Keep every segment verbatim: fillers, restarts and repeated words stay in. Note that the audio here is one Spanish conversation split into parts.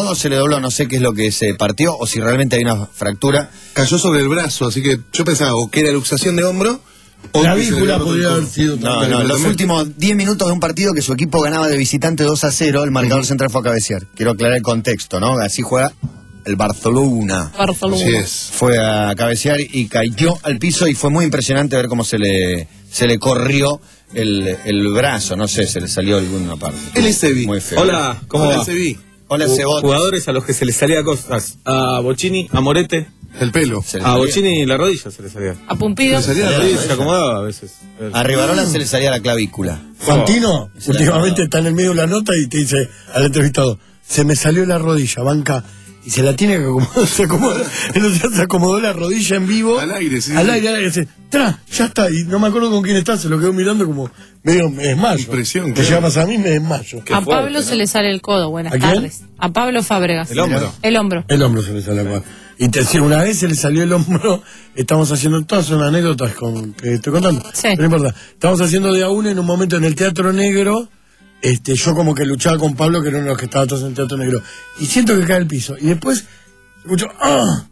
o se le dobló, no sé qué es lo que se partió, o si realmente hay una fractura. Cayó sobre el brazo, así que yo pensaba o que era luxación de hombro, o La que se le vícula había roto podría el haber codo. sido. No, no, los últimos diez minutos de un partido que su equipo ganaba de visitante dos a cero, el marcador central fue a cabecear. Quiero aclarar el contexto, ¿no? Así juega el Barcelona. Barcelona. Así es. Fue a cabecear y cayó al piso y fue muy impresionante ver cómo se le, se le corrió el, el brazo, no sé, se le salió alguna parte. Él es Sevi. Muy feo. Hola, ¿cómo Hola, va? Sevi. Hola, Ju- Cebot. Jugadores a los que se les salía cosas. A Bocini, a Morete, El pelo. Se le a salía. Bocini la rodilla se le salía. A Pumpido. Se le salía La la rodilla rodilla. se acomodaba a veces. A Rivarola se le salía la clavícula. Fantino, Se la últimamente acordaba. está en el medio de la nota y te dice al entrevistado, se me salió la rodilla, banca, y se la tiene que acomodar, se acomoda, el otro día se acomodó la rodilla en vivo. Al aire, sí. Al aire, al aire, dice, tra, ya está, y no me acuerdo con quién está, se lo quedó mirando como, medio, me desmayo. Impresión, Que claro. llega a pasar a mí, me desmayo. Qué A fuerte, Pablo ¿no? se le sale el codo. Buenas ¿A quién? tardes. A Pablo Fábregas. El hombro. El hombro. El hombro se le sale la Y te decía, una vez se le salió el hombro, estamos haciendo todas son anécdotas con, que estoy contando. Sí. No importa. Estamos haciendo de a uno en un momento en el Teatro Negro. Este, yo como que luchaba con Pablo, que era uno de los que estaba atrás en el Teatro Negro. Y siento que cae el piso. Y después escucho, ¡ah!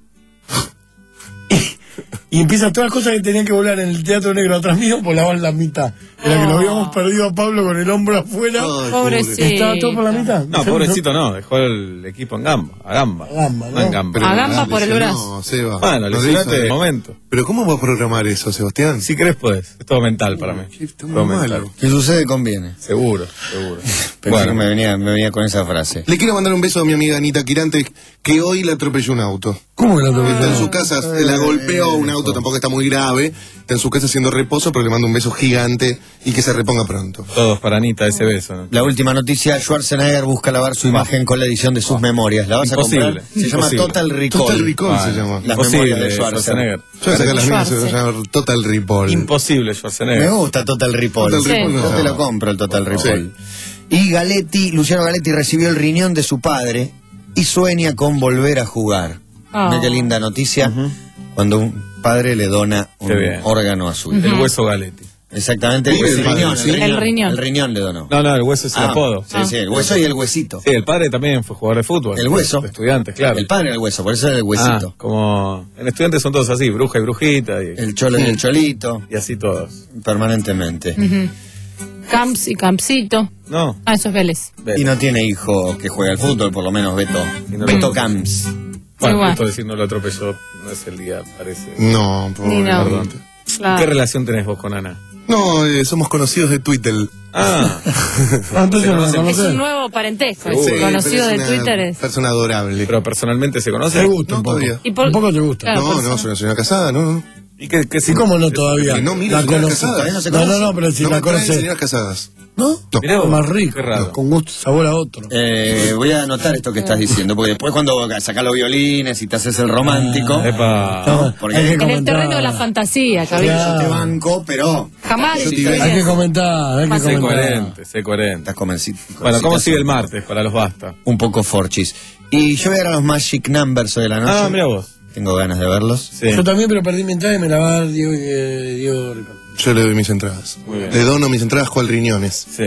Y empiezan todas las cosas que tenían que volar en el Teatro Negro atrás mío, volaban la mitad. Era que lo habíamos perdido a Pablo con el hombro afuera. Ay, Pobrecito. Estaba todo por la mitad. No, pobrecito no, dejó el equipo en gamba, a gamba. A gamba, ¿no? en gamba. Pero A gamba nada, por el lesionó, brazo. Seba. Bueno, No lesionate dice- de momento. Pero ¿cómo vas a programar eso, Sebastián? Si querés podés, es todo mental para mí. Qué- está muy Todo malo. mental. Si sucede, conviene. Seguro, seguro. Pensé Bueno, que me venía, me venía con esa frase. Le quiero mandar un beso a mi amiga Anita Quirante, que hoy le atropelló un auto. ¿Cómo que no te Está en su casa, se la golpeó un auto, tampoco está muy grave. Está en su casa haciendo reposo, pero le mando un beso gigante y que se reponga pronto. todos para Anita ese beso, ¿no? La última noticia, Schwarzenegger busca lavar su imagen con la edición de sus memorias. ¿La vas a Imposible, comprar? Se llama imposible. Total Recall. Total Recall Ah, se llama. Las imposible, memorias de Schwarzenegger. Schwarzenegger. Yo voy a sacar las mías, se Schwarze. va a llamar Total Recall. Imposible, Schwarzenegger. Me gusta Total Recall. Total Sí. Recall no Yo se te lo llama. compro el Total Sí. Recall. Y Galetti, Luciano Galetti recibió el riñón de su padre y sueña con volver a jugar. Ah. Mira qué linda noticia cuando un padre le dona un Qué bien. órgano a su hijo. El hueso Galetti. Exactamente, el, Sí, el riñón, padre, sí. El riñón. El riñón le donó. No, no, el hueso es el Ah, apodo. Sí, sí, el hueso y el huesito. Sí, el padre también fue jugador de fútbol. El hueso. Estudiantes, claro. El padre era el hueso, por eso era el Ah, huesito. como en estudiantes son todos así, bruja y brujita y, El cholo y el cholito, y así todos. permanentemente. Ujú. Camps y Campsito. No, Ah, eso es Vélez. Vélez. Y no tiene hijo que juegue al fútbol, por lo menos Beto. Y no Beto lo- Camps. Bueno, Igual. justo decir no lo atropelló, no es el día, parece. No, por Ni no. perdón. Claro. ¿Qué relación tenés vos con Ana? No, eh, somos conocidos de Twitter. Ah, Ah, entonces no la Es conocés. un nuevo parentesco. Seguro. Es Sí, conocido pero de es una Twitter. Es... persona adorable. pero personalmente se conoce. Te gusta No, un poco. todavía. Y por- Un poco te gusta. Claro, no, por no, eso. soy una señora casada, no. ¿Y qué, qué ¿Y cómo no todavía? Que no, mira, la señoras conoces. casadas. Todavía no se No, conoce. no, no, pero si no la me traen conoces. señoras casadas. ¿No? No. Mirá vos, Más rico. qué raro. Con gusto, sabor a otro. Eh, voy a anotar esto que estás diciendo, porque después cuando sacás los violines y te haces el romántico, Epa. No, porque hay que En el comentar. terreno de la fantasía, Cabillo. Claro. te banco, pero Jamás. Yo te Sí, digo, Hay que sí. comentar, hay que Sé comentar. coherente, sé coherente. estás convencido. Bueno, ¿cómo sigue el martes para los basta? Un poco forchis. Y yo voy a ver a los Magic Numbers hoy de la noche. Ah, mira vos. Tengo ganas de verlos. Sí. Yo también, pero perdí mi entrada y me la va a dar Diego, eh, Diego Ricardo. Yo le doy mis entradas. Muy bien. Le dono mis entradas cual riñones. Sí.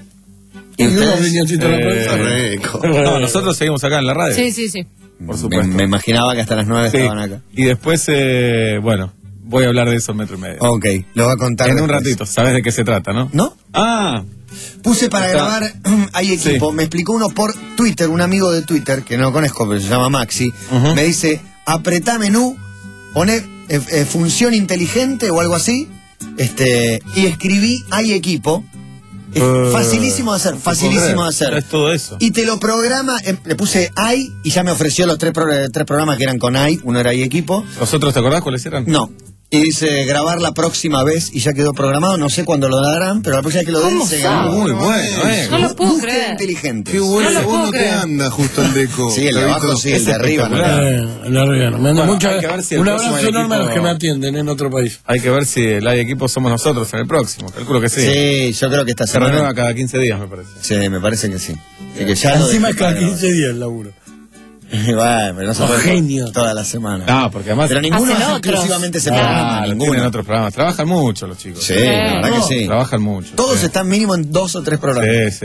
¿Y Y unos ustedes? riñoncitos en la Eh, prensa. Rico. No, nosotros seguimos acá en la radio. Sí, sí, sí. Por Me, supuesto. me imaginaba que hasta las nueve Sí. estaban acá. Y después, eh, bueno, voy a hablar de eso en metro y medio. Ok, lo va a contar en un después. ratito, sabes de qué se trata, ¿no? ¿No? Ah, Puse para Está. grabar, hay equipo, Sí. me explicó uno por Twitter, un amigo de Twitter, que no lo conozco, pero se llama Maxi, Ujú. me dice, apretá menú, poné eh, eh, función inteligente o algo así, este, y escribí hay equipo. Es Eh, facilísimo de hacer, facilísimo de es hacer. todo eso. Y te lo programa, eh, le puse hay y ya me ofreció los tres, pro- tres programas que eran con hay, uno era hay equipo. ¿Los otros te acordás cuáles eran? No. Y dice grabar la próxima vez y ya quedó programado, no sé cuándo lo darán, pero la próxima vez que lo den ¿Cómo se sabe? grabó. Muy bueno, eh. No lo puedo Búsqueda creer. inteligente. Qué bueno, No lo puedo segundo que creer. anda justo el deco. Sí, el de abajo sí, el de arriba, ¿no? espectacular. Eh, la regalo. Me mando Bueno, muchas- hay que ver si el un próximo abrazo enorme a los equipo- que me atienden en otro país. Hay que ver si el hay equipo somos nosotros en el próximo. Calculo que sí. Sí, yo creo que esta Se renueva semana. cada quince días, me parece. Sí, me parece que sí. Y que ya lo Encima dejé es cada para quince días el laburo. Bueno, pero no se Los puede genios. toda la semana. Ah, porque además. Pero ninguno Hacen hace otros. exclusivamente ese Claro. programa, Ah, tienen ninguno. otros programas. Trabajan mucho los chicos. Sí, la verdad No. que sí. Trabajan mucho. Todos sí. están mínimo en dos o tres programas. Sí, sí.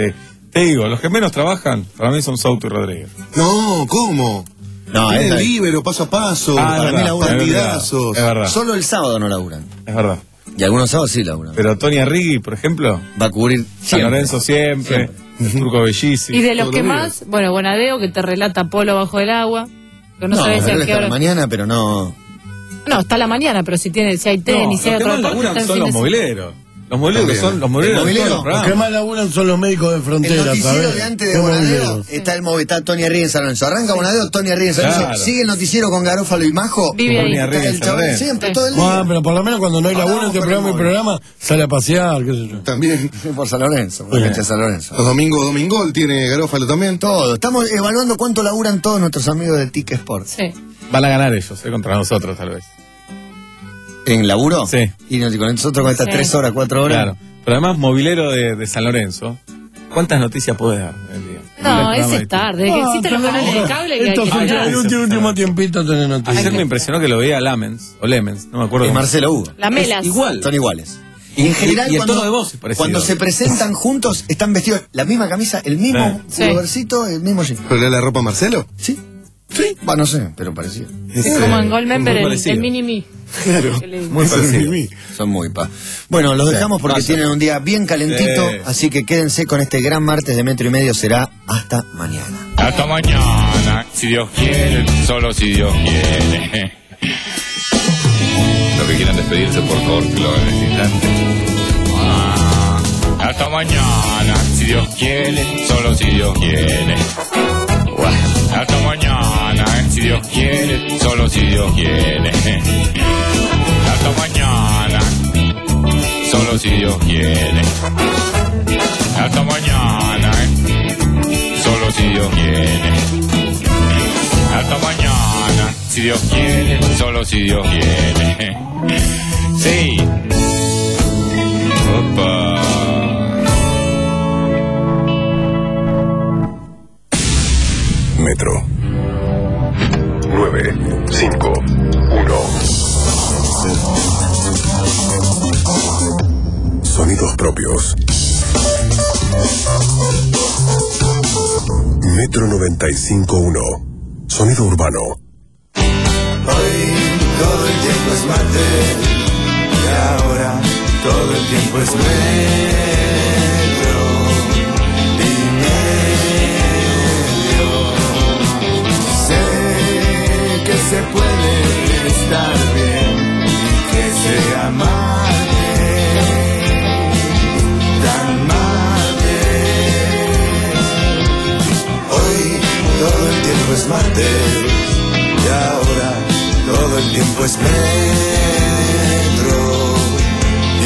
Te digo, los que menos trabajan, para mí son Souto y Rodríguez. No, ¿cómo? No, Tiene es el la- libero, paso a paso. Ah, es para mí verdad, laburan es verdad, partidazos. Es verdad, Solo el sábado no laburan. es verdad. Y algunos sábados sí laburan. Pero Tony Arrigui, por ejemplo, Va a cubrir San siempre. Lorenzo siempre, Turco Bellísimo. Y de los todo que bien. más, bueno, Bonadeo, que te relata Polo bajo el agua. Que no, No, sabes él a está qué a la hora. mañana, pero no... No, está a la mañana, pero si tiene, si hay No, tenis, si hay los que otro más deporte, laburan está el son fin los de semana. mobileros. Los mobileros que También. son los mobileros El de todos mobilero, los Los que programas. más laburan son los médicos de El frontera, noticiero ¿sabes? de antes de Qué Bonadeo movilero. está el Movi- está Tony Arrigui en San Lorenzo. Arranca Bonadeo, Tony Arrigui en San Lorenzo. Claro. Sigue el noticiero con Garófalo y Majo. Vive ahí. Tony Arrigui en El San chabón Lorenzo. siempre, Sí. todo el día. Bueno, pero por lo menos cuando no hay Ahora laburo vamos entre con programa el y móvil. programa, sale a pasear, qué sé yo. También. Por San Lorenzo, por la Bien. cancha de San Lorenzo. Los domingos, Domingol tiene Garófalo también. Todo. Estamos evaluando cuánto laburan todos nuestros amigos de Tic Sports. Sí. Van a ganar ellos, eh, contra nosotros tal vez. ¿En laburo? Sí. Y nos- con nosotros con estas Sí. tres horas, cuatro horas. Claro. Pero además, mobilero de, de San Lorenzo, ¿cuántas noticias puedes dar en el día? No, El programa ese de es tarde. Que existen los canales de cable que hay Estos que últimos- mirar. el último, último tiempito tenés noticias. Ayer me impresionó que lo veía Lamens, o Lemens, no me acuerdo. Es cómo- Marcelo Hugo. La Melas. Es igual. Son iguales. Y en general, y el cuando, tono de voz es parecido. cuando se presentan juntos, están vestidos la misma camisa, el mismo Sí. pullovercito, el mismo jean. ¿Pero le da la ropa a Marcelo? ¿Sí? Sí. Va, no sé, pero parecido. Es Es, como eh, en Goldmember, muy el, parecido. el mini-me. Claro. Que le- Muy parecido. Son muy pa. Bueno, los dejamos porque Vaya. tienen un día bien calentito, Sí. así que quédense con este gran martes de metro y medio. Será hasta mañana. Hasta mañana, si Dios quiere, solo si Dios quiere. Los que quieran despedirse, por favor, que lo hagan en este instante. Ah, hasta mañana, si Dios quiere, solo si Dios quiere. Buah. Hasta mañana, si Dios quiere, solo si Dios quiere. Hasta mañana, solo si Dios quiere. Hasta mañana, solo si Dios quiere. Hasta mañana, si Dios quiere, solo si Dios quiere. Sí. Opa. Metro nueve cinco uno. Sonidos propios. Metro noventa y cinco uno. Sonido urbano. Hoy todo el tiempo es martes y ahora todo el tiempo es metro y medio. Sé que se puede estar bien y que sea martes, tan martes. Hoy todo el tiempo es martes y ahora todo el tiempo es metro y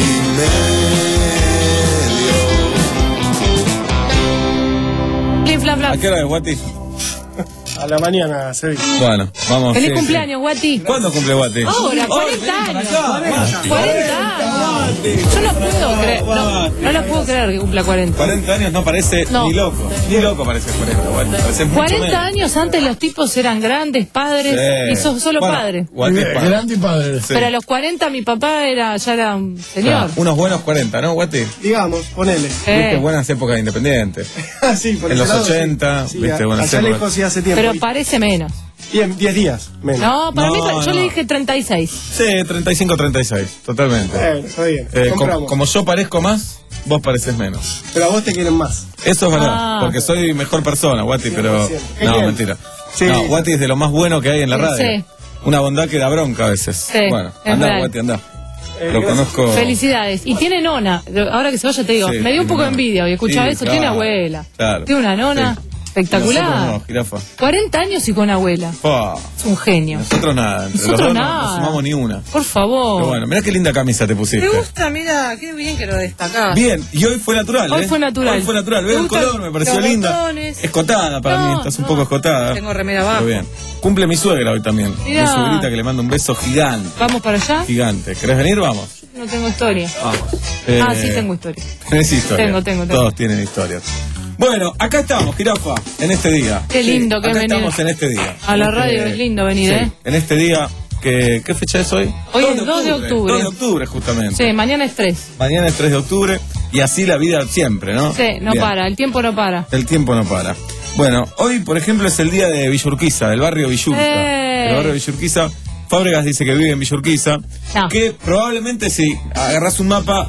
medio. Flin, flan, flan. ¿A qué hora es, Guati? A la mañana, Sebi. Bueno, vamos. Feliz sí, cumpleaños, Guati. sí. ¿Cuándo cumple Guati? Ahora, cuarenta años. cuarenta años. Yo no puedo creer, no, no lo puedo creer que cumpla cuarenta. cuarenta años no parece No. ni loco. Ni loco parece cuarenta, Guati. Parece mucho cuarenta menos. años antes los tipos eran grandes, padres, Sí. y sos solo Bueno, padre. Guati es padre. Grande y padre. Sí. Pero a los cuarenta mi papá era ya era un señor. Claro, unos buenos cuarenta, ¿no, Guati? Digamos, ponele. Eh, Viste buenas épocas de Independiente. sí, por En ese los lado, sí. ochenta, Sí, viste, a- buenas allá épocas. lejos sí hace tiempo. pero parece menos. Diez, diez días, menos. No, para No, mí yo no. le dije treinta y seis. Sí, treinta y cinco, treinta y seis, totalmente. Bueno, está bien. Eh, com- compramos. como yo parezco más, vos pareces menos. Pero a vos te quieren más. Eso es verdad, Ah. porque soy mejor persona, Guati, pero... Qué No, bien. mentira. Sí. No, Guati es de lo más bueno que hay en la Sí, radio. sí. Una bondad que da bronca a veces. Sí, Bueno, es andá, real. Guati, andá. Eh, Lo gracias. conozco... Felicidades. Y tiene nona. Ahora que se vaya te digo, Sí, me dio un poco de tiene nona. envidia. Y escuchaba Sí, eso, claro, tiene abuela. claro. Tiene una nona Sí. espectacular. Nosotros no, jirafa. cuarenta años y con abuela. Pa, Es un genio. nosotros nada, entre Nosotros los dos no- nada. no sumamos ni una. Por favor. Pero bueno, mirá qué linda camisa te pusiste. Me gusta, mira, qué bien que lo destacás. Bien, y hoy fue natural. Hoy ¿eh? fue natural. Hoy fue natural. Me Veo el gustan color, me pareció los linda. botones. Escotada para No, mí, estás un no. poco escotada. Tengo remera abajo. Pero bien. Cumple mi suegra hoy también. Mirá. Mi suegrita que le manda un beso gigante. ¿Vamos para allá? Gigante. ¿Querés venir? Vamos. No tengo historia. Vamos. Ah, Eh, sí, tengo historia. Tenés historia. Tengo, tengo, tengo. Todos tienen historias. Bueno, acá estamos, jirafa, en este día. Qué lindo que acá es venir. estamos en este día. A la Este- radio es lindo venir, sí, ¿eh? En este día, que, ¿qué fecha es hoy? Hoy es dos de octubre. dos de octubre, justamente. Sí, mañana es tres. Mañana es tres de octubre Y así la vida siempre, ¿no? Sí, no Bien. para, el tiempo no para. El tiempo no para. Bueno, hoy, por ejemplo, es el día de Villa Urquiza, del barrio Villa Urquiza. ¡Eh! El barrio Villa Urquiza. Fábregas dice que vive en Villa Urquiza. No. Que probablemente si agarras un mapa,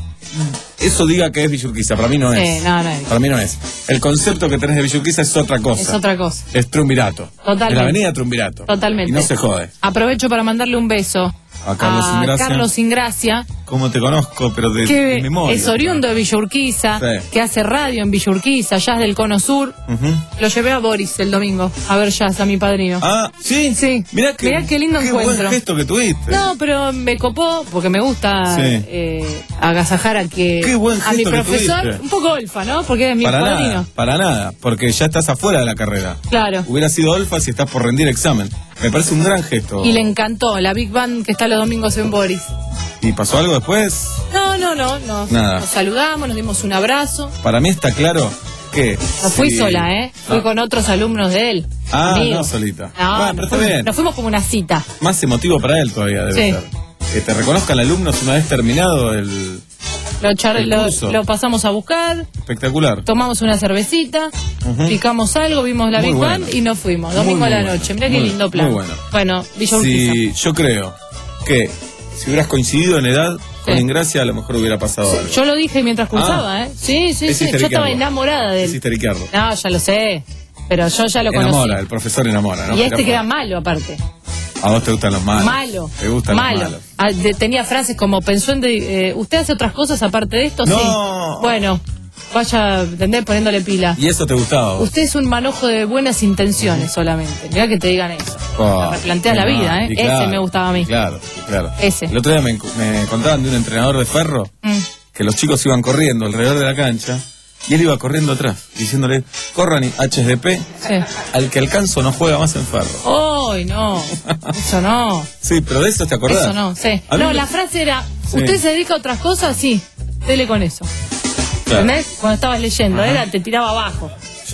eso diga que es Villa Urquiza. Para mí no Sí, es. no, no es. Para mí no es. El concepto que tenés de Villa Urquiza es otra cosa. Es otra cosa. Es Triunvirato. Totalmente. Es la avenida Triunvirato. Totalmente. Y no se jode. Aprovecho para mandarle un beso A Carlos Ingracia. Carlos Ingracia, ¿Cómo te conozco? Pero de, de que memoria. es oriundo de Villa Urquiza, Sí. que hace radio en Villa Urquiza, Jazz del Cono Sur. Ujú. Lo llevé a Boris el domingo a ver Jazz, a mi padrino. Ah, ¿sí? Sí. Mirá que, Mirá qué lindo qué encuentro. buen gesto que tuviste. No, pero me copó porque me gusta Sí. eh, agasajar a que Qué buen a mi gesto que profesor, tuviste. un poco olfa, ¿no? Porque es mi Para padrino. nada, para nada, porque ya estás afuera de la carrera. Claro. Hubiera sido Olfa si estás por rendir examen. Me parece un gran gesto. Y le encantó la Big Band que está los domingos en Boris. ¿Y pasó algo después? No, no, no, no. Nada. Nos saludamos, nos dimos un abrazo. Para mí está claro que... No fui si- sola, ¿eh? Fui Ah. con otros alumnos de él. Ah, amigos. no solita. No, Bueno, pero nos está fuimos- bien. Nos fuimos como una cita. Más emotivo para él todavía debe Sí. ser. Que te reconozcan alumnos una vez terminado el... Lo, char- El lo, curso. lo pasamos a buscar, Espectacular. tomamos una cervecita, Ujú. picamos algo, vimos la Muy Big bueno. Band y nos fuimos. Muy, Domingo muy a la bueno. noche. Mirá qué Muy- lindo plan. muy bueno. Bueno, Villa Urquiza. Sí, yo creo que si hubieras coincidido en edad con Sí. Ingracia, a lo mejor hubiera pasado algo. Yo lo dije mientras cursaba, ¿eh? Sí, sí, Es sí. Yo histericarlo. estaba enamorada de Es él. histericarlo. No, ya lo sé. Pero yo ya lo Enamora, conocí. el profesor enamora, ¿no? Y este Pero- que era malo, aparte. A vos te gustan los malos. Malo. Te gustan malo. los malos. Ah, de- tenía frases como, pensó en... de- eh, ¿usted hace otras cosas aparte de esto? No. Sí. Bueno, vaya, ¿entendés? Poniéndole pila. Y eso te gustaba. a vos. Usted es un manojo de buenas intenciones solamente. Mirá que te digan eso. Oh, replantea qué la mal. vida, ¿eh? Y Ese claro, me gustaba a mí. y Claro, y claro. Ese. El otro día me, me contaban de un entrenador de ferro Mm. que los chicos iban corriendo alrededor de la cancha y él iba corriendo atrás, diciéndole, corran y H D P, Sí. al que alcanzo no juega más en ferro. ¡Ay, no! Eso no. Sí, pero de eso te acordás. Eso no, sí. A mí No, me- la frase era, Sí. ¿usted se dedica a otras cosas? Sí. Dele con eso. Claro. ¿Entendés? Cuando estabas leyendo, era, te tiraba abajo.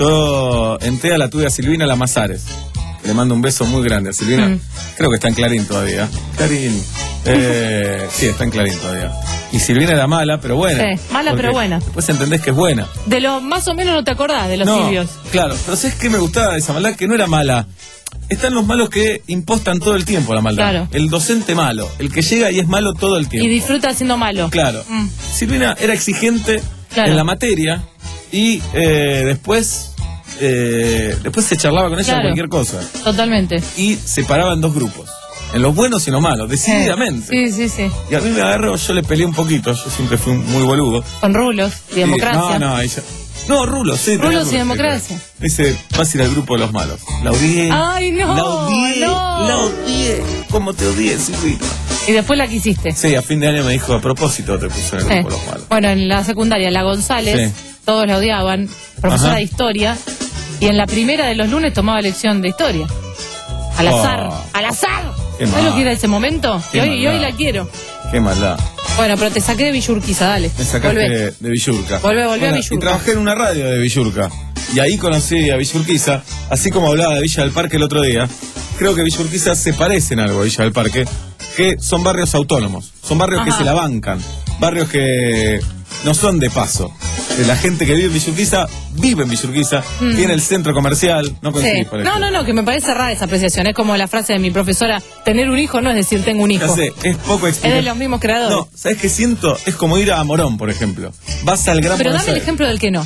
Yo entré a la tuya Silvina Lamazares. Le mando un beso muy grande a Silvina. Mm. Creo que está en Clarín todavía. Clarín. Eh, sí, está en Clarín todavía. Y Silvina era mala, pero buena. Sí, mala, Porque pero buena. Después entendés que es buena. De lo más o menos no te acordás de los no, tibios. claro. Pero ¿sabes qué me gustaba de esa maldad? Que no era mala. Están los malos que impostan todo el tiempo la maldad. Claro. El docente malo. El que llega y es malo todo el tiempo. Y disfruta siendo malo. Claro. Mm. Silvina era exigente Claro. en la materia y eh, después eh, después se charlaba con ella Claro. cualquier cosa. Totalmente. Y se paraba en dos grupos. En los buenos y en los malos, decididamente. Sí, sí, sí. Y a mí me agarró, yo le peleé un poquito, yo siempre fui un muy boludo. Con rulos y democracia. Y- no, no, ella. No, Rulos, sí. tenía Rulos y sí, democracia. claro. Dice, vas a ir al grupo de los malos. La odié. Ay, no, La odié. no. La odié. ¿Cómo te odié, Silvina? Y después la quisiste. Sí, a fin de año me dijo, a propósito te puse en el Sí. grupo de los malos. Bueno, en la secundaria, la González, Sí. todos la odiaban, profesora Ajá. de historia, y en la primera de los lunes tomaba lección de historia. Al Oh. azar, al azar. Qué ¿Sabes lo mal. que era ese momento? Qué Y hoy, y hoy maldad. la quiero. Qué maldad. Bueno, pero te saqué de Villurquiza, dale. Me sacaste Volvé. de, de Villurca. Volvé, volvé a Bueno, Villurca. Y trabajé en una radio de Villurca. Y ahí conocí a Villurquiza, así como hablaba de Villa del Parque el otro día. Creo que Villurquiza se parecen algo a Villa del Parque, que son barrios autónomos, son barrios que Ajá. se la bancan, barrios que no son de paso. Eh, La gente que vive en Villurquiza vive en Villurquiza, Mm. tiene el centro comercial, no Sí. coincidís, por No, ejemplo. no, no, que me parece rara esa apreciación. Es como la frase de mi profesora, tener un hijo no es decir tengo un hijo. Ya sé, es poco Es de los mismos creadores. No, ¿sabes qué siento? Es como ir a Morón, por ejemplo. Vas al Gran Pero Buenos dame el Aires. ejemplo del que no,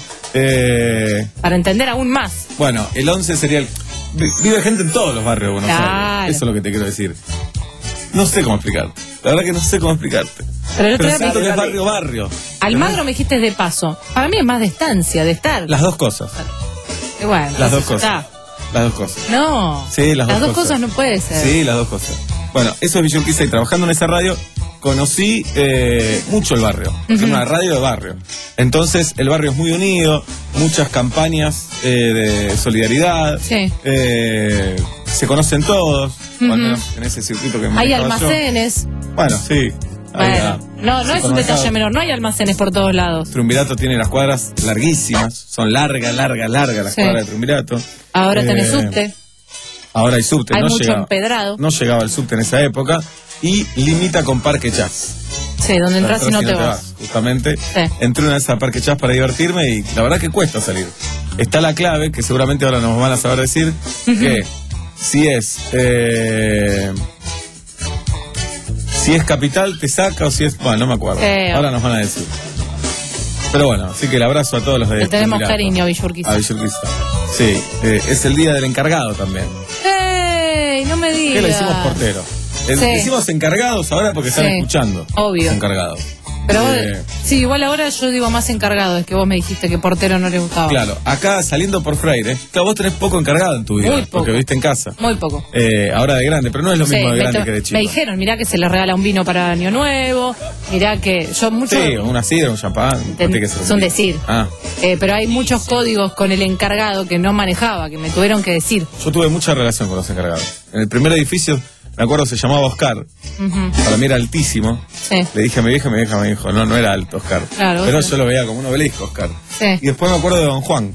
Eh, para entender aún más. Bueno, el once sería el... vi- Vive gente en todos los barrios de Buenos Claro. Aires. Eso es lo que te quiero decir. No sé cómo explicarte. La verdad que no sé cómo explicarte. Pero el otro día siento me- que es barrio, barrio. Almagro me dijiste es de paso. Para mí es más de estancia, de estar. Las dos cosas. Y bueno, Las dos eso cosas. está. Las dos cosas. No. Sí, las, dos cosas. no puede ser. Sí, las dos cosas. Bueno, eso es Villurquiza y trabajando en esa radio conocí eh, mucho el barrio. Es Ujú. una radio de barrio. Entonces el barrio es muy unido, muchas campañas eh, de solidaridad. Sí. Eh, se conocen todos, o al Ujú. menos en ese circuito que Hay manejaba yo. almacenes. Bueno, sí. Había Bueno, no, no es un supermercados. detalle menor. No hay almacenes por todos lados. Triunvirato tiene las cuadras larguísimas, son largas, largas, largas las Sí. cuadras de Triunvirato. Ahora tenés Eh, subte. Ahora hay subte, Hay no mucho llegaba, empedrado. no llegaba el subte en esa época y limita con Parque Chas. Sí, donde entras y no te vas. Justamente. Sí. Entré una vez a Parque Chas para divertirme y la verdad que cuesta salir. Está la clave, que seguramente ahora nos van a saber decir, que si es... Eh, si es capital te saca o si es... Bueno, no me acuerdo. Sí, ahora nos van a decir. Pero bueno, así que el abrazo a todos los de... Le tenemos de Milagro. cariño a Villurquiza. A Villurquiza. Sí, eh, es el día del encargado también. ¡Ey! No me digas. ¿Qué le decimos portero? El, Sí. Decimos encargados ahora porque están Sí. escuchando. Obvio. Encargados. Pero vos- Eh, sí, igual ahora yo digo más encargado, es que vos me dijiste que portero no le gustaba. Claro, acá saliendo por Freire, claro, vos tenés poco encargado en tu vida, Muy poco. porque viviste en casa. Muy poco. Eh, ahora de grande, pero no es lo mismo Sí, de me, grande to- que de chico. me dijeron, mirá que se les regala un vino para Año Nuevo, mirá que yo mucho... Sí, una sidra, un champán, Ten- no que se son decir. Ah, Eh, pero hay muchos códigos con el encargado que no manejaba, que me tuvieron que decir. yo tuve mucha relación con los encargados. En el primer edificio, me acuerdo, se llamaba Oscar. Ujú. Para mí era altísimo. Sí. Le dije a mi vieja, mi vieja me dijo, no, no era alto Oscar. Claro, pero vos- yo lo veía como un obelisco, Oscar. Sí. Y después me acuerdo de Don Juan,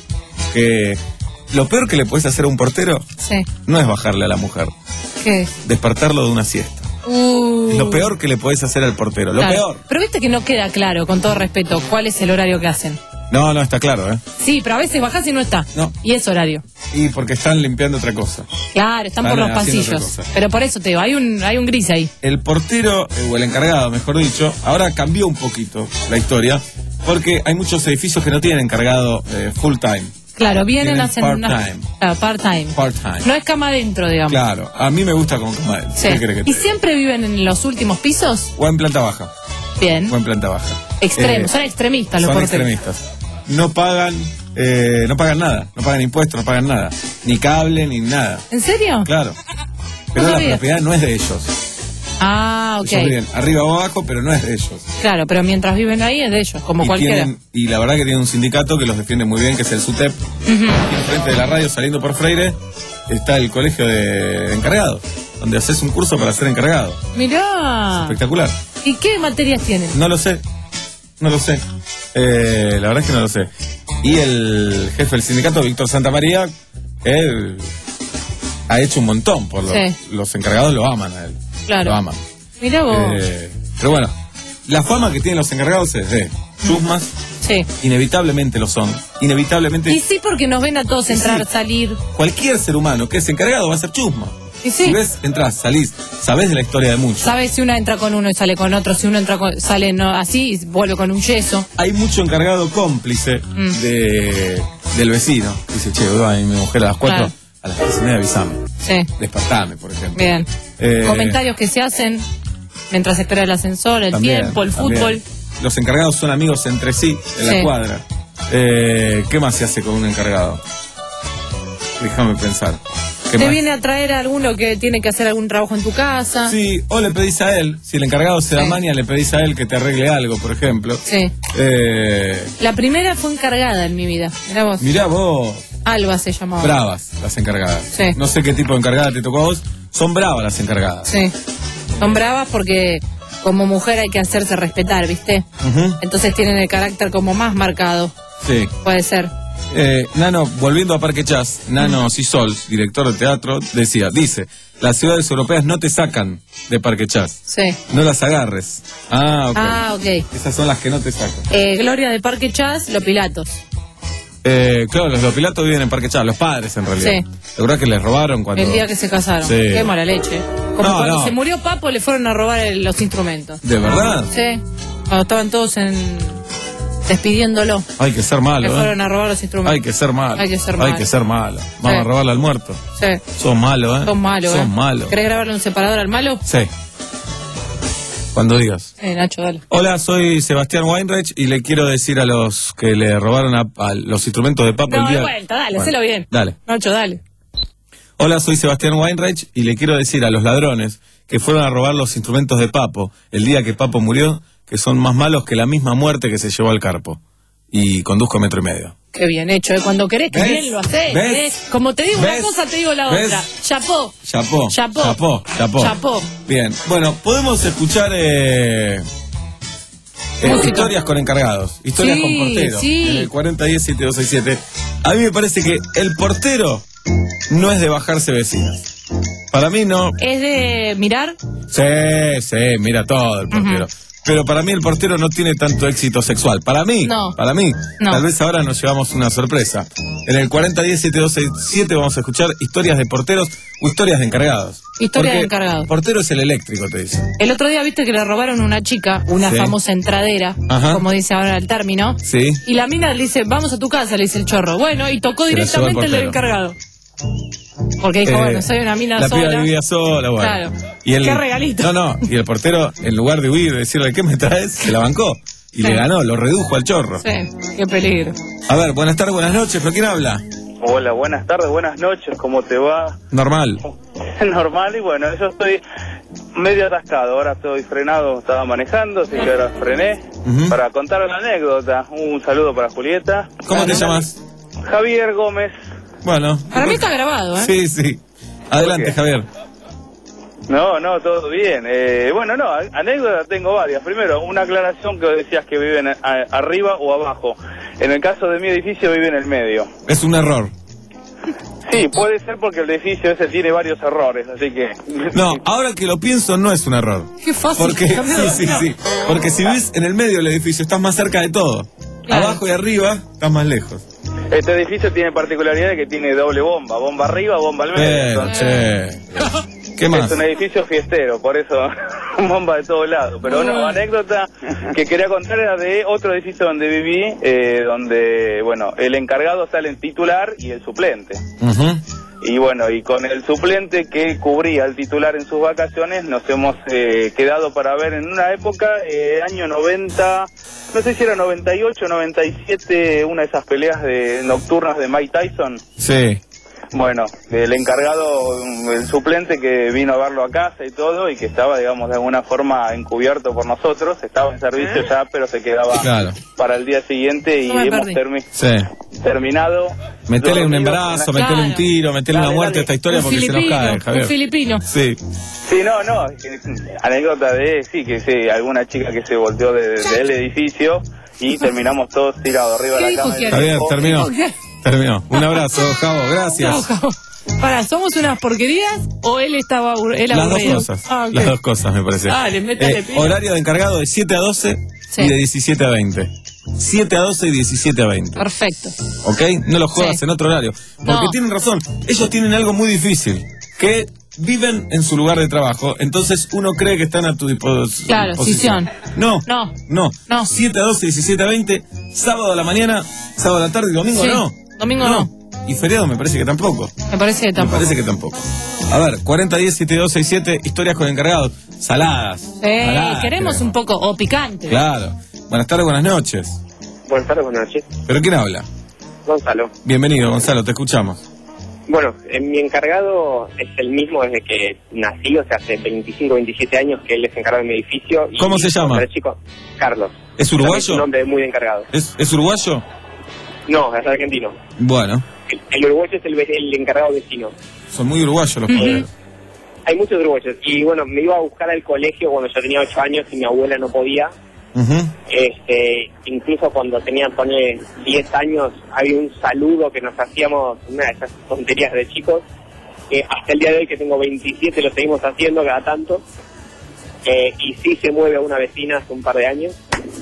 que lo peor que le puedes hacer a un portero Sí. no es bajarle a la mujer, ¿Qué? despertarlo de una siesta. Uh, Es lo peor que le podés hacer al portero, lo claro. peor. Pero viste que no queda claro, con todo respeto, cuál es el horario que hacen. No, no, está claro, ¿eh? Sí, pero a veces bajás y no está. No. Y es horario. Y porque están limpiando otra cosa. Claro, están por Están los haciendo otra pasillos. cosa. Pero por eso te digo, hay un, hay un gris ahí. El portero, eh, o el encargado, mejor dicho, ahora cambió un poquito la historia, porque hay muchos edificios que no tienen encargado eh, full time, Claro, vienen, Tienen hacen una... part-time. Claro, part-time. part-time. No es cama adentro, digamos. Claro, a mí me gusta como cama adentro. Sí. ¿Qué querés que te ¿Y diga? siempre viven en los últimos pisos? O en planta baja, Bien. o en planta baja. Extremos, Eh, son extremistas los son porteros. extremistas. No pagan, eh, no pagan nada, no pagan impuestos, no pagan nada, ni cable, ni nada. ¿En serio? Claro. Pero No la sabía. propiedad no es de ellos. Ah, ok. Ellos viven arriba o abajo, pero no es de ellos. Claro, pero mientras viven ahí es de ellos, como y, cualquiera. tienen- y la verdad que tienen un sindicato que los defiende muy bien, que es el SUTEP. Ujú. Y enfrente de la radio, saliendo por Freire, está el colegio de encargados, donde haces un curso para ser encargado. Mirá. Espectacular. ¿Y qué materias tienen? No lo sé, no lo sé. Eh, la verdad es que no lo sé. Y el jefe del sindicato, Víctor Santamaría, él ha hecho un montón por los, Sí. los encargados lo aman a él. Claro. Lo aman. Mirá vos. Eh, pero bueno, la fama que tienen los encargados es de chusmas, Sí. inevitablemente lo son. Inevitablemente. Y sí, porque nos ven a todos Sí, entrar, sí. salir. Cualquier ser humano que es encargado va a ser chusma. Y sí. Si ves, entras, salís, sabés de la historia de muchos. Sabes si uno entra con uno y sale con otro, si uno entra con, sale no, así y vuelve con un yeso. Hay mucho encargado cómplice Mm. de, del vecino. Dice, che, boludo, a mi mujer a las cuatro, Claro. a las tres y media avisame. Sí. Despertame, por ejemplo. Bien. Eh, Comentarios que se hacen mientras espera el ascensor, el También, tiempo, el también. fútbol. Los encargados son amigos entre sí, en Sí. la cuadra. Eh, ¿Qué más se hace con un encargado? Déjame pensar. ¿Qué Te más? viene a traer a alguno que tiene que hacer algún trabajo en tu casa. Sí, o le pedís a él, si el encargado se da Sí. maña, le pedís a él que te arregle algo, por ejemplo. Sí. Eh, La primera fue encargada en mi vida. Mirá vos. mirá vos, Alba se llamaba. bravas las encargadas. Sí. No sé qué tipo de encargada te tocó a vos, son bravas las encargadas. Sí. Son bravas porque como mujer hay que hacerse respetar, ¿viste? Ujú, Entonces tienen el carácter como más marcado. sí. Puede ser. Eh, Nano, volviendo a Parque Chas, Nano Sisol, director de teatro, decía, dice, las ciudades europeas no te sacan de Parque Chas, Sí. no las agarres. Ah, ok. Ah, ok. Esas son las que no te sacan. Eh, Gloria de Parque Chas, Los Pilatos. Eh, claro, los, los pilatos viven en Parque Chas, los padres en realidad. Sí. ¿Te acuerdas que les robaron cuando...? El día que se casaron. Sí. Qué mala leche. Como No, cuando no. se murió Papo le fueron a robar el- los instrumentos. ¿De verdad? Sí. Cuando estaban todos en despidiéndolo. Hay que ser malo, Le ¿eh? fueron a robar los instrumentos. Hay que ser malo. Hay que ser Hay malo. que ser malo. Vamos Sí. a robarle al muerto. Sí. Sos malo, ¿eh? Son malos, Sos ¿eh? malo. ¿Querés grabarle un separador al malo? Sí. Cuando digas. Eh, Nacho, dale. Hola, soy Sebastián Weinreich y le quiero decir a los que le robaron a, a los instrumentos de Papo No, el día... de vuelta, dale, Bueno, hacelo bien. Dale. Nacho, dale. Hola, soy Sebastián Weinreich y le quiero decir a los ladrones que fueron a robar los instrumentos de Papo el día que Papo murió, que son más malos que la misma muerte que se llevó al Carpo. Y conduzco metro y medio. Qué bien hecho, ¿eh? Cuando querés que ¿Ves? bien lo hacés. ¿Ves? ¿eh? Como te digo ¿Ves? una cosa, te digo la ¿Ves? otra. Chapó. Chapó. Chapó. Chapó. Chapó. Chapó. Bien. Bueno, podemos escuchar eh, eh, Música. historias con encargados, historias Sí, con porteros. sí. En el cuarenta diez siete dos seis siete. A mí me parece que el portero no es de bajarse vecinas. Para mí no. Es de mirar. Sí, sí, mira todo el portero. pero para mí el portero no tiene tanto éxito sexual. Para mí, No. para mí, No. tal vez ahora nos llevamos una sorpresa. En el cuarenta diez siete dos seis siete vamos a escuchar historias de porteros o historias de encargados. Historia de Porque encargados. Portero es el eléctrico, te dice. El otro día viste que le robaron una chica, una Sí. famosa entradera, Ajá. como dice ahora el término. Sí. Y la mina le dice, vamos a tu casa, le dice el chorro. Bueno, y tocó Se la llevó el directamente el del portero. encargado. Porque dijo, Eh, bueno, soy una mina la sola. piba vivía sola, bueno. Claro. Y el, Qué regalito. No, no, y el portero, en lugar de huir, de decirle, ¿qué me traes? Se la bancó. Y Sí. le ganó, lo redujo al chorro. Sí, qué peligro. A ver, buenas tardes, buenas noches, ¿pero quién habla? Hola, buenas tardes, buenas noches, ¿cómo te va? Normal. Normal, y bueno, yo estoy medio atascado, ahora estoy frenado, estaba manejando, así que ahora frené. Ujú. Para contar una anécdota, un saludo para Julieta. ¿Cómo te llamas? Javier Gómez. Bueno. Para mí está grabado, ¿eh? Sí, sí. Adelante, ¿Por qué? Javier. No, no, todo bien. Eh, bueno, no, a- anécdotas tengo varias. Primero, una aclaración que decías que viven a- arriba o abajo. En el caso de mi edificio vive en el medio. Es un error. Sí, puede ser porque el edificio ese tiene varios errores, así que... No, ahora que lo pienso, no es un error. Qué fácil. Porque, Javier. sí, sí, sí. Porque si vivís en el medio del edificio, estás más cerca de todo. Claro. Abajo y arriba, estás más lejos. Este edificio tiene particularidad de que tiene doble bomba, bomba arriba, bomba al medio. Bien, entonces, che. ¿Qué más? es un edificio fiestero, por eso bomba de todos lados. Pero una anécdota que quería contar era de otro edificio donde viví, eh, donde, bueno, el encargado sale en titular y el suplente. Ujú. Y bueno, y con el suplente que cubría al titular en sus vacaciones, nos hemos eh, quedado para ver en una época, eh, año noventa, no sé si era noventa y ocho, noventa y siete, una de esas peleas de nocturnas de Mike Tyson. Sí. Bueno, el encargado, el suplente que vino a verlo a casa y todo, y que estaba, digamos, de alguna forma encubierto por nosotros, estaba en servicio ya, pero se quedaba Claro. para el día siguiente y No me hemos perdí. termi- Sí. terminado. Metele un dormidos en embarazo, la- metele un Claro. tiro, metele Dale, una muerte dale. a esta historia Un porque se nos filipino, cae, Javier. un filipino. Sí. Sí, no, no, es que, anécdota de, sí, que sí, alguna chica que se volteó de- de- del edificio y terminamos todos tirados arriba de ¿Qué la dijo cama. que del Javier, tipo. terminó. ¿Qué? Terminó. Un abrazo, Javo, gracias. No, Javo. Para, ¿somos unas porquerías o él estaba abur- él Las dos aburrido? cosas. Ah, ok. Las dos cosas, me parece. Dale, métale Eh, pila. horario de encargado de siete a doce Sí. y de diecisiete a veinte. siete a doce y diecisiete a veinte. Perfecto. ¿Ok? No los jodas Sí. en otro horario. Porque No. tienen razón. Ellos tienen algo muy difícil. Que viven en su lugar de trabajo. Entonces uno cree que están a tu dispo- Claro, disposición. sesión. No. No. No. No. siete a doce, diecisiete a veinte. Sábado a la mañana, sábado a la tarde y domingo Sí. no. Domingo no. Y feriado me parece que tampoco. Me parece que Me tampoco. parece que tampoco. A ver, cuarenta diez siete dos seis siete, historias con encargados. Saladas. Eh, Saladas, queremos un poco, o picante. Claro. Buenas tardes, buenas noches. Buenas tardes, buenas noches. ¿Pero quién habla? Gonzalo. Bienvenido, Gonzalo, te escuchamos. Bueno, eh, mi encargado es el mismo desde que nací, o sea, hace veinticinco, veintisiete años que él es encargado de mi edificio. Y ¿Cómo se llama? cuando era chico, Carlos. ¿Es uruguayo? Es un nombre muy de encargado. ¿Es, es uruguayo? No, es argentino. Bueno, El, el uruguayo es el, ve- el encargado vecino. son muy uruguayos los poderes. Hay muchos uruguayos. Y bueno, me iba a buscar al colegio cuando yo tenía ocho años y mi abuela no podía. Ujú. Este, incluso cuando tenían, pone diez años, había un saludo que nos hacíamos, una de esas tonterías de chicos, que hasta el día de hoy que tengo veintisiete lo seguimos haciendo cada tanto. Eh, y sí se mueve a una vecina hace un par de años.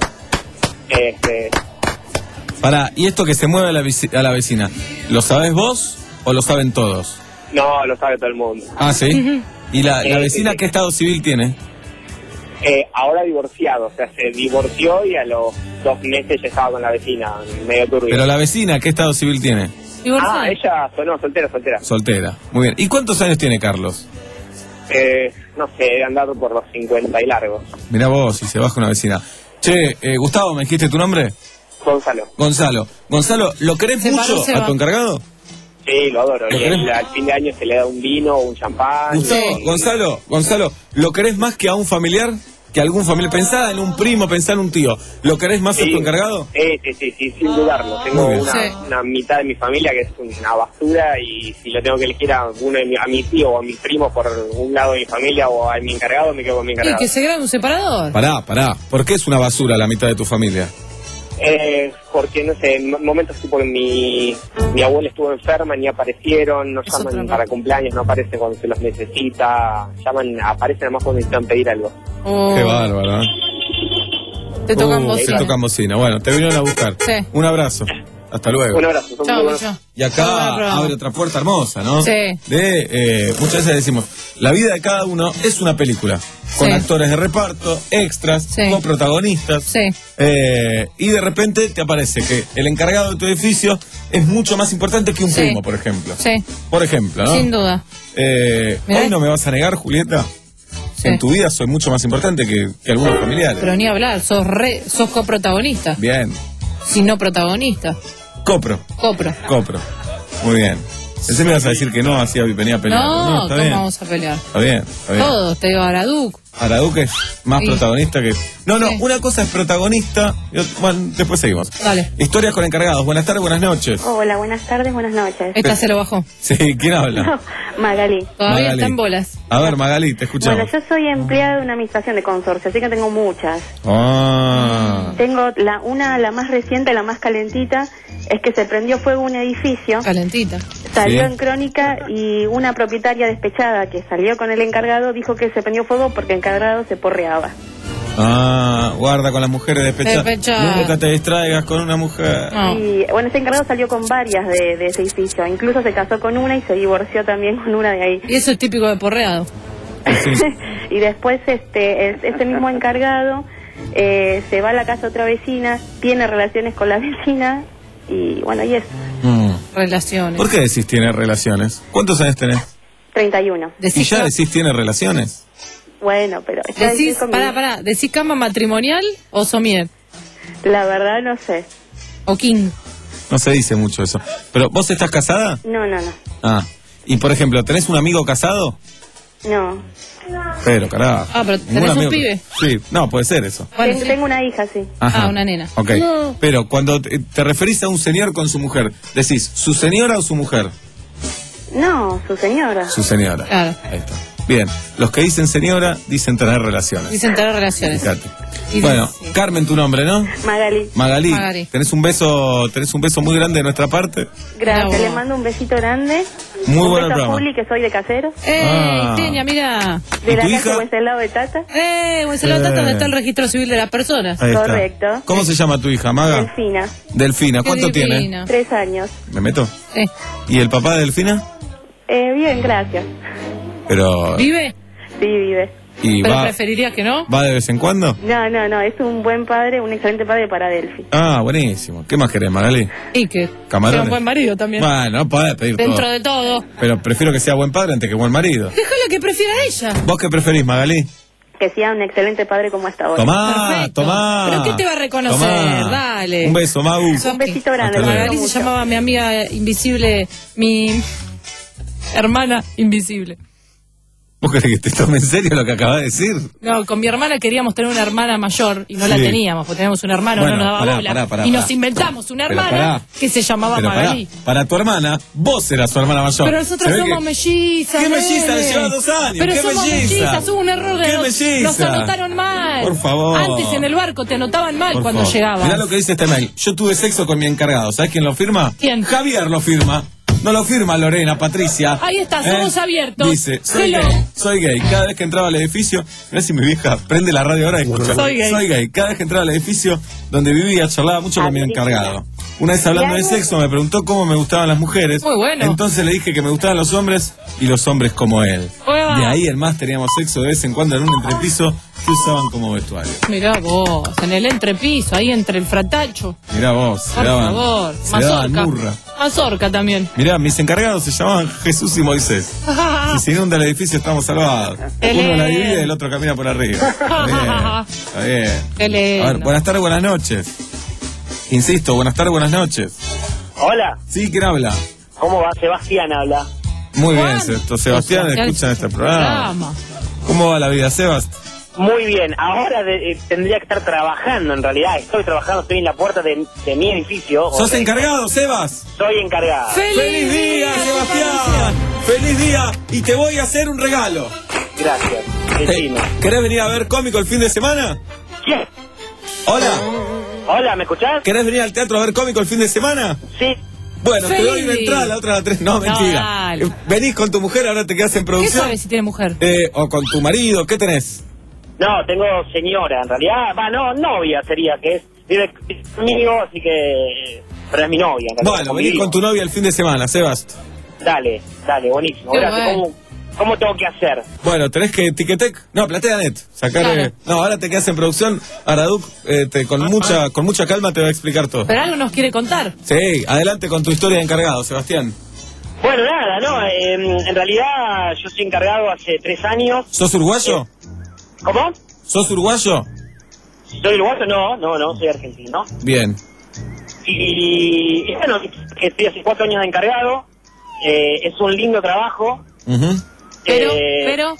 Este, Pará, ¿y esto que se mueve a la, vici- a la vecina, lo sabés vos o lo saben todos? no, lo sabe todo el mundo. Ah, ¿sí? ¿Y la, la Eh, vecina sí, sí. qué estado civil tiene? Eh, ahora divorciado, o sea, se divorció y a los dos meses ya estaba con la vecina, medio turbio. Pero la vecina, ¿qué estado civil tiene? Divorciado. Ah, ella, no, soltera, soltera. Soltera. Muy bien. ¿Y cuántos años tiene Carlos? Eh, no sé, he andado por los cincuenta y largos. Mirá vos, si se baja una vecina. Che, eh, Gustavo, ¿me dijiste tu nombre? Gonzalo. Gonzalo. Gonzalo, ¿lo querés Se mucho paró, se a va. tu encargado? Sí, lo adoro. ¿Lo Y querés? el- al fin de año se le da un vino o un champán. Gustavo, y- Gonzalo, Gonzalo, ¿lo querés más que a un familiar? ¿Que a algún familiar? Pensá en un primo, pensá en un tío. ¿Lo querés más a Sí. tu encargado? Sí, sí, sí, sí, sin dudarlo. Tengo Muy bien. una, Sí. una mitad de mi familia que es una basura y si lo tengo que elegir a uno de mi, a mi tío o a mis primos por un lado de mi familia o a mi encargado, me quedo con mi Y encargado. que se grabe un separador. Pará, pará. ¿Por qué es una basura la mitad de tu familia? Eh, porque, no sé, en momentos tipo que mi, mi abuela estuvo enferma, ni aparecieron, no Es llaman otra para cosa. cumpleaños, no aparecen cuando se los necesita, llaman, aparecen además cuando necesitan pedir algo. Oh. Qué bárbaro, ¿eh? Te tocan Uh, bocina. Te tocan bocina. Bueno, te vinieron a buscar. Sí. Un abrazo. Hasta luego. Un abrazo. son muy Chao, buenos. chao. Y acá Chao, chao. abre otra puerta hermosa, ¿no? Sí. De, eh, muchas veces decimos, la vida de cada uno es una película. Con Sí. actores de reparto, extras, Sí. coprotagonistas. Sí. Eh, y de repente te aparece que el encargado de tu edificio es mucho más importante que un Sí. primo, por ejemplo. Sí, Por ejemplo, ¿no? sin duda. Eh, Mirá. hoy no me vas a negar, Julieta. Sí. En tu vida soy mucho más importante que, que algunos familiares. Pero ni hablar, sos re, sos coprotagonista. Bien. Si no protagonista. Copro. Copro. Copro. Muy bien. Pensé me ibas a decir que no, hacía venía a pelear. No, está ¿cómo bien. vamos a pelear? Está bien, está bien. Todos, te digo, Araduc. Araduque es más Sí. protagonista que... No, no, Sí. una cosa es protagonista... y ot- Bueno, después seguimos. Dale. Historias con encargados. Buenas tardes, buenas noches. Hola, buenas tardes, buenas noches. Esta se lo bajó. Sí, ¿quién habla? Magali. Todavía Magali. está en bolas. A ver, Magali, te escuchamos. Bueno, yo soy empleada de una administración de consorcio, así que tengo muchas. Ah, Tengo la una, la más reciente, la más calentita, es que se prendió fuego un edificio, Calentita. salió Sí. en crónica y una propietaria despechada que salió con el encargado dijo que se prendió fuego porque el encargado se porreaba. ah, guarda con las mujeres despechadas. Despechadas. Nunca te distraigas con una mujer. No. Y bueno, ese encargado salió con varias de, de ese edificio, incluso se casó con una y se divorció también con una de ahí. Y eso es típico de porreado. Sí. Y después este el- ese mismo encargado eh, se va a la casa de otra vecina, tiene relaciones con la vecina y bueno, y es Mm. Relaciones. ¿Por qué decís tiene relaciones? ¿Cuántos años tenés? treinta y uno. ¿Y Decís, ya ca- decís tiene relaciones? Bueno, pero está decís, diciendo con mi- pará, pará, ¿decís cama matrimonial o somier? la verdad no sé. ¿O king? No se dice mucho eso. ¿Pero vos estás casada? No, no, no. Ah. Y por ejemplo, ¿tenés un amigo casado? No. Pero, carajo. Ah, pero Ningún ¿tenés un amigo- pibe? Sí, no, puede ser eso. Bueno, Ten- sí. Tengo una hija, sí. Ajá. Ah, una nena. Ok. Pero cuando te, te referís a un señor con su mujer, ¿decís su señora o su mujer? No, su señora. Su señora. Claro. Ahí está. Bien. Los que dicen señora dicen tener relaciones. Dicen tener relaciones. Fíjate. Y Bueno, dice- Carmen, tu nombre, ¿no? Magali. Magalí. Magalí. ¿Tenés un beso, tenés un beso muy grande de nuestra parte? Gracias, Bravo. le mando un besito grande. Muy un bueno el beso a programa. Juli, que soy de Casero. ¡Ey, Ah. Tenia, mira! De ¿Y la tu calle hija? Wenceslao de Tata. ¡Eh, Wenceslao Tata, donde está el registro civil de las personas! Ahí está. Correcto. ¿Cómo se llama tu hija, Maga? Delfina. Delfina. Qué ¿Cuánto tiene? divina. Tres años. ¿Me meto? Eh, ¿Y el papá de Delfina? Eh, bien, gracias. Pero... ¿Vive? Sí, vive. ¿Y ¿Pero va, preferirías que no? va de vez en cuando? No, no, no, es un buen padre, un excelente padre para Delphi. Ah, buenísimo. ¿Qué más querés, Magali? Y que Camarones. sea un buen marido también. Bueno, no podés pedir Dentro todo. de todo. Pero prefiero que sea buen padre antes que buen marido. Déjala que prefiera a ella. ¿Vos qué preferís, Magali? Que sea un excelente padre como hasta ahora. Tomá, Perfecto. tomá. ¿Pero qué te va a reconocer? Tomá. Dale. Un beso, Magu. Un besito grande. Hasta lo luego. Magali quiero se mucho. llamaba mi amiga invisible, mi hermana invisible. ¿Vos querés que te tome en serio lo que acabas de decir? No, con mi hermana queríamos tener una hermana mayor y no la Sí. teníamos, porque teníamos un hermano, Bueno, no nos daba pará, bola. pará, pará, y nos pará. inventamos una Pero hermana pará. que se llamaba Pero pará, Magali. para tu hermana, vos eras su hermana mayor. Pero nosotros Se ve somos que- mellizas. ¿Qué melliza? nene. Le lleva dos años. Pero ¿Qué somos melliza? mellizas, hubo un error. ¿Qué nos, melliza? nos anotaron mal. Por favor. Antes en el barco te anotaban mal Por cuando favor. llegabas. Mirá lo que dice este mail. Yo tuve sexo con mi encargado. ¿Sabes quién lo firma? ¿Quién? Javier lo firma. No lo firma Lorena, Patricia. Ahí está, somos abiertos. Dice, soy Hello. gay, soy gay. Cada vez que entraba al edificio, mirá si mi vieja prende la radio ahora y escucha. Soy gay. Cada vez que entraba al edificio donde vivía, charlaba mucho con mi encargado. Una vez hablando de sexo me preguntó cómo me gustaban las mujeres. Muy bueno. Entonces le dije que me gustaban los hombres y los hombres como él. Ueva. De ahí en más teníamos sexo de vez en cuando en un entrepiso que usaban como vestuario. Mirá vos, en el entrepiso, ahí entre el fratacho. Mirá vos, se Por daban, favor, se daban mazorca. murra. Mazorca también. Mirá, mis encargados se llamaban Jesús y Moisés. Si se inunda el edificio estamos salvados. Qué Uno la lindo. divide y el otro camina por arriba. Está bien, está bien. Qué lindo. A ver, buenas tardes, buenas noches. Insisto, buenas tardes, buenas noches. Hola, Sí, ¿quién habla? ¿cómo va? Sebastián habla. Muy bien, Juan. Sebastián, Sebastián Sebastián, escuchan este programa. programa. ¿Cómo va la vida, Sebas? Muy bien, ahora de- eh, tendría que estar trabajando, en realidad. Estoy trabajando, estoy en la puerta de, de mi edificio. ¿Sos O de- encargado, Sebas? Soy encargado. ¡Feliz día, Sebastián! ¡Feliz día! Y te voy a hacer un regalo. Gracias. Qué Te- lindo. ¿Querés venir a ver cómico el fin de semana? ¿Quién? Hola, Hola, ¿me escuchás? ¿querés venir al teatro a ver cómico el fin de semana? Sí. Bueno, te Feliz. doy una entrada, la otra a la tres. No, mentira. dale. Eh, Venís con tu mujer, ahora te quedas en ¿Qué producción. sabes si tiene mujer? Eh, o con tu marido, ¿qué tenés? No, tengo señora, en realidad, va, no, novia sería, que es, vive conmigo, así que, pero es mi novia. En realidad, Bueno, vení con tu novia el fin de semana, Sebas. Dale, dale, buenísimo. Qué Gracias. bueno. ¿Cómo, ¿Cómo tengo que hacer? Bueno, tenés que Ticketek, no, PlateaNet, sacar, Claro. eh, no, ahora te quedas en producción, Araduc, eh, te- con mucha, con mucha calma te va a explicar todo. Pero algo nos quiere contar. Sí, adelante con tu historia de encargado, Sebastián. Bueno, nada, no, eh, en realidad yo soy encargado hace tres años. ¿Sos uruguayo? ¿Cómo? ¿Sos uruguayo? ¿Soy uruguayo? No, no, no, soy argentino. Bien. Y, y bueno, estoy hace cuatro años de encargado, eh, es un lindo trabajo. Ujú. Pero, eh, pero,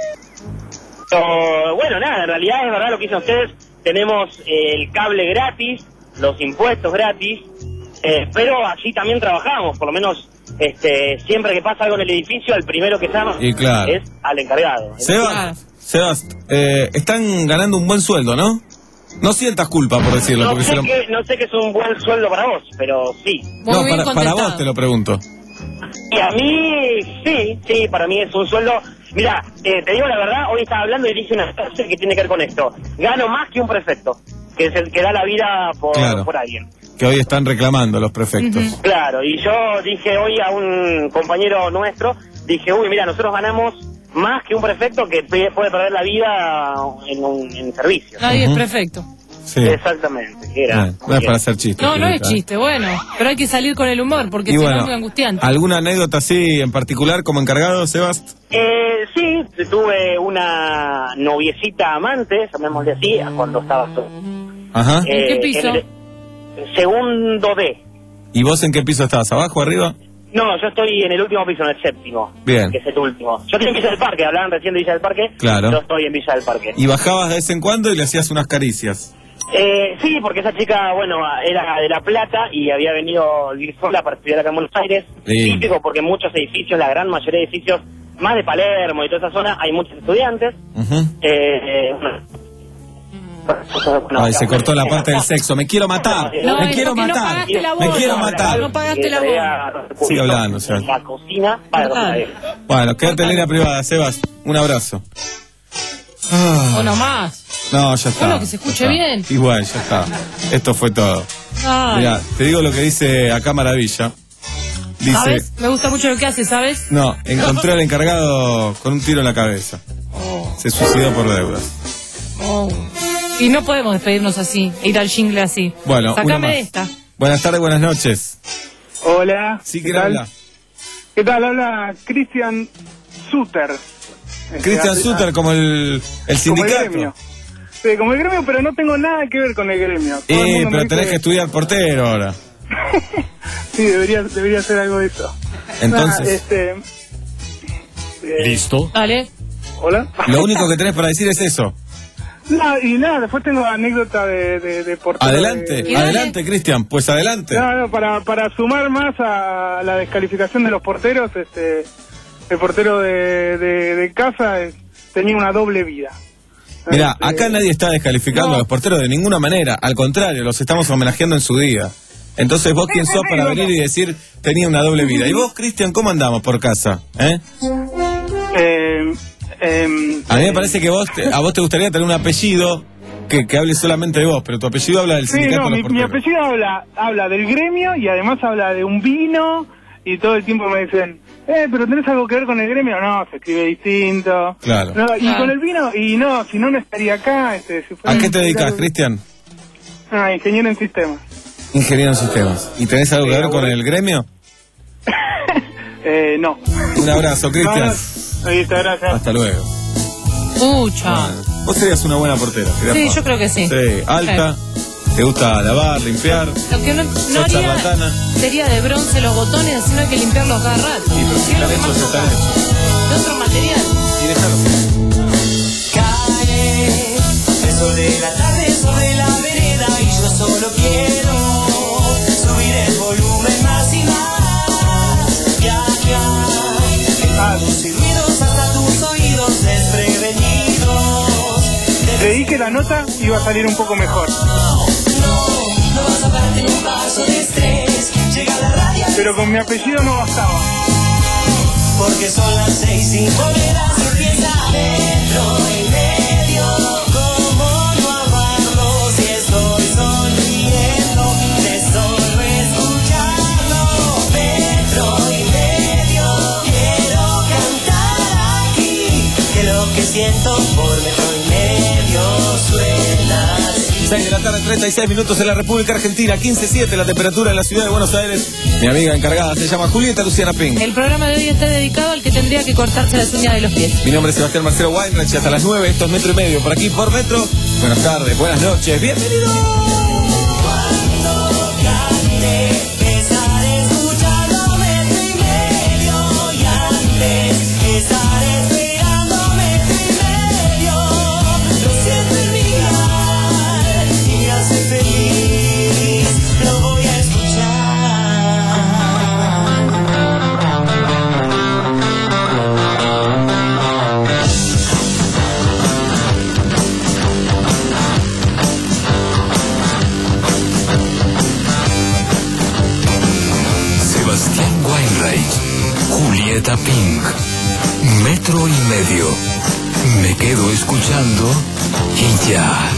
pero, bueno, nada, en realidad es verdad lo que dicen ustedes, tenemos eh, el cable gratis, los impuestos gratis, eh, pero así también trabajamos, por lo menos este siempre que pasa algo en el edificio, el primero que llama Y claro. es al encargado. Sebas, Sebas, eh, están ganando un buen sueldo, ¿no? No sientas culpa por decirlo, No porque sé, se lo... que, no sé que es un buen sueldo para vos, pero sí. muy No, bien para, para contestado. vos te lo pregunto. Y a mí, sí, sí, para mí es un sueldo. Mira, eh, te digo la verdad, hoy estaba hablando y dije una frase que tiene que ver con esto. Gano más que un prefecto, que es el que da la vida por, Claro. por alguien. Que hoy están reclamando los prefectos. Ujú. Claro, y yo dije hoy a un compañero nuestro, dije, uy, mira, nosotros ganamos más que un prefecto que pe- puede perder la vida en un en servicio. Nadie Ujú. es perfecto. Sí. Exactamente, que era. Bien, no es para hacer chistes. No, no es Julita. chiste, bueno. Pero hay que salir con el humor, porque Y si no bueno, es muy angustiante. ¿alguna anécdota así en particular como encargado, Sebas? Eh, sí, tuve una noviecita amante, llamémosle así, cuando estaba solo. Ajá. Eh, qué piso? en el segundo D. ¿Y vos en qué piso estabas? ¿Abajo, arriba? No, yo estoy en el último piso, en el séptimo. Bien. Que es el último. Yo estoy en Villa del Parque, hablaban recién de Villa del Parque. Claro. Yo estoy en Villa del Parque. Y bajabas de vez en cuando y le hacías unas caricias. Eh, sí, porque esa chica, bueno, era de La Plata y había venido a vivir sola para estudiar acá en Buenos Aires. Lindo. Típico porque en muchos edificios, la gran mayoría de edificios, más de Palermo y toda esa zona, hay muchos estudiantes. Ujú. Eh, bueno, Ay, se cortó la parte del sexo. Me quiero matar. No, Me es quiero porque no matar. pagaste la Me boda. quiero matar. No pagaste la boda. Sigue hablando, o sea. La cocina para Verdad. Bueno, quédate en línea privada, Sebas. Un abrazo. Ah, O no más. no, ya está. Bueno, que se escuche Ya está. bien. Igual, ya está. Esto fue todo. Ay. Mira, te digo lo que dice acá Maravilla. Dice, ¿Sabes? Me gusta mucho lo que hace, ¿sabes? no, encontré al encargado con un tiro en la cabeza. Oh, Se suicidó por deudas. oh. Y no podemos despedirnos así, ir al jingle así. Bueno, una Sácame más. de esta. Buenas tardes, buenas noches. Hola. Sí, ¿qué ¿quién tal? habla? ¿Qué tal? Habla Cristian Suter. Cristian Este, Suter, como el, el Como el sindicato. gremio. Sí, como el gremio, pero no tengo nada que ver con el gremio. Todo el Eh, mundo me pero dice tenés que estudiar portero ahora. Sí, debería, debería hacer algo de eso. Entonces, Nada, este... eh, ¿listo? Dale. Hola. Lo único que tenés para decir es eso. No, y nada, después tengo anécdota de, de, de portero. Adelante, de- adelante, Cristian, pues adelante. No, no, para, para sumar más a la descalificación de los porteros, este, el portero de, de, de casa eh, tenía una doble vida. Mira, acá nadie está descalificando a los porteros de ninguna manera. Al contrario, los estamos homenajeando en su día. Entonces, ¿vos quién sos para venir y decir tenía una doble vida? ¿Y vos, Cristian, cómo andamos por casa? ¿Eh? Eh, eh, A mí me parece que vos te- a vos te gustaría tener un apellido que, que hable solamente de vos, pero tu apellido habla del sí, sindicato no, de mi, los mi porteros. apellido habla, habla del gremio y además habla de un vino y todo el tiempo me dicen, eh, pero ¿tenés algo que ver con el gremio? No, se escribe distinto. Claro. No, y Claro. con el vino, y no, si no, no estaría acá. Este, si fuera ¿A qué un- te dedicas, Cristian? Ah, ingeniero en sistemas. Ingeniero en sistemas. ¿Y tenés algo que Sí, ver con bueno. el gremio? Eh, no. Un abrazo, Cristian. No, listo, gracias. Hasta luego. Mucha. Vos serías una buena portera. serías Sí, buena. yo creo que sí. Sí, alta, te gusta lavar, limpiar. Lo que no, no Sos haría charlatana. sería de bronce los botones, sino hay que limpiarlos cada rato. Sí, pero si ¿Qué es lo están que más hechos, toca? están hechos. De otro material. Y dejarlo. Cae el sol de la tarde sobre la vereda y yo solo quiero subir el volumen más y más. Ya, ya, luz y ruidos hasta tus oídos desprevenidos. Creí que la nota iba a salir un poco mejor. No, no vas a darte un paso de estrés. Llega la radio. Pero con mi apellido no bastaba. Porque son las seis, cinco horas, empieza dentro y medio. cientos por metro y medio suena así. seis de la tarde, treinta y seis minutos en la República Argentina, quince siete la temperatura en la ciudad de Buenos Aires. Mi amiga encargada se llama Julieta Luciana Pink. El programa de hoy está dedicado al que tendría que cortarse las uñas de los pies. Mi nombre es Sebastián Marcelo Weinreich y hasta las nueve, esto es Metro y Medio, por aquí por Metro. Buenas tardes, buenas noches, bienvenidos. Julieta Pink, Metro y Medio. Me quedo escuchando y ya.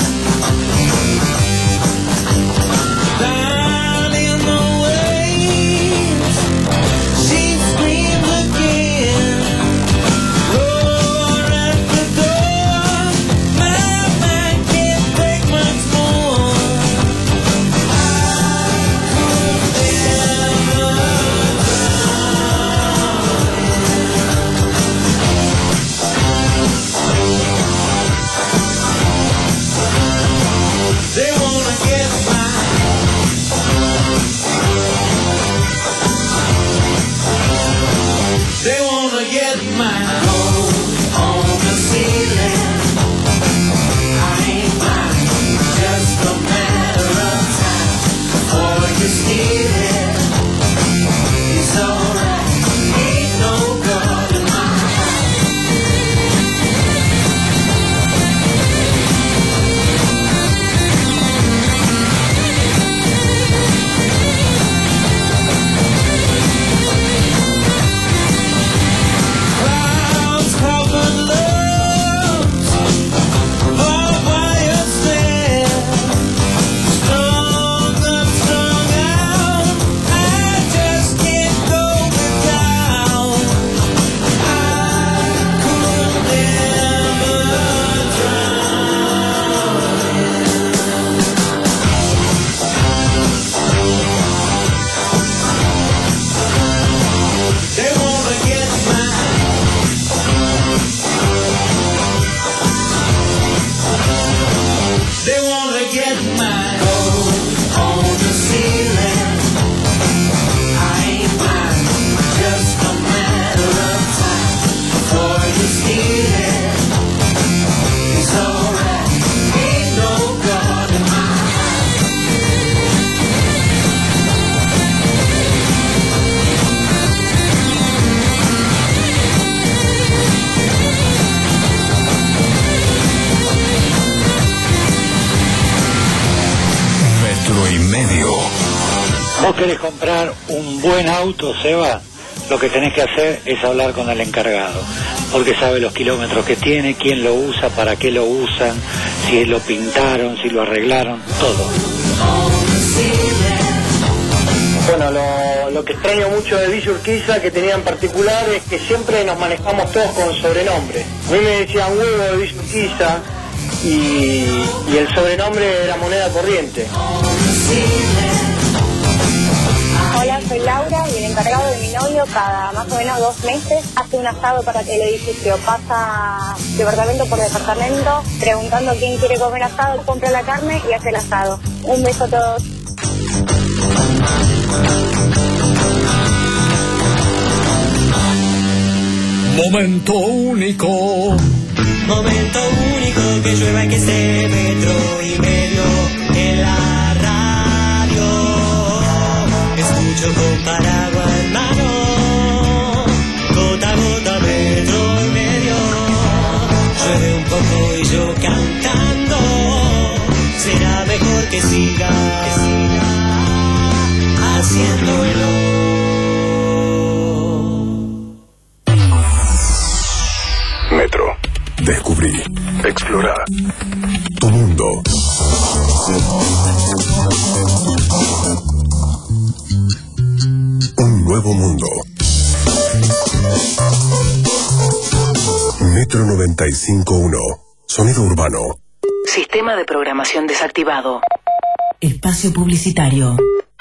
¿Vos querés comprar un buen auto, Seba? Lo que tenés que hacer es hablar con el encargado, porque sabe los kilómetros que tiene, quién lo usa, para qué lo usan, si lo pintaron, si lo arreglaron, todo. Bueno, lo, lo que extraño mucho de Villa Urquiza, que tenía en particular, es que siempre nos manejamos todos con sobrenombre. A mí me decían huevo de Villa Urquiza y, y el sobrenombre era moneda corriente. Hola, soy Laura y el encargado de mi novio cada más o menos dos meses hace un asado para el edificio. Pasa departamento por departamento preguntando quién quiere comer asado, compra la carne y hace el asado. Un beso a todos. Momento único. Momento único, que llueva y que se metro y medio en la radio. Escucho con paraguas en mano, gota a gota, metro y medio. Llueve un poco y yo cantando, será mejor que siga, que siga haciéndolo. Metro. Descubrí. Explora. Tu mundo. Un nuevo mundo. Metro noventa y cinco punto uno. Sonido urbano. Sistema de programación desactivado. Espacio publicitario.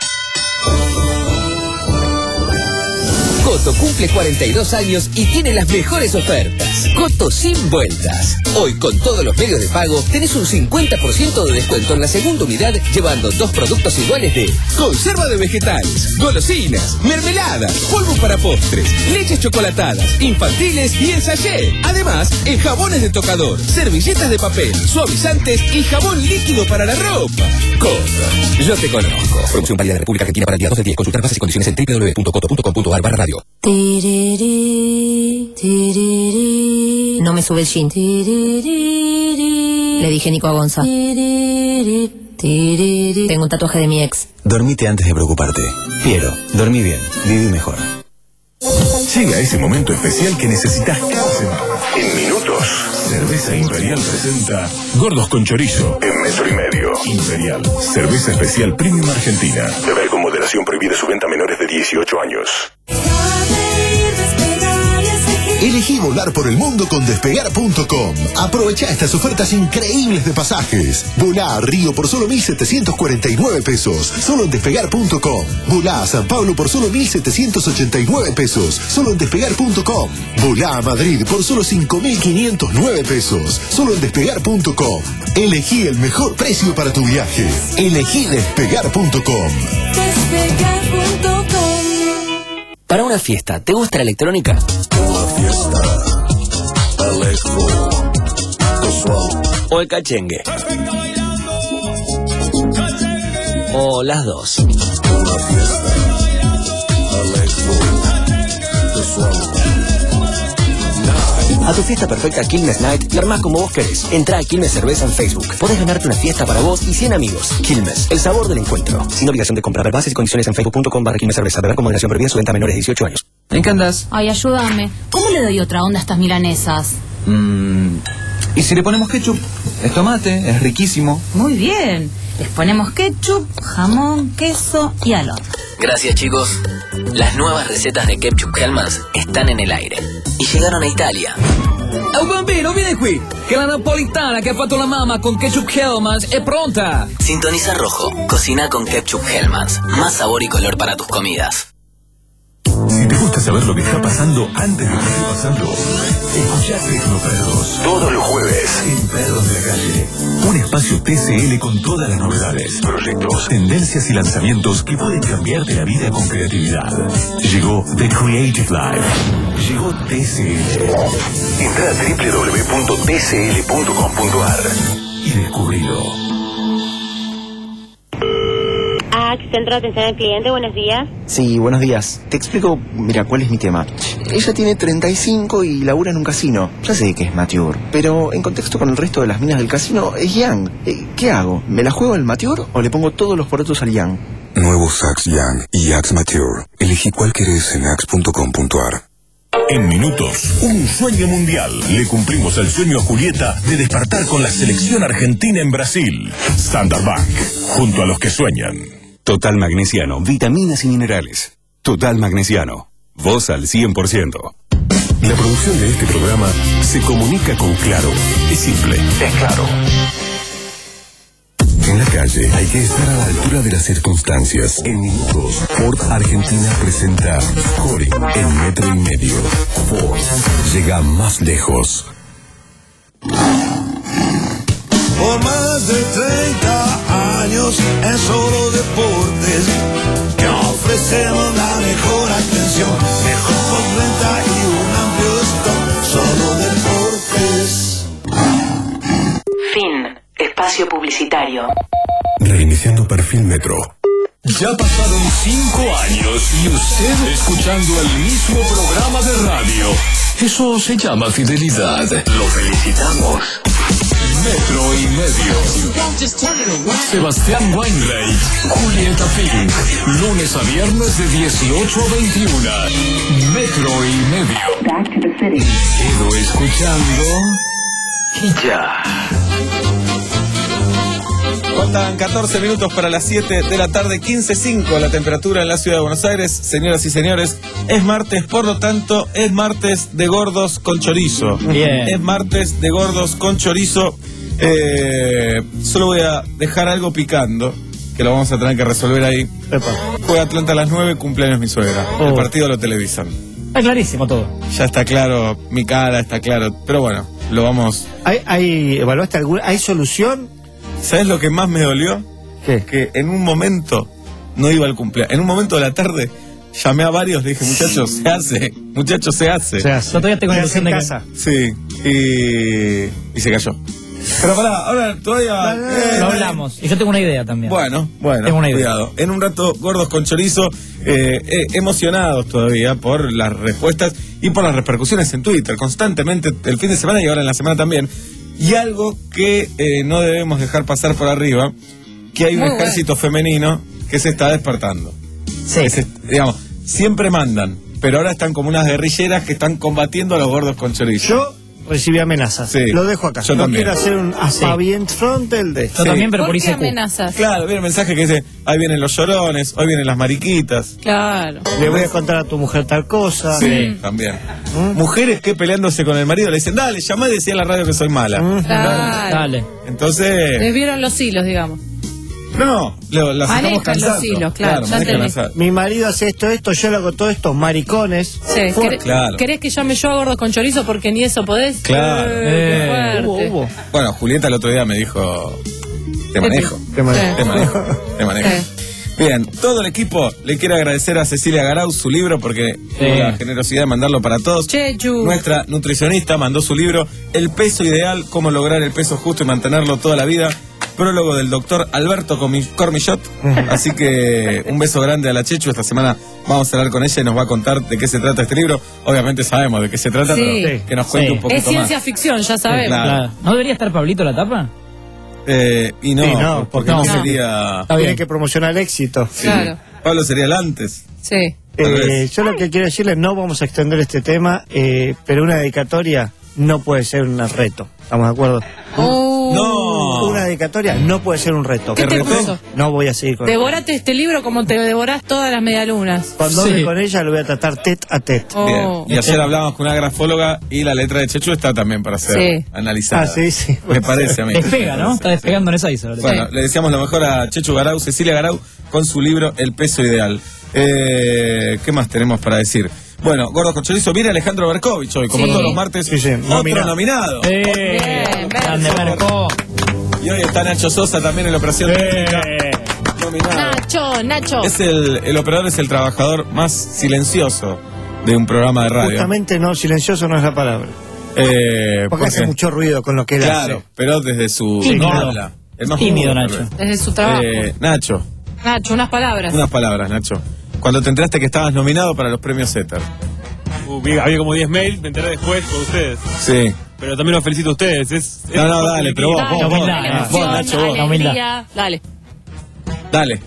Coto cumple cuarenta y dos años y tiene las mejores ofertas. Coto sin vueltas. Hoy con todos los medios de pago tenés un cincuenta por ciento de descuento en la segunda unidad, llevando dos productos iguales de conserva de vegetales, golosinas, mermeladas, polvo para postres, leches chocolatadas, infantiles y en sachet. Además, en jabones de tocador, servilletas de papel, suavizantes y jabón líquido para la ropa. Coto, yo te conozco. Promoción válida de República Argentina para el día dos del diez. Consultar bases y condiciones en doble u doble u doble u punto coto punto com punto a r barra radio. Tiriri, tiriri. No me sube el jean. Tiriri. Le dije Nico a Gonza. Tiriri, tiriri. Tengo un tatuaje de mi ex. Dormite antes de preocuparte. Piero, dormí bien, viví mejor. Llega ese momento especial que necesitas cada semana. En minutos, Cerveza Imperial presenta Gordos con Chorizo en metro y medio. Imperial, cerveza especial premium argentina. Beber con moderación, prohibida su venta a menores de dieciocho años. Elegí volar por el mundo con despegar punto com. Aprovecha estas ofertas increíbles de pasajes. Volá a Río por solo mil setecientos cuarenta y nueve pesos, solo en despegar punto com. Volá a San Pablo por solo mil setecientos ochenta y nueve pesos, solo en despegar punto com. Volá a Madrid por solo cinco mil quinientos nueve pesos, solo en despegar punto com. Elegí el mejor precio para tu viaje. Elegí despegar punto com. Despegar punto com. Para una fiesta, ¿te gusta la electrónica? Una fiesta electro casual. ¿O el cachengue? ¿O las dos? Una fiesta electro casual. A tu fiesta perfecta Quilmes Night la armás como vos querés. Entrá a Quilmes Cerveza en Facebook. Podés ganarte una fiesta para vos y cien amigos. Quilmes, el sabor del encuentro. Sin obligación de comprar. Bases y condiciones en facebook punto com barra Quilmes Cerveza. Beber con moderación, prohibida su venta a menores de dieciocho años. ¿En qué andás? Ay, ayúdame. ¿Cómo le doy otra onda a estas milanesas? Mmm... ¿Y si le ponemos ketchup? Es tomate, es riquísimo. Muy bien. Les ponemos ketchup, jamón, queso y al horno. Gracias, chicos. Las nuevas recetas de ketchup Hellmann's están en el aire. Y llegaron a Italia. Oh bambino, vieni qui, che la napolitana che ha fatto la mamma con ketchup Hellmann's è pronta. Sintoniza Rojo. Cocina con ketchup Hellmann's. Más sabor y color para tus comidas. Si te gusta saber lo que está pasando antes de que esté pasando, escuchá Tecnoperros todos los jueves en Perros de la Calle. Un espacio T C L con todas las novedades, proyectos, tendencias y lanzamientos que pueden cambiarte la vida con creatividad. Llegó The Creative Live. Llegó T C L. Entra a doble u doble u doble u punto t c l punto com punto a r y descubrilo. A C, Centro de Atención al Cliente, buenos días. Sí, buenos días. Te explico, mira, cuál es mi tema. Ella tiene treinta y cinco y labura en un casino. Ya sé que es mature, pero en contexto con el resto de las minas del casino es young. Eh, ¿Qué hago? ¿Me la juego al mature o le pongo todos los porotos al young? Nuevos Axe Young y Axe Mature. Elegí cuál querés en axe punto com punto a r. En minutos, un sueño mundial. Le cumplimos el sueño a Julieta de despertar con la selección argentina en Brasil. Standard Bank, junto a los que sueñan. Total Magnesiano, vitaminas y minerales. Total Magnesiano, vos al cien por ciento. La producción de este programa se comunica con Claro. Es simple, es claro. En la calle hay que estar a la altura de las circunstancias. En minutos, Ford Argentina presenta Cori en metro y medio. Ford llega más lejos. Por más de treinta años en Solo Deportes, que ofrecemos la mejor atención, mejor postventa y un amplio stock. Solo Deportes. Fin. Espacio publicitario. Reiniciando perfil Metro. Ya pasaron cinco años y usted escuchando el mismo programa de radio. Eso se llama fidelidad. Lo felicitamos. Metro y medio. Sebastián Weinreich, Julieta Pink. Lunes a viernes de dieciocho a veintiuno. Metro y medio. Quedo escuchando. Y ya. Faltan catorce minutos para las siete de la tarde, quince punto cinco la temperatura en la ciudad de Buenos Aires. Señoras y señores, es martes, por lo tanto, es martes de gordos con chorizo. Bien. Es martes de gordos con chorizo. Eh, solo voy a dejar algo picando, que lo vamos a tener que resolver ahí. Juega Atlanta a las nueve, cumpleaños mi suegra. Oh. El partido lo televisan. Está clarísimo todo. Ya está claro, mi cara está claro, pero bueno, lo vamos... ¿Hay, hay, ¿Evaluaste alguna? ¿Hay solución? ¿Sabes lo que más me dolió? ¿Qué? Que en un momento no iba al cumpleaños. En un momento de la tarde llamé a varios, le dije, muchachos, se hace, muchachos, se hace. Se hace. Yo todavía tengo la ¿Se hace ilusión de en que... casa? Sí, y, y se cayó. Pero pará, ahora todavía... eh, Lo hablamos. Y yo tengo una idea también. Bueno, bueno, Tengo una idea. cuidado. En un rato, gordos con chorizo, eh, eh, emocionados todavía por las respuestas y por las repercusiones en Twitter, constantemente el fin de semana y ahora en la semana también. Y algo que eh, no debemos dejar pasar por arriba, que hay un Muy ejército femenino que se está despertando. Sí. Que se- digamos, siempre mandan, pero ahora están como unas guerrilleras que están combatiendo a los gordos con chorizo. Yo recibí amenazas. Sí. Lo dejo acá. Yo no también. quiero hacer un aspaviento frontal de Yo también, pero ¿Por por qué I C Q. amenazas? Claro, viene el mensaje que dice, ahí vienen los llorones, hoy vienen las mariquitas. Claro. Le voy a contar a tu mujer tal cosa. Sí, también. Mujeres que peleándose con el marido le dicen, dale, llamá y decía a la radio que soy mala. Claro. Dale. Entonces, Desvieron los hilos, digamos. no, lo, las Manejan estamos cansando. los hilos, claro, ya manejan entendí. las- Mi marido hace esto, esto, yo le hago todo esto, maricones. Sí. ¿Querés, Claro. ¿Querés que llame yo a gordos con chorizo porque ni eso podés? Claro. Eh, qué Eh, fuerte. Hubo, hubo. Bueno, Julieta el otro día me dijo, te manejo, Te manejo. te manejo, te manejo. Sí. Bien, todo el equipo le quiere agradecer a Cecilia Garau su libro porque tuvo la generosidad de mandarlo para todos. Chechu. Nuestra nutricionista mandó su libro El peso ideal, cómo lograr el peso justo y mantenerlo toda la vida. Prólogo del doctor Alberto Comi- Cormillot. Así que un beso grande a la Chechu. Esta semana vamos a hablar con ella y nos va a contar de qué se trata este libro. Obviamente sabemos de qué se trata, Sí. pero que nos cuente Sí. un poquito Es ciencia más. ficción, ya sabemos. Claro. Claro. ¿No debería estar Pablito la tapa? Eh, y no, Sí, no, porque no. no sería... Está Tiene bien. que promocionar el éxito. Sí. Claro. Pablo sería el antes. Sí. Tal Eh, vez. yo lo que quiero decirles, no vamos a extender este tema, eh, pero una dedicatoria no puede ser un reto. ¿Estamos de acuerdo? Oh. No. Una dedicatoria no puede ser un reto. ¿Qué te retó? puso? No voy a seguir con Devorate este libro como te devorás todas las medialunas. Cuando Sí. hable con ella lo voy a tratar tet a tet. Oh. Bien. Y ayer hablamos con una grafóloga y la letra de Chechu está también para ser Sí. analizada. Ah, sí, sí. Me parece a mí. Despega, ¿no? Está despegando en esa isla. Bueno, le deseamos lo mejor a Chechu Garau, Cecilia Garau, con su libro El peso ideal. Eh, ¿Qué más tenemos para decir? Bueno, Gordos con Chorizo, viene Alejandro Berkovich hoy, como Sí. todos los martes, Sí, sí, otro nominado. nominado. Eh, Bien, grande Berco. Berco. Y hoy está Nacho Sosa también en la operación técnica, nominado. Nacho, Nacho. Es el, el operador es el trabajador más silencioso de un programa de radio. Justamente no, silencioso no es la palabra. Eh, Porque hace mucho ruido con lo que él Claro, hace. pero desde su Tímido. no habla. El más Tímido, mudo, Nacho. tal vez. Desde su trabajo. Eh, Nacho, Nacho, unas palabras. unas palabras, Nacho. Cuando te enteraste que estabas nominado para los premios Zetter. Uh, vi- había como diez mails, me enteré después por ustedes. Sí. Pero también los felicito a ustedes. Es, es No, no, dale, pero vos, Dale, vos, vos, dale, vos, emoción, Nacho, vos. alegría. Dale. Dale.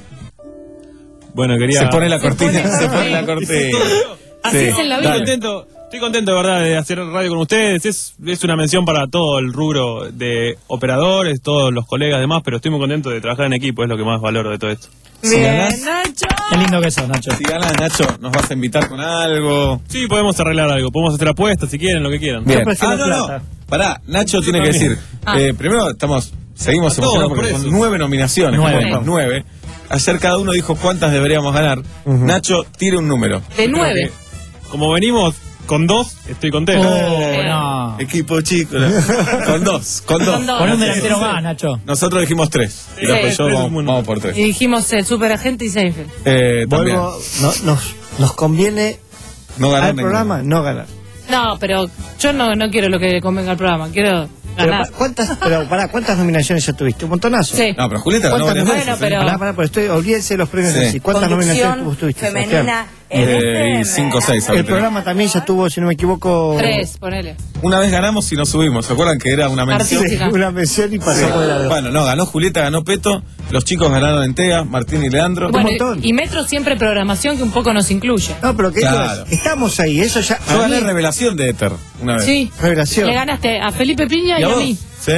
Bueno, quería... Se pone la cortina, se pone la cortina. Así Sí, es en la Estoy vida. contento, estoy contento de verdad de hacer radio con ustedes. Es, es una mención para todo el rubro de operadores, todos los colegas y demás, pero estoy muy contento de trabajar en equipo, es lo que más valoro de todo esto. Si Bien, ganás, Nacho. Qué lindo que sos, Nacho. si ganás, Nacho, nos vas a invitar con algo. Sí, podemos arreglar algo, podemos hacer apuestas si quieren, lo que quieran. Bien. prefiero Ah, no, plata. no. Pará, Nacho tiene que también. decir. Ah. eh, primero estamos, seguimos A todos, emocionados por porque eso. son nueve nominaciones. Nueve. Tenemos nueve. Ayer cada uno dijo cuántas deberíamos ganar. Nacho, tire un número. De nueve. Como venimos con dos, estoy contento. Oh, no. Equipo chico. ¿no? Con dos, con dos. Con dos. Pon un delantero más, Nacho. Nosotros dijimos tres. Y Sí. después yo Tres vamos, es muy- vamos por tres. Y dijimos el superagente y Seinfeld. Eh, también. Vuelvo, no, nos, nos conviene No ganar al ninguno. programa no ganar. No, pero yo no, no quiero lo que le convenga al programa. Quiero Pero, ganar. pa- ¿cuántas, pero pará, ¿cuántas nominaciones ya tuviste? Un montonazo. Sí. No, pero Julieta ganó ¿Cuántas varias nominaciones? veces. Bueno, pero- Pará, pará, pero estoy, olvídense los premios Sí. en sí. ¿Cuántas nominaciones tú tuviste? femenina Eh, y cinco o seis. El programa también ya tuvo, si no me equivoco... Tres, ponele. Una vez ganamos y nos subimos. ¿Se acuerdan que era una mención? Sí, una mención y pasó Sí. por la dos. Bueno, no, ganó Julieta, ganó Peto. Los chicos ganaron en Tea, Martín y Leandro. Bueno, y Metro siempre programación que un poco nos incluye. No, pero que Claro. estamos ahí, eso ya... Yo a gané mí- revelación de Éter una vez. Sí. Revelación. Le ganaste a Felipe Piña y, ¿Y a a vos? mí. Sí.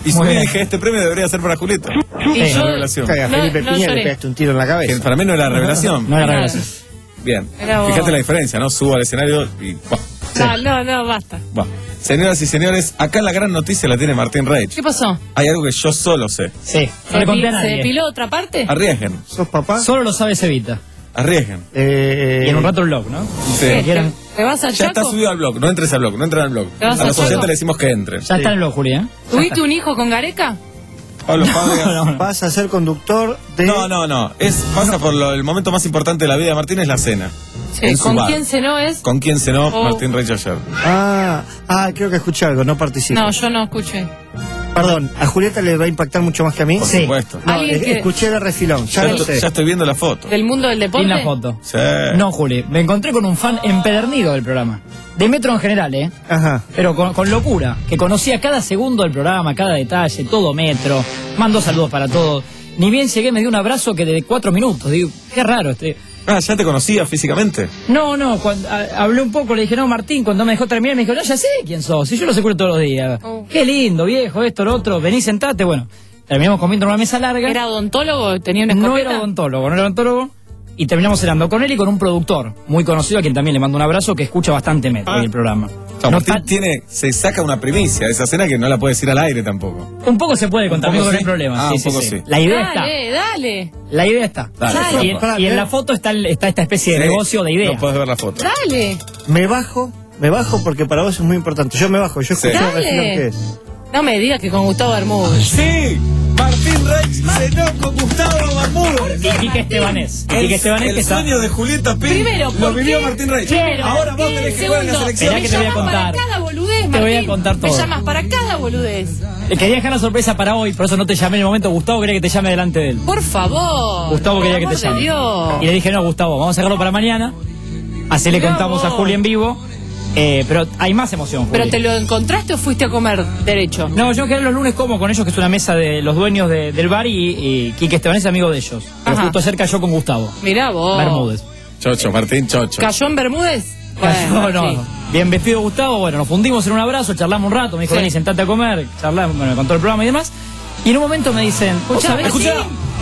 Y Muy subí y bien. dije, este premio debería ser para Julieta. Y Es yo- la revelación. Caga, No, Felipe no Piña lloré. le pegaste un tiro en la cabeza. Que para mí no era revelación. No era Claro. revelación. Bien. Era vos. Fíjate la diferencia, ¿no? Subo al escenario y... buah, No, no, no, basta. buah. Señoras y señores, acá la gran noticia la tiene Martín Reich. ¿Qué pasó? Hay algo que yo solo sé. Sí, no ¿Se, le conté a pi- ¿Se nadie. depiló otra parte? Arriesguen, ¿Sos papá? Solo lo sabe Cevita. arriesguen. Eh, Y en un rato el blog, ¿no? Sí. ¿Te, quieran- te vas al Ya está Chaco? subido al blog, no entres al blog, no entren al blog. ¿Te vas A al los Chaco? oyentes le decimos que entren. Ya está en el blog, Juli, ¿eh? ¿Tuviste un hijo con Gareca? Pablo Fábregas. No, no. Vas a ser conductor de... No, no, no. Es, pasa por lo- el momento más importante de la vida de Martín es la cena. Sí, En su ¿con bar. quién cenó es? ¿Con quién cenó Oh. Martín Reich ayer? Ah, ah, creo que escuché algo, no participo. No, yo no escuché. Perdón, ¿a Julieta le va a impactar mucho más que a mí? Por supuesto. No, Alguien eh, que- escuché de refilón, ya Ya, lo estoy- sé. ya estoy viendo la foto. ¿Del mundo del deporte? Y la foto. Sí. No, Juli, me encontré con un fan empedernido del programa. De Metro en general, ¿eh? Ajá. Pero con, con locura, que conocía cada segundo del programa, cada detalle, todo Metro, mandó saludos para todos. Ni bien llegué, me dio un abrazo que de cuatro minutos. Digo, qué raro este. Ah, ¿ya te conocía físicamente? No, no, cuando, a- hablé un poco, le dije, no, Martín, cuando me dejó terminar, me dijo, no, ya sé quién sos, si yo lo escucho todos los días. Oh. Qué lindo, viejo, esto, lo otro, vení, sentate, bueno. Terminamos comiendo en una mesa larga. ¿Era odontólogo? ¿Tenía una No escopeta? era odontólogo, no era odontólogo. Y terminamos cenando con él y con un productor muy conocido, a quien también le mando un abrazo, que escucha bastante Metro y el programa. O sea, No Martín está- tiene, se saca una primicia de esa cena que no la puede decir al aire tampoco. Un poco se puede contar, ¿Un poco amigo, no hay sí? problema. Ah, Sí, un sí, poco sí. sí. La idea Dale, está. dale, La idea está. Dale, Y, en- Dale. y en la foto está, el- está esta especie de Sí. negocio de idea. No puedes ver la foto. dale. Me bajo, me bajo porque para vos es muy importante. Yo me bajo, yo escucho Sí. de refilón Dale. qué es. No me digas que con Gustavo Bermúdez. Sí, Martín Reich cenó con Gustavo Bermúdez. Y Quique Estebanés. Y El, Quique Estebanés el que está... sueño de Julieta Pin Primero, lo ¿por vivió qué? Martín Reich. Primero, Ahora vos ¿qué? tenés que jugar en la Segundo, selección. Esperá que te voy a me llamás contar. para cada boludez, Te voy a Martín. contar todo. Me llamas para cada boludez. Le quería dejar la sorpresa para hoy, por eso no te llamé en el momento. Gustavo quería que te llame delante de él. Por favor. Gustavo por quería que amor te de llame. Dios. Y le dije, no, Gustavo, vamos a dejarlo para mañana. Así le Mirá contamos a vos. Juli en vivo. Eh, pero hay más emoción, Juli. ¿Pero te lo encontraste o fuiste a comer derecho? No, yo que los lunes como con ellos, que es una mesa de los dueños de- del bar, y, y Quique Estebanés es amigo de ellos. Pero Ajá. justo acerca yo con Gustavo. Mirá vos. Bermúdez. Chocho, Martín Chocho. ¿Cayó en Bermúdez? No, Bueno, no, sí. no. Bien vestido Gustavo, bueno, nos fundimos en un abrazo, charlamos un rato, me dijo, Sí. vení, sentate a comer, charlamos, bueno, con todo el programa y demás. Y en un momento me dicen, ¿vos Escuchá, sabés? escuchá.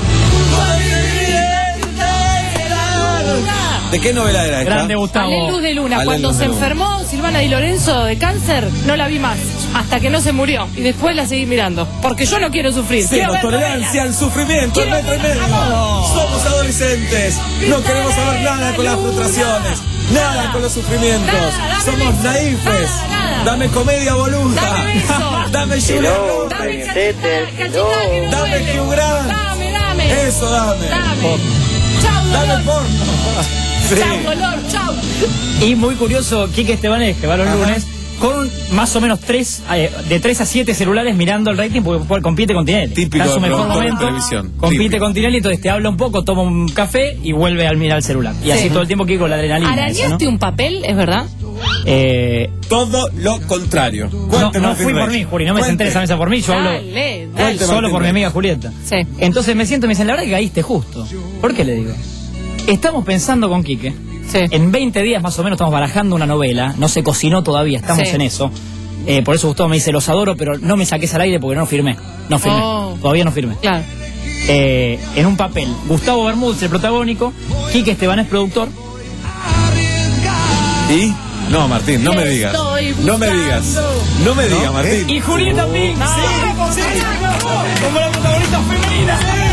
¿De qué novela era esta? Grande Gustavo. Alé Luz de Luna. Alé Cuando Luz de se Luna. enfermó Silvana Di Lorenzo de cáncer, no la vi más. Hasta que no se murió. Y después la seguí mirando. Porque yo no quiero sufrir. Quiero Cero ver tolerancia novelas. al sufrimiento, Quiero en metro y ver medio. amor. Somos adolescentes. No queremos saber nada con las frustraciones. Nada con los sufrimientos. Nada, dame Somos beso. naifes. Nada, nada. Dame comedia boluda. Dame beso. Dame Julia Roberts. Dame cachetada, cachetada que me Dame duele. Hugh Grant. Dame, dame. Eso dame. Dame. Chau, Dame dolor. porno. Sí. Chau, dolor. Chau. Y muy curioso, Quique Estebanés, que va los lunes, con más o menos tres, eh, de tres a siete celulares mirando el rating, porque porque compite con Tinelli. Típico Está en su de mejor productor de momento, televisión. compite Típico. con Tinelli, entonces te habla un poco, toma un café y vuelve al mirar el celular. Y Sí. así todo el tiempo que con la adrenalina. esa, ¿Arañaste ¿no? un papel? ¿Es verdad? Eh, Todo lo contrario. no, Cuente, no Martín fui por Reich. mí, Juli, no me senté en esa mesa por mí, yo hablo Dale, dale. Cuente, solo Martín por mi Reich. amiga Julieta. Sí. Entonces me siento y me dicen, la verdad que caíste justo. ¿Por qué le digo? Estamos pensando con Quique. Sí. En veinte días más o menos estamos barajando una novela, no se cocinó todavía, estamos Sí. en eso. Eh, por eso Gustavo me dice, los adoro, pero no me saques al aire porque no firmé. No firmé. Oh. Todavía no firmé. Claro. Eh, en un papel, Gustavo Bermúdez, el protagónico, Quique Estebanés, productor. ¿Y? No, Martín, no me digas. Estoy No me digas. No me digas, Martín. Y Julieta Pink. No. Sí, sí, como la protagonista femenina.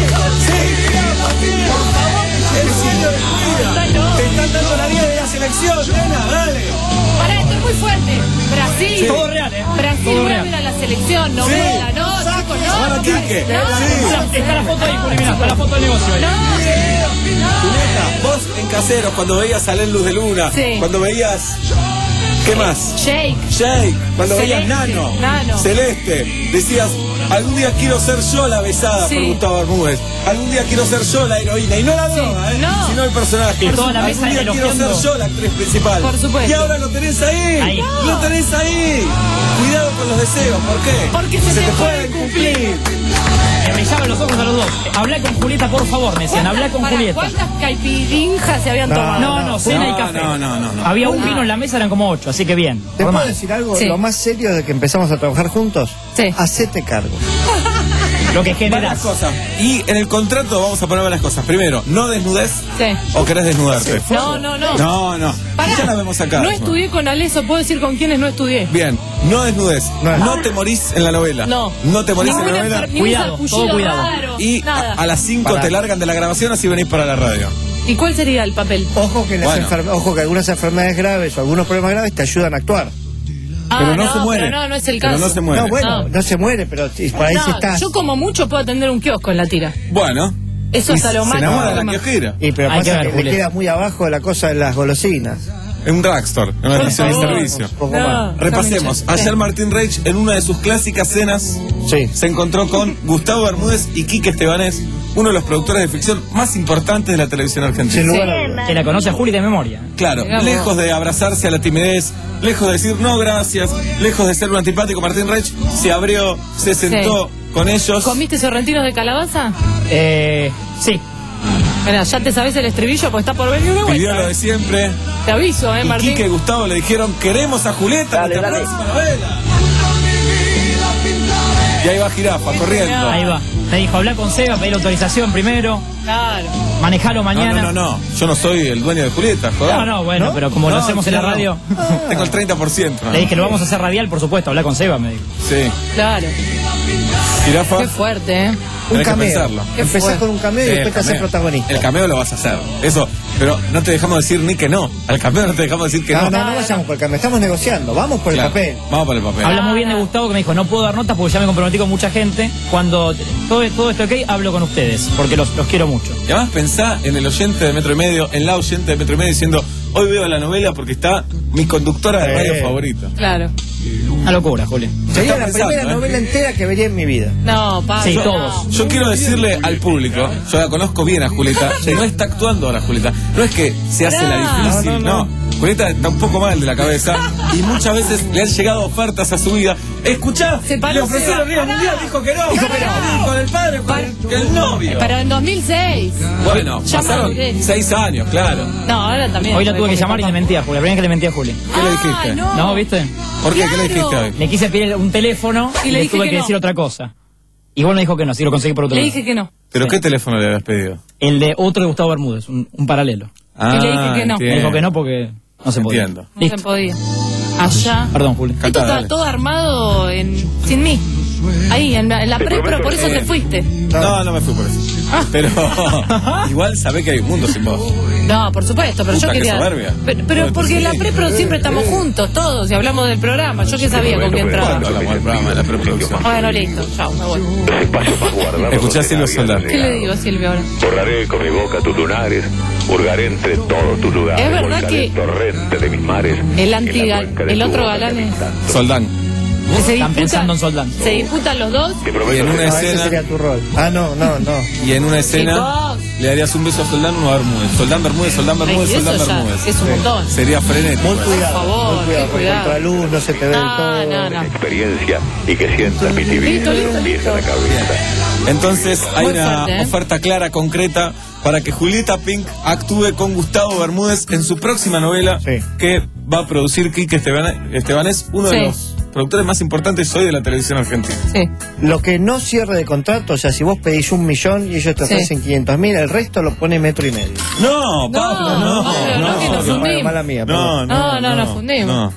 El cielo de tu vida. Te están dando la vida de la selección, nena, dale. Pará, esto es muy fuerte. Brasil. Sí. Todo real, ¿eh? Brasil Todo vuelve real. a la selección. Novela, no, chicos, no. Ahora, Quique. Sí. Está la foto ahí, Juli, mirá, está la foto del negocio ahí. Julieta, vos en Caseros, cuando veías a Alén Luz de Luna, Sí. cuando veías... ¿Qué más? Shake. Jake, cuando Celeste, veías Nano, Nano. Celeste, decías, algún día quiero ser yo la besada Sí. por Gustavo Bermúdez, algún día quiero ser yo la heroína, y no la droga, ¿eh? No. sino el personaje. Y toda la algún mesa día quiero elogiando. ser yo la actriz principal. Por supuesto. Y ahora lo tenés ahí, Ahí. lo tenés ahí. Cuidado con los los deseos, ¿por qué? Porque se, se te te pueden cumplir. Me brillaban los ojos a los dos. Habla con Julieta, por favor, me decían. Habla con Para, Julieta. ¿cuántas caipirinjas se habían No, tomado? No, no, cena y No, café. no, no, no, no. Había un Ah. vino en la mesa, eran como ocho, así que bien. ¿Te normal. puedo decir algo? Sí. Lo más serio de que empezamos a trabajar juntos. Sí. Hacete cargo. Lo que Varias generas. cosas. Y en el contrato vamos a poner varias cosas. Primero, no desnudez Sí. o querés desnudarte. No, no, no. No, no. Pará. Ya la vemos acá. No estudié con Aleso, puedo decir con quiénes no estudié. Bien, no desnudez. No. No te morís en la novela. No. No te morís en Ninguna la novela. enfer- ningún Cuidado, sarpullido todo cuidado. raro, Y nada. a, a las cinco Pará. te largan de la grabación, así venís para la radio. ¿Y cuál sería el papel? Ojo que, las Bueno. enferme- Ojo que algunas enfermedades graves o algunos problemas graves te ayudan a actuar. Ah, Pero no se muere. Pero no, no es el Pero caso. no se muere. No, bueno, No. no se muere, pero sí, por ahí No, sí estás. yo como mucho puedo atender un kiosco en la tira. Bueno. Eso Y es a lo se más. enamora de la normal. kiosquera. Y pero Hay pasa que que, ver, le Julieta. queda muy abajo la cosa de las golosinas. En un drugstore, en una Por estación de favor. servicio. Un poco No. más. Repasemos. Sí. Ayer Martín Reich, en una de sus clásicas cenas, Sí. se encontró con Gustavo Bermúdez y Quique Estebanés, uno de los productores de ficción más importantes de la televisión argentina. Sin lugar a dudas. Que la conoce a Juli de memoria. Claro, Mirá vos. lejos de abrazarse a la timidez, lejos de decir no gracias, lejos de ser un antipático, Martín Reich se abrió, se sentó con ellos. ¿Comiste sorrentinos de calabaza? Eh, sí. Mira, ya te sabes el estribillo, pues está por venir de Pidió vuelta. lo de siempre. Te aviso, eh, Y Martín. Quique y Gustavo le dijeron, queremos a Julieta en nuestra próxima novela. Y ahí va Jirafa, corriendo. Ahí va. Me dijo, habla con Seba, pedir autorización primero, Claro. manejalo No, mañana. no, no, no, yo no soy el dueño de Julieta, joder. No, no, bueno, pero como lo No, hacemos en la no. radio, Tengo el treinta por ciento. le dije, lo vamos a hacer radial, por supuesto, habla con Seba, me dijo. Sí. Claro. Jirafa, Qué fuerte, ¿eh? Un tenés que cameo. pensarlo. Qué Empezás fuerte. con un cameo Sí, y el después te haces cameo. protagonista. El cameo lo vas a hacer. Eso, pero no te dejamos decir ni que no. Al cameo no te dejamos decir que No, no. no, no vayamos por el cameo. Estamos negociando. Vamos por Claro, el papel. Vamos por el papel. Habla muy bien de Gustavo, que me dijo, no puedo dar notas porque ya me comprometí con mucha gente. Cuando todo, todo esto ok, hablo con ustedes, porque los, los quiero mucho. Y además pensá en el oyente de Metro y Medio, en la oyente de Metro y Medio diciendo, hoy veo la novela porque está mi conductora de radio Eh. favorita. Claro. Una locura, Juli. Sería está la pensando, primera ¿eh? novela entera que vería en mi vida. No, Pablo. Sí, no. todos. Yo quiero decirle al público, yo la conozco bien a Julieta, que no está actuando ahora Julieta. No es que se hace la difícil, No, no, no, Julieta está un poco mal de la cabeza y muchas veces le han llegado ofertas a su vida. Escuchá, Se paró le ofrecieron Seba. Liga Mundial, dijo que no. Dijo que no. Con el padre, con el, con el novio. Pero en dos mil seis. Bueno, Ya pasaron maduré. seis años, claro. No, ahora también. Hoy la tuve que Porque llamar y le mentí a Juli, la primera vez que le mentí a Juli. ¿Qué le Ah, dijiste? no. ¿No, viste? ¿Por qué? ¿Qué le Claro. dijiste hoy? Le quise pedir un teléfono Y y, le le dije tuve que que, no. decir otra cosa. Igual me dijo que no, si lo conseguí por otro Le lado. dije que no. ¿Pero Sí. qué teléfono le habías pedido? El de otro de Gustavo Bermúdez, un, un paralelo. Ah, Y le dije que no. Me dijo que no porque no se podía. Entiendo. No se podía. Allá. Perdón, Juli. Esto Cantá, está dale. todo armado en, sin mí. Ahí, en la, en la pre, pero por eso te fuiste. No, no me fui por eso. Pero igual sabés que hay un mundo sin vos. No, por supuesto, pero Puta, yo qué quería. soberbia. Pero, pero porque en la pre, pero siempre estamos juntos, todos, y hablamos del programa. Yo que sabía con quién entraba. ¿Cuándo hablamos del programa de la preproducción? Bueno, listo, chao, me voy. Escuchá a Silvio Soldán. ¿Qué le digo a Silvio ahora? Borraré con mi boca tus lunares, hurgaré entre todos tus lugares. Es verdad volcaré que- el torrente de mis mares. El en la anti cuenca de el tu otro boca galán que me es. encanta. Soldán. Se Están disputan, pensando en Soldán. se disputan los dos. Te Y prometo en una que- No, ese escena, sería tu rol. Ah, no, no, no. y en una escena Chicos. le darías un beso a Soldán, uno a Bermúdez. Soldán Bermúdez, Soldán Ay, Bermúdez, eso Soldán ya Bermúdez. es un montón. Sería frenético. Muy cuidado. Por favor, muy cuidado, qué porque cuidado. contra luz no se te ve del No, todo. no, no. experiencia y que sientas mi Listo, divina listo, pies a la cabeza. Entonces hay Muy una fuerte, ¿eh? oferta clara, concreta, para que Julieta Pink actúe con Gustavo Bermúdez en su próxima novela Sí. que va a producir Quique Esteban- Estebanés, uno Sí. de los productores más importantes hoy de la televisión argentina. Sí. Lo que no cierre de contrato, o sea, si vos pedís un millón y ellos te Sí. ofrecen quinientos mil, el resto lo pone metro y medio. No, Pablo, no, Pablo, no, que nos no, fundimos. Mala mía, no, perdón. No, no, nos fundimos.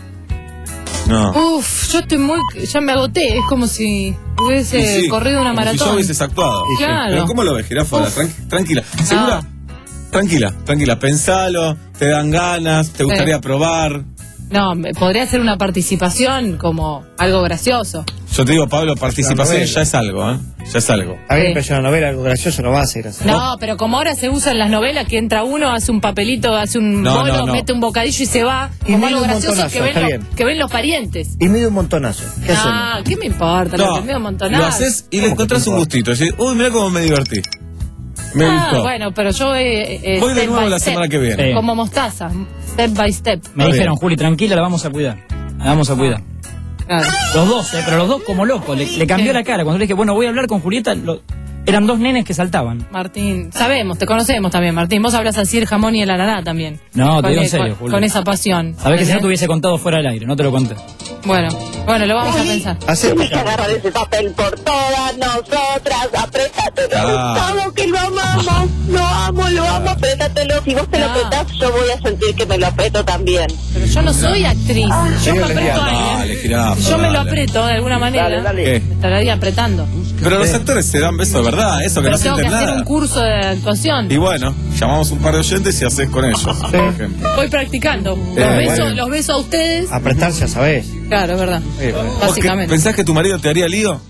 No. No. Uf, yo estoy muy. Ya me agoté. Es como si hubiese Y sí, corrido una como Si maratón. yo hubieses actuado. Y sí. Claro. Pero ¿cómo lo ves, Jirafa? Uf. Tranqui- tranquila. ¿Segura? No. Tranquila, tranquila. Pensalo, te dan ganas, te gustaría probar. No, me- podría ser una participación como algo gracioso. Yo te digo, Pablo, participación novela. ya es algo, ¿eh? Ya es algo. A mí Sí. me parece una novela, algo gracioso no va a ser así. No, pero como ahora se usa en las novelas que entra uno, hace un papelito, hace un No, bolo, no, no. mete un bocadillo y se va. Y Como mide algo un gracioso montonazo, que ven, está los, bien. que ven los parientes. Y mide un montonazo. ¿Qué Ah, hacemos? ¿qué me importa? Lo que me un montonazo. lo haces y le encontrás un gustito. Decís, uy, mira cómo me divertí. Me Ah, gustó. bueno, pero yo eh, eh, Voy de step nuevo by la step. semana que viene. Sí. Como mostaza, step by step. Me Está dijeron, bien. Juli, tranquila, la vamos a cuidar. La vamos a cuidar. Claro. Los dos, eh, pero los dos como locos. Le, le cambió Sí. la cara. Cuando le dije, bueno, voy a hablar con Julieta, lo- eran dos nenes que saltaban. Martín, sabemos, te conocemos también, Martín. Vos hablas así el jamón y el ananá también. No, te Con digo en el- serio, con, Julia. con esa pasión. Sabés que si no ¿entendés? te hubiese contado fuera del aire, no te lo conté. Bueno, bueno, lo vamos a pensar. Tienes que agarrar ese papel por todas nosotras, apretatelo, Ah. Gustavo, que lo amamos, lo amo, lo amo, apretatelo. Si vos te lo apretás, yo voy a sentir que me lo aprieto también. Pero yo no soy actriz. Yo me Dale, aprieto a alguien. Dale, jirafa, Si yo me lo dale. aprieto de alguna manera, ¿Qué? me estaría apretando. Pero los actores se dan besos de verdad, eso que Pero no tengo que sienten hacer nada. un curso de actuación. Y bueno, llamamos un par de oyentes y haces con ellos, por ejemplo. Voy practicando. Los, Eh, beso, bueno. los beso a ustedes. Apretarse, sabés. Claro, es verdad. ¿Vos Básicamente. qué- ¿Pensás que tu marido te haría lío?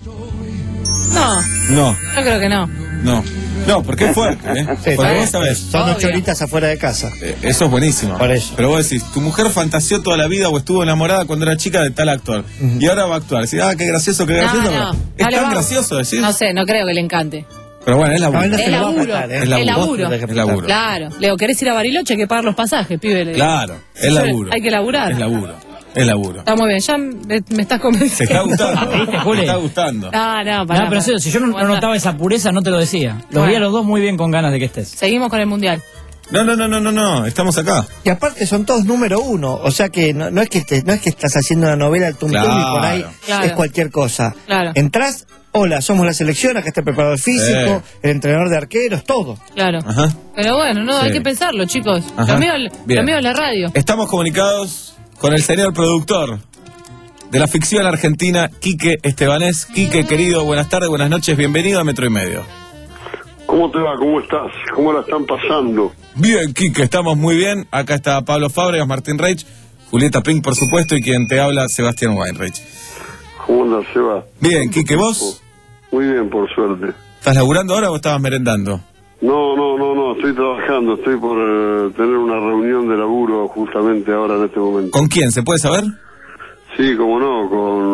No, No, yo creo que no. no. No, porque es fuerte, ¿eh? Sí, Porque sí. vos sabés. Son ocho horitas afuera de casa. Eh, Eso es buenísimo. Por eso. Pero vos decís, tu mujer fantaseó toda la vida o estuvo enamorada cuando era chica de tal actor. Y ahora va a actuar. Decís, ah, qué gracioso, qué No, gracioso. no, pero no es le tan vamos. gracioso decir. No sé, no creo que le encante. Pero bueno, es laburo. No, él no Es se lo va a laburo. apretar, ¿eh? Es Es laburo. laburo. Es laburo. Claro. Leo, ¿querés ir a Bariloche? Hay que pagar los pasajes, pibe. le digo. Claro, es laburo. Hay que laburar. Es laburo. Es laburo. Está muy bien, ya me, me estás Te convenciendo. está gustando. ¿Viste, Te Juli? está gustando. No, no, No, pará, pero en serio, pará. si yo no, no Aguanta. notaba esa pureza, no te lo decía. Los Bueno. veía a los dos muy bien con ganas de que estés. Seguimos con el mundial. No, no, no, no, no, no. Estamos acá. Y aparte son todos número uno, o sea que no, no es que te- no es que estás haciendo una novela al tum tum Claro. y por ahí Claro. es cualquier cosa. Claro. Entrás, hola, somos la selección, acá está el preparador físico, el entrenador de arqueros, todo. Claro. Ajá. Pero bueno, no, Sí. hay que pensarlo, chicos. Ajá. Lo mío, Bien. lo mío es la radio. Estamos comunicados con el señor productor de la ficción argentina, Quique Estebanés. Quique, querido, buenas tardes, buenas noches, bienvenido a Metro y Medio. ¿Cómo te va? ¿Cómo estás? ¿Cómo la están pasando? Bien, Quique, estamos muy bien. Acá está Pablo Fábregas, Martín Reich, Julieta Pink, por supuesto, y quien te habla, Sebastián Weinreich. ¿Cómo andas, Seba? Bien, Quique, ¿vos? Muy bien, por suerte. ¿Estás laburando ahora o estabas merendando? No, no, no, no, estoy trabajando, estoy por eh, tener una reunión de laburo justamente ahora en este momento. ¿Con quién? ¿Se puede saber? Sí, cómo no,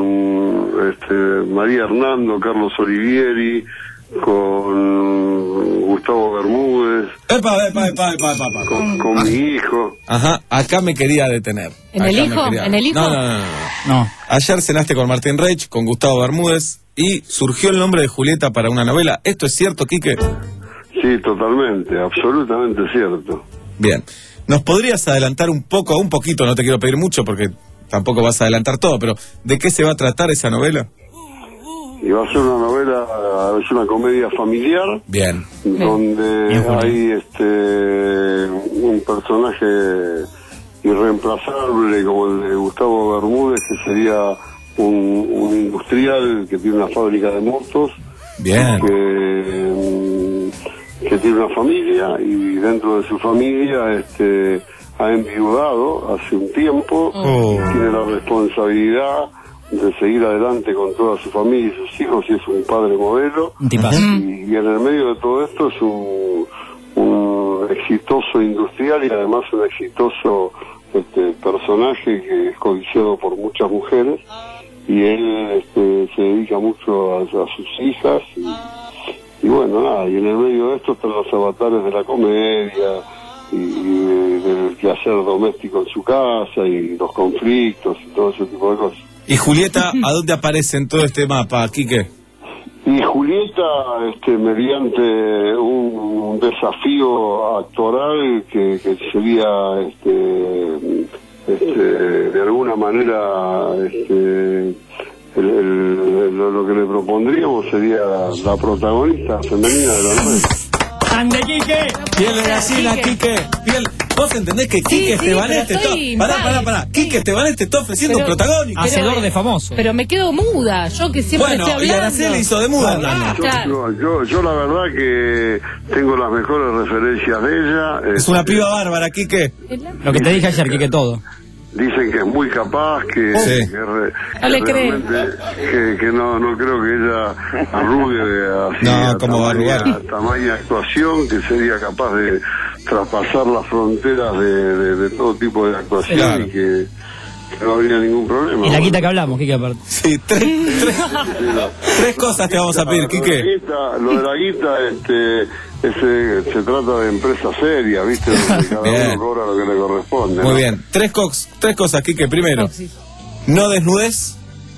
con este, María Hernando, Carlos Olivieri, con Gustavo Bermúdez, Epa, epa, epa, epa, epa, epa. con, con mi hijo. Ajá, acá me quería detener. ¿En Acá el me hijo? quería- ¿En el hijo? No, no, no, no, no. No. Ayer cenaste con Martín Reich, con Gustavo Bermúdez, y surgió el nombre de Julieta para una novela. ¿Esto es cierto, Quique? Sí, totalmente, absolutamente cierto. Bien. ¿Nos podrías adelantar un poco, un poquito, no te quiero pedir mucho porque tampoco vas a adelantar todo, pero ¿de qué se va a tratar esa novela? Y va a ser una novela, es una comedia familiar. Bien. Donde Bien, Julio. hay este un personaje irreemplazable como el de Gustavo Bermúdez, que sería un, un industrial que tiene una fábrica de motos. Bien. Que, mm, que tiene una familia y dentro de su familia este ha enviudado hace un tiempo. Oh. Tiene la responsabilidad de seguir adelante con toda su familia y sus hijos y es un padre modelo. Un tipazo. Y, y en el medio de todo esto es un, un exitoso industrial y además un exitoso este, personaje que es codiciado por muchas mujeres y él este, se dedica mucho a, a sus hijas y, y bueno, nada, y en el medio de esto están los avatares de la comedia y, y de- del quehacer doméstico en su casa y los conflictos y todo ese tipo de cosas. ¿Y Julieta a dónde aparece en todo este mapa, Quique? Y Julieta, este, mediante un, un desafío actoral que, que sería, este, este, de alguna manera, este, el- el- lo, lo que le propondríamos sería la protagonista femenina de la novela. ¡Ande, Quique! Piel de gallina, Quique. Piel. ¿Vos entendés que Quique sí, Estebanés pero te está... estoy Pará, mal. pará, pará. Quique Estebanés te está ofreciendo Pero- un protagónico. Hacedor de famoso. Pero me quedo muda, yo que siempre Bueno, estoy y hablando. Araceli hizo de muda, Ah, Yo, claro. yo, yo, yo la verdad que tengo las mejores referencias de ella. Es una este, piba bárbara, Quique. Lo que te dije ayer, Quique, todo. Dicen que es muy capaz, que, Sí. que, re- No le que creo. realmente, que, que no, no creo que ella arrugue así No, a ¿cómo va a tamaña, arrugar? tamaña actuación, que sería capaz de traspasar las fronteras de, de, de todo tipo de actuación Claro. y que, que no habría ningún problema. Y la quita que hablamos, Quique, aparte. Sí, tres, tres, tres cosas te vamos a pedir, Lo de la Quique. guita, lo de la guita, este, ese, se trata de empresa seria, ¿viste? Donde cada Bien. uno cobra lo que le corresponde. Muy ¿no? bien. Tres, cox, tres cosas, Quique. Primero, Coxis. no desnudes,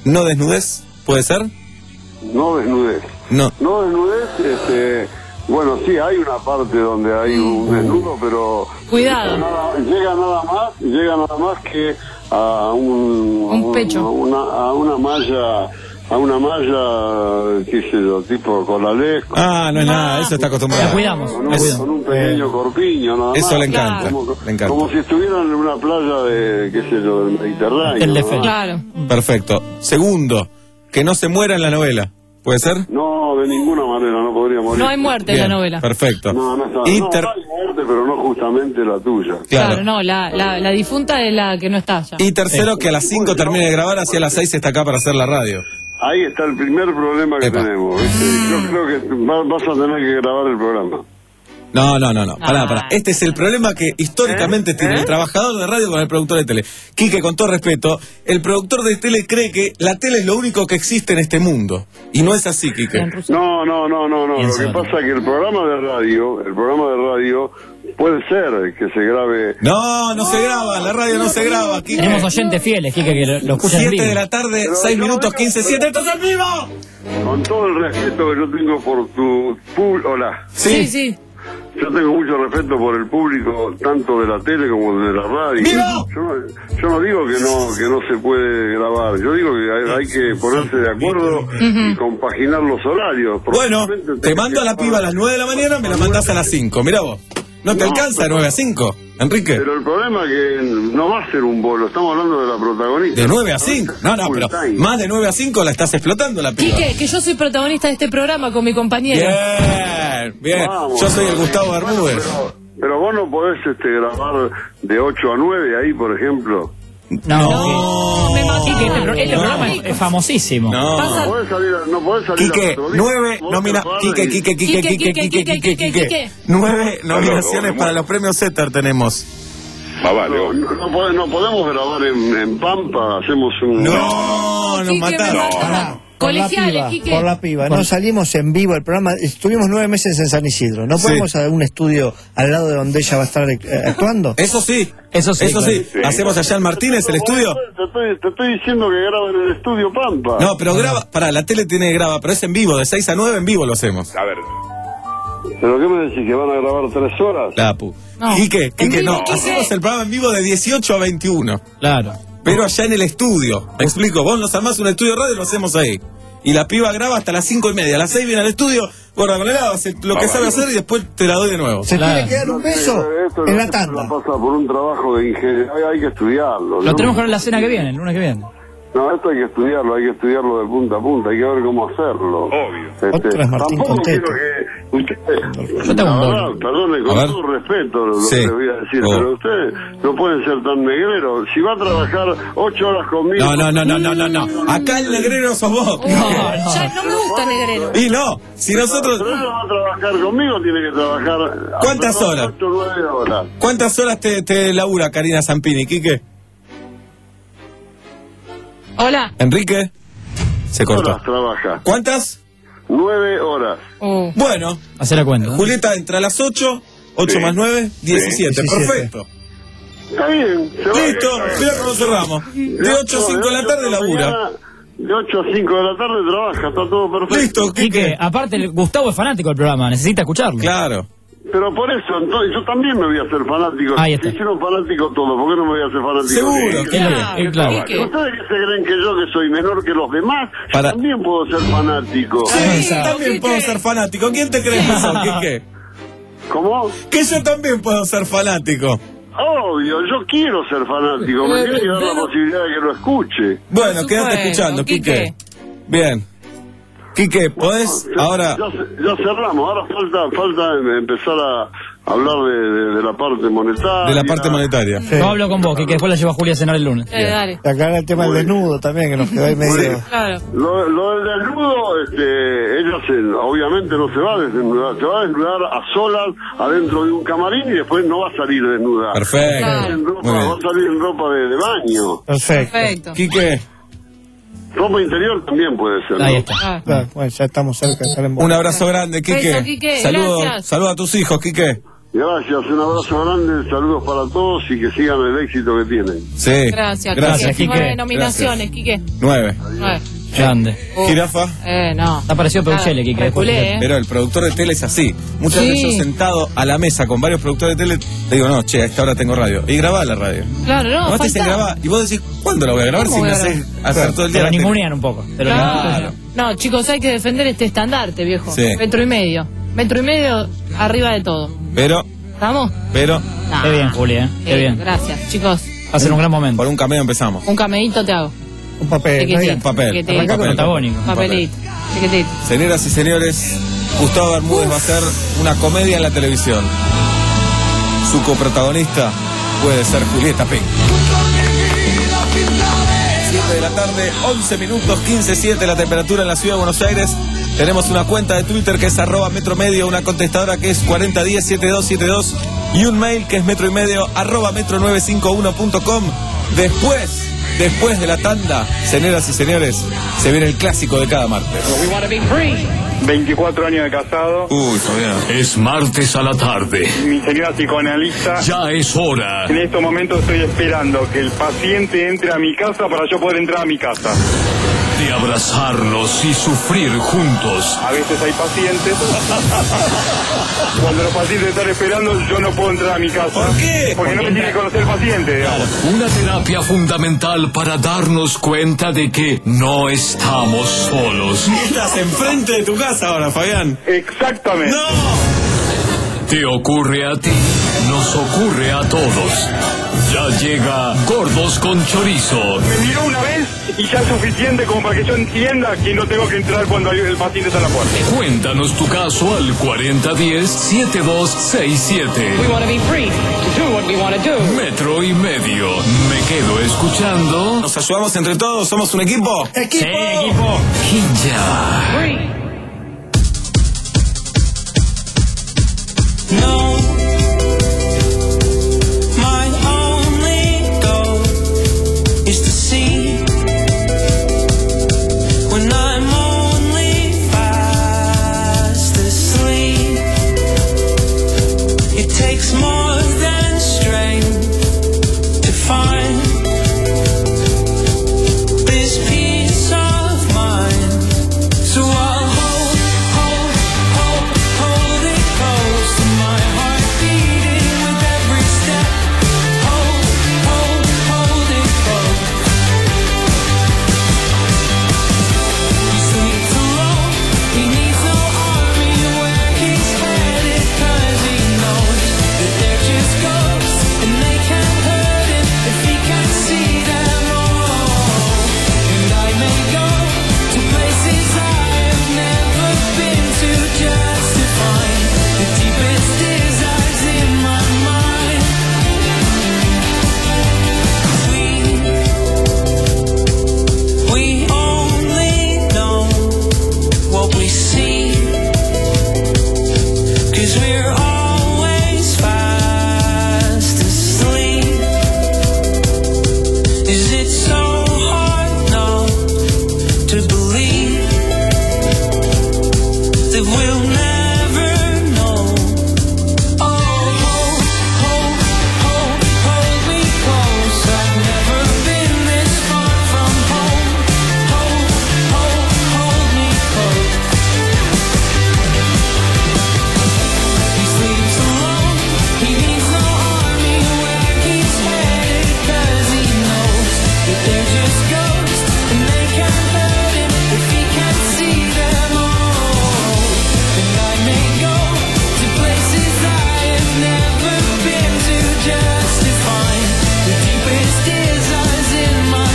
no desnudez, ¿puede ser? No desnudez. No. No desnudez, este, bueno, sí, hay una parte donde hay un desnudo, pero... Cuidado. Llega nada, llega nada más, llega nada más que a un... Un pecho. A una, a una malla... A una malla, qué sé yo, tipo colalesco. Ah, no es nada, eso está acostumbrado. La cuidamos. Con un, la cuidamos. con un pequeño corpiño, nada más. Eso le encanta, Como, le encanta. como si estuvieran en una playa de, qué sé yo, del Mediterráneo. El de ¿no? Fe- Claro. Perfecto. Segundo, que no se muera en la novela, ¿puede ser? No, de ninguna manera, no podría morir. No hay muerte en Bien, la novela. Perfecto. No, no está. Inter- No, hay muerte, pero no justamente la tuya. Claro, Claro. no, la, la, la difunta es la que no está ya. Y tercero, que a las cinco termine de grabar, hacia las seis está acá para hacer la radio. Ahí está el primer problema que Epa. tenemos. ¿viste? Yo creo que va- vas a tener que grabar el programa. No, no, no, no. Pará, Ah. pará. Este es el problema que históricamente tiene el trabajador de radio con el productor de tele. Quique, con todo respeto, el productor de tele cree que la tele es lo único que existe en este mundo. Y no es así, Quique. No, no, no, no, no. Bien Lo que solo. pasa es que el programa de radio, el programa de radio puede ser que se grabe. No, no se graba, la radio no se graba, Quique. Tenemos oyentes fieles, Quique, que lo, lo escuchan en siete vivo. de la tarde, Pero seis no, minutos, no, quince, pero- siete, ¡estás en vivo! Con todo el respeto que yo tengo por tu público. Hola. Sí, sí. Yo tengo mucho respeto por el público, tanto de la tele como de la radio. ¡Vivo! Yo no, yo no digo que no que no se puede grabar, yo digo que hay, hay que ponerse de acuerdo y compaginar los horarios. Bueno, Probablemente te tenés mando a que la piba a las nueve de la mañana, me la mandás a las cinco. Mirá vos. ¿No te No, alcanza de pero- nueve a cinco, Enrique? Pero el problema es que no va a ser un bolo, estamos hablando de la protagonista. De nueve a cinco. No, no, Full pero time. más de nueve a cinco la estás explotando la piba. Quique, que yo soy protagonista de este programa con mi compañero. Bien, bien. Vamos, Yo soy el vamos. Gustavo Bueno, Bermúdez. pero, pero vos no podés este, grabar de ocho a nueve ahí, por ejemplo. No, me mató. Quique, este, pro- este No. programa es, es famosísimo. No. No podés salir, a- no podés salir Quique, a otro día. nueve, Vos nomina, te paras Quique, y- Quique, Quique, Quique, Quique, Quique, Quique, Quique, Quique, Quique. Quique. Nueve nominaciones no, para no. los premios Setter tenemos. Más vale. No, no, podés- no podemos grabar en, en Pampa, hacemos un... No, nos Quique, me mataron. mataron. Por la Colegiales, piba, Quique. por la piba. No salimos en vivo el programa. Estuvimos nueve meses en San Isidro. ¿No Sí. podemos hacer un estudio al lado de donde ella va a estar eh, actuando? Eso sí, Eso sí, eso sí. claro. Hacemos allá en Martínez el estudio. Te estoy, te estoy diciendo que graben en el estudio Pampa. No, pero graba, pará, la tele tiene graba, pero es en vivo, de seis a nueve en vivo lo hacemos. A ver. ¿Pero qué me decís? ¿Que van a grabar tres horas? La pu. No. Quique, Quique, En no, vivo, Quique. hacemos el programa en vivo de dieciocho a veintiuno. Claro. Pero allá en el estudio. Me explico, vos nos armás un estudio de radio y lo hacemos ahí. Y la piba graba hasta las cinco y media. A las seis viene al estudio, guarda con el agua, hace lo que sabe hacer y después te la doy de nuevo. Se Claro. tiene que dar un beso Esto en la esto tanda. pasa por un trabajo de ingeniería, hay, hay que estudiarlo. Lo ¿no? tenemos que ver en la cena que viene, el lunes que viene. No, esto hay que estudiarlo, hay que estudiarlo de punta a punta, hay que ver cómo hacerlo. Obvio. Otra es Martín tampoco Conteto. quiero que ustedes, Yo tengo un la bolo. verdad, perdone, con A ver. todo respeto lo Sí. que le voy a decir, Oh. pero ustedes no pueden ser tan negreros. Si va a trabajar ocho horas conmigo... No, no, no, no, no, no, no. Acá el negrero sos vos. Oh, ya no me gusta Negrero. Y no, si nosotros... Pero él no va a trabajar conmigo, tiene que trabajar... ¿Cuántas horas? ocho o nueve horas. ¿Cuántas horas te, te labura Karina Zampini, Quique? Hola. Enrique. Se cortó. Horas trabaja. ¿Cuántas? Nueve horas. Oh. Bueno, Hacer la cuenta. ¿no? Julieta entra a las ocho, ocho Sí. más nueve, diecisiete. diecisiete. Perfecto. Está bien. se va. Listo, mira cómo cerramos. De ocho a cinco de la tarde labura. De ocho a cinco de la tarde trabaja, está todo perfecto. Listo, Quique, Quique. aparte, el- Gustavo es fanático del programa, necesita escucharlo. Claro. Pero por eso, entonces, yo también me voy a hacer fanático. Ahí Se está. hicieron fanático todo, ¿por qué no me voy a hacer fanático? Seguro, Sí. Quique. Claro, eh, claro. Quique. ¿Ustedes que se creen que yo, que soy menor que los demás, yo Para- también puedo ser fanático? Sí, Sí, también Quique. puedo ser fanático. ¿Quién te crees que sos, Quique? ¿Cómo? Que yo también puedo ser fanático. Obvio, yo quiero ser fanático, me Pero- tiene que dar la pero- posibilidad de que lo escuche. Bueno, Por quédate supuesto, escuchando, Quique. Quique. Bien. Quique, ¿podés Ya- ahora? Ya, ya cerramos, ahora falta falta empezar a hablar de, de- de la parte monetaria. De la parte monetaria. Sí. No hablo con vos, Quique, después la llevo a Julia a cenar el lunes. Dale, dale. Aclarar el tema del desnudo también, que nos quedó ahí medio. Claro. Lo, lo del desnudo, este, ella se, obviamente no se va a desnudar, se va a desnudar a solas adentro de un camarín y después no va a salir desnuda. Perfecto. Va a salir en ropa, Muy bien. va a salir en ropa de, de baño. Perfecto. Perfecto. Quique, Ropa interior también puede ser. Ahí ¿no? está. Ah. Claro, bueno, ya estamos cerca de estar en un abrazo grande, Quique. Beso, Quique, Saludo, gracias. saludo a tus hijos, Quique. Gracias, un abrazo grande, saludos para todos y que sigan el éxito que tienen. Sí. Gracias, Gracias, Quique. Quique. Nueve nominaciones, Quique. Nueve. Nueve. Grande. Uh, Jirafa. Eh, no. Está parecido Peuchele, Quique. Reculé, ¿eh? Pero el productor de tele es así. Muchas Sí. veces yo sentado a la mesa con varios productores de tele, le digo, no, che, a esta hora tengo radio. Y grabá la radio. Claro, no, Nomás te dicen falta. grabá. Y vos decís, ¿cuándo la voy a grabar ¿Cómo si me voy a haces hacer todo el día? Te lo la tele? ningunean un poco. Te lo Claro. ningunean. No, chicos, hay que defender este estandarte, viejo. Sí. Metro y medio. Metro y medio arriba de todo. Pero, ¿Estamos? pero, Nah. Qué bien, Juli, ¿eh? Qué Eh, bien. Gracias, chicos. Va a ser un gran momento. por un cameo empezamos. Un cameíto te hago. Un papel. Chiquitito, ¿no? Bien. Un papel. chiquitito. Un Arranca con papel. protagónico. Un papel. Papelito. Chiquitito. Señoras y señores, Gustavo Bermúdez va a hacer una comedia en la televisión. Su coprotagonista puede ser Julieta Pink. siete de la tarde, once minutos, quince siete la temperatura en la ciudad de Buenos Aires. Tenemos una cuenta de Twitter que es arroba metro medio, una contestadora que es cuarenta diez setenta y dos setenta y dos y un mail que es metro y medio arroba metro nueve cinco uno punto com. Después, después de la tanda, señoras y señores, se viene el clásico de cada martes. veinticuatro años de casado. Uy, Fabián. Es martes a la tarde. Mi señora psicoanalista. Ya es hora. En estos momentos estoy esperando que el paciente entre a mi casa para yo poder entrar a mi casa. De abrazarnos y sufrir juntos. A veces hay pacientes. Cuando los pacientes están esperando, yo no puedo entrar a mi casa. ¿Por qué? Porque no me tiene que conocer el paciente, digamos. Una terapia fundamental para darnos cuenta de que no estamos solos. Estás enfrente de tu casa ahora, Fabián. Exactamente. Te ocurre a ti, nos ocurre a todos. Ya llega Gordos con Chorizo. Me miró una vez y ya es suficiente como para que yo entienda que no tengo que entrar cuando el paciente está en la puerta. Cuéntanos tu caso al cuarenta diez setenta y dos sesenta y siete. Metro y medio. Me quedo escuchando. ¿Nos ayudamos entre todos? ¿Somos un equipo? ¡Equipo! Sí, equipo. Quilla. No, my only goal is to see when I'm only fast asleep. It takes more than strength to find this peace of mind. So I'll hold, hold, hold, hold it close to my heart beating with every step. Hold, hold, hold it close. He sleeps alone, he needs no army where he's headed, 'cause he knows that they're just ghosts and they can't hurt him if he can see them all. And I may go to places I have never been to just to find the deepest desires in my mind. We, we only know what we see, 'cause we're always fast asleep. Is it so hard not to believe that we'll never know? Oh, hold, hold, hold, hold me close. I've never been this far from home. Hold, hold, hold me close. He sleeps alone, he needs no army where he's headed, 'cause he knows that they're just ghosts and they can't hurt him if he can't see them all. And I may go to places I have never been to just to find the deepest desires in my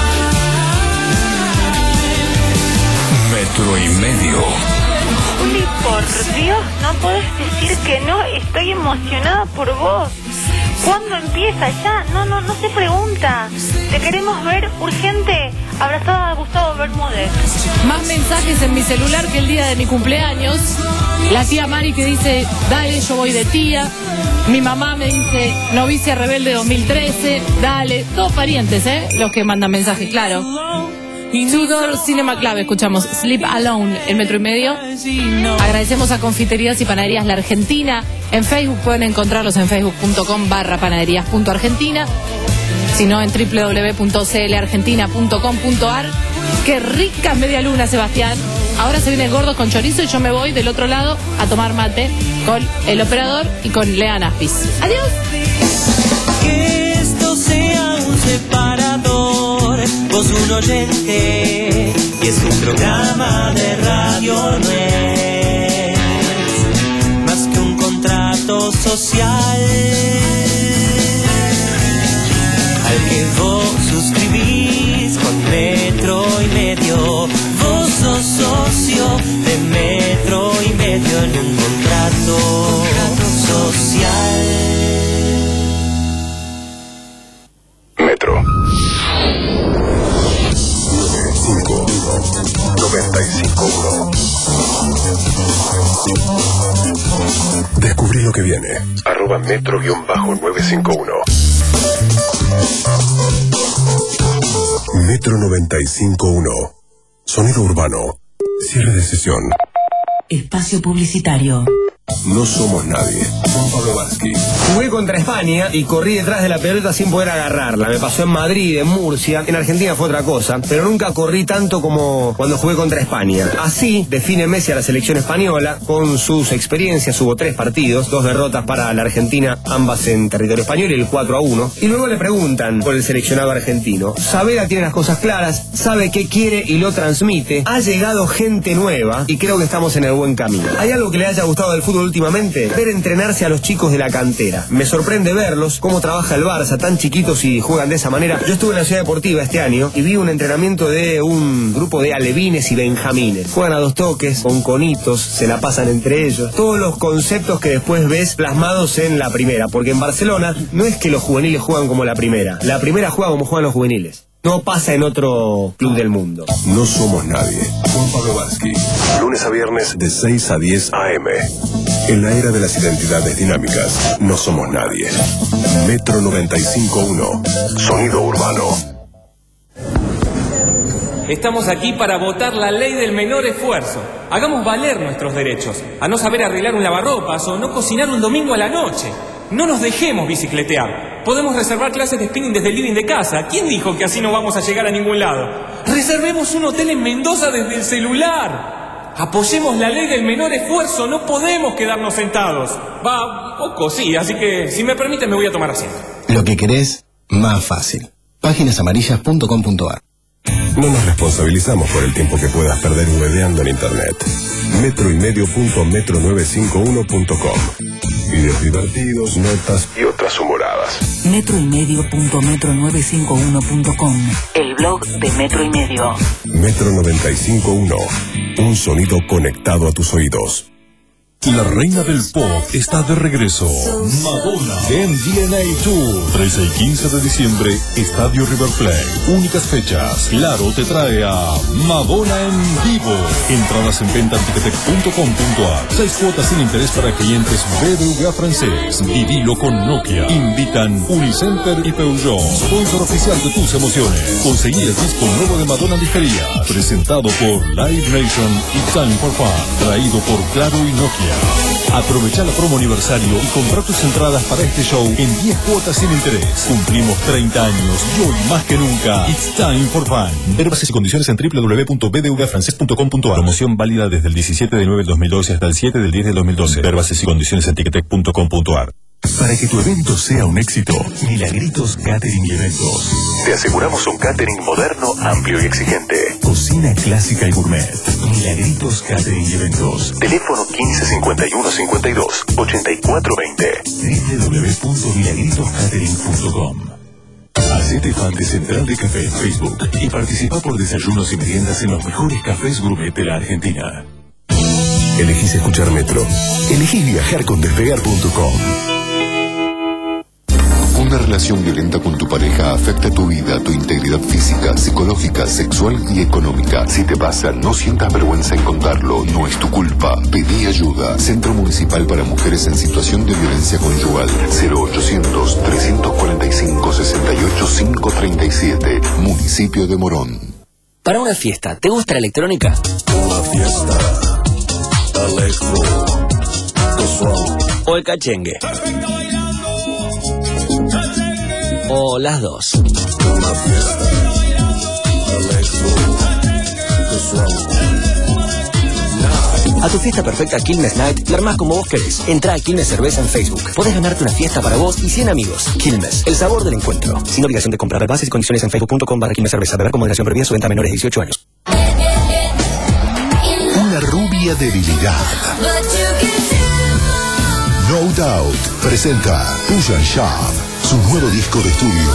mind. Metro y medio. Juli, por Dios, no podés decir que no. Estoy emocionada por vos. ¿Cuándo empieza ya? No, no, no se pregunta. Te queremos ver urgente. Abrazada a Gustavo Bermúdez. Más mensajes en mi celular que el día de mi cumpleaños. La tía Mari que dice, dale, yo voy de tía. Mi mamá me dice, novicia rebelde dos mil trece. Dale, todos parientes, ¿eh? Los que mandan mensajes, claro. Tudor Cinema Club, escuchamos Sleep Alone en Metro y Medio. Agradecemos a Confiterías y Panaderías La Argentina. En Facebook pueden encontrarlos en facebook.com barra panaderías.argentina. Si no, en doble u doble u doble u punto c l argentina punto com punto a r. Qué rica media luna, Sebastián. Ahora se vienen gordos con chorizo y yo me voy del otro lado a tomar mate con el operador y con Lea Naspis. Adiós. Que esto sea un separador, vos un oyente, y es un programa de radio, no es más que un contrato social al que vos suscribís con Metro y Medio. Vos sos socio de Metro y Medio en un contrato social. Metro cinco noventa y cinco uno. Descubrí lo que viene. Arroba metro guión bajo nueve cinco uno. Metro noventa y cinco uno. Sonido urbano. Cierre de sesión. Espacio publicitario. No somos nadie. Juan Pablo Varsky. Jugué contra España y corrí detrás de la pelota sin poder agarrarla. Me pasó en Madrid, en Murcia. En Argentina fue otra cosa, pero nunca corrí tanto como cuando jugué contra España. Así define Messi a la selección española con sus experiencias. Hubo tres partidos, dos derrotas para la Argentina, ambas en territorio español, y el cuatro a uno. Y luego le preguntan por el seleccionado argentino. Saavedra tiene las cosas claras, sabe qué quiere y lo transmite. Ha llegado gente nueva y creo que estamos en el buen camino. ¿Hay algo que le haya gustado del fútbol últimamente? Ver entrenarse a los chicos de la cantera. Me sorprende verlos, cómo trabaja el Barça, tan chiquitos y juegan de esa manera. Yo estuve en la Ciudad Deportiva este año y vi un entrenamiento de un grupo de alevines y benjamines. Juegan a dos toques, con conitos, se la pasan entre ellos. Todos los conceptos que después ves plasmados en la primera, porque en Barcelona no es que los juveniles juegan como la primera. La primera juega como juegan los juveniles. No pasa en otro club del mundo. No somos nadie. Juan Pablo Varsky. Lunes a viernes de seis a diez a eme. En la era de las identidades dinámicas, no somos nadie. Metro noventa y cinco uno. Sonido urbano. Estamos aquí para votar la ley del menor esfuerzo. Hagamos valer nuestros derechos. A no saber arreglar un lavarropas o no cocinar un domingo a la noche. No nos dejemos bicicletear. Podemos reservar clases de spinning desde el living de casa. ¿Quién dijo que así no vamos a llegar a ningún lado? Reservemos un hotel en Mendoza desde el celular. Apoyemos la ley del menor esfuerzo. No podemos quedarnos sentados. Va, poco sí, así que si me permiten me voy a tomar asiento. Lo que querés, más fácil. páginas amarillas punto com punto a r. No nos responsabilizamos por el tiempo que puedas perder hueveando en internet. Metro y medio punto metro novecientos cincuenta y uno punto com. Videos divertidos, notas y otras humoradas. Metro y medio punto metro novecientos cincuenta y uno punto com. El blog de Metro y Medio. Metro noventa y cinco punto uno. Un sonido conectado a tus oídos. La reina del pop está de regreso. Madonna en D N A Tour. trece y quince de diciembre, Estadio River Plate. Únicas fechas. Claro te trae a Madonna en vivo. Entradas en venta en ticketek punto com punto a r. Seis cuotas sin interés para clientes B B V A francés. Vivilo con Nokia. Invitan Unicenter y Peugeot. Sponsor oficial de tus emociones. Conseguí el disco nuevo de Madonna Ligería. Presentado por Live Nation y Time for Fun. Traído por Claro y Nokia. Aprovecha la promo aniversario y compra tus entradas para este show en diez cuotas sin interés. Cumplimos treinta años y hoy más que nunca, it's time for fun. Ver bases y condiciones en doble u doble u doble u punto b b v a francés punto com punto a r. Promoción válida desde el diecisiete de nueve del dos mil doce hasta el siete del diez del dos mil doce. Ver bases y condiciones en ticketek punto com punto a r. Para que tu evento sea un éxito, Milagritos Catering y Eventos. Te aseguramos un catering moderno, amplio y exigente. Cocina clásica y gourmet. Milagritos Catering y Eventos. Teléfono quince cincuenta y uno cincuenta y dos ochenta y cuatro veinte. doble u doble u doble u punto milagritos catering punto com. Hacete fan de Central de Café en Facebook y participa por desayunos y meriendas en los mejores cafés gourmet de la Argentina. Elegís escuchar Metro. Elegís viajar con despegar punto com. Una relación violenta con tu pareja afecta tu vida, tu integridad física, psicológica, sexual y económica. Si te pasa, no sientas vergüenza en contarlo, no es tu culpa. Pedí ayuda. Centro Municipal para Mujeres en Situación de Violencia Conyugal. cero ochocientos, trescientos cuarenta y cinco, sesenta y ocho, quinientos treinta y siete. Municipio de Morón. Para una fiesta, ¿te gusta la electrónica? Una fiesta. Electro. Casual. ¿O el cachengue? ¿O las dos? Una fiesta. Electro. Casual. A tu fiesta perfecta Quilmes Night la armás como vos querés. Entrá a Quilmes Cerveza en Facebook. Podés ganarte una fiesta para vos y cien amigos. Quilmes, el sabor del encuentro. Sin obligación de comprar. Bases y condiciones en facebook.com barra Quilmes Cerveza. Beber con moderación prohibida. Su venta a menores de dieciocho años. Una rubia debilidad. No Doubt presenta Push and Shove, su nuevo disco de estudio.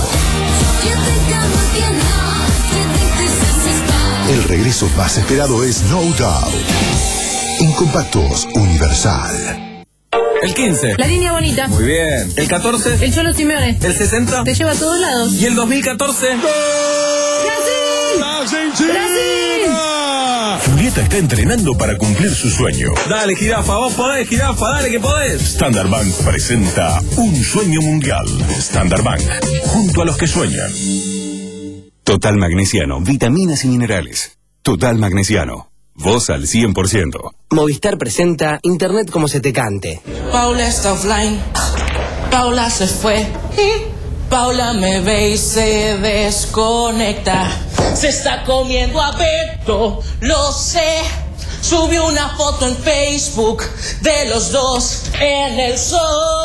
El regreso más esperado es No Doubt. En compactos, Universal. El quince. La línea bonita. Muy bien. El catorce. El Cholo Simeone. El sesenta. Te lleva a todos lados. Y el dos mil catorce. ¡Brasil! ¡Brasil! Julieta está entrenando para cumplir su sueño. Dale, jirafa, vos podés, jirafa, dale que podés. Standard Bank presenta Un Sueño Mundial. Standard Bank, junto a los que sueñan. Total Magnesiano, vitaminas y minerales. Total Magnesiano, vos al cien por ciento. Movistar presenta Internet como se te cante. Paula está offline. Paula se fue. Paula me ve y se desconecta. Se está comiendo a Beto, lo sé. Subió una foto en Facebook de los dos en el sol.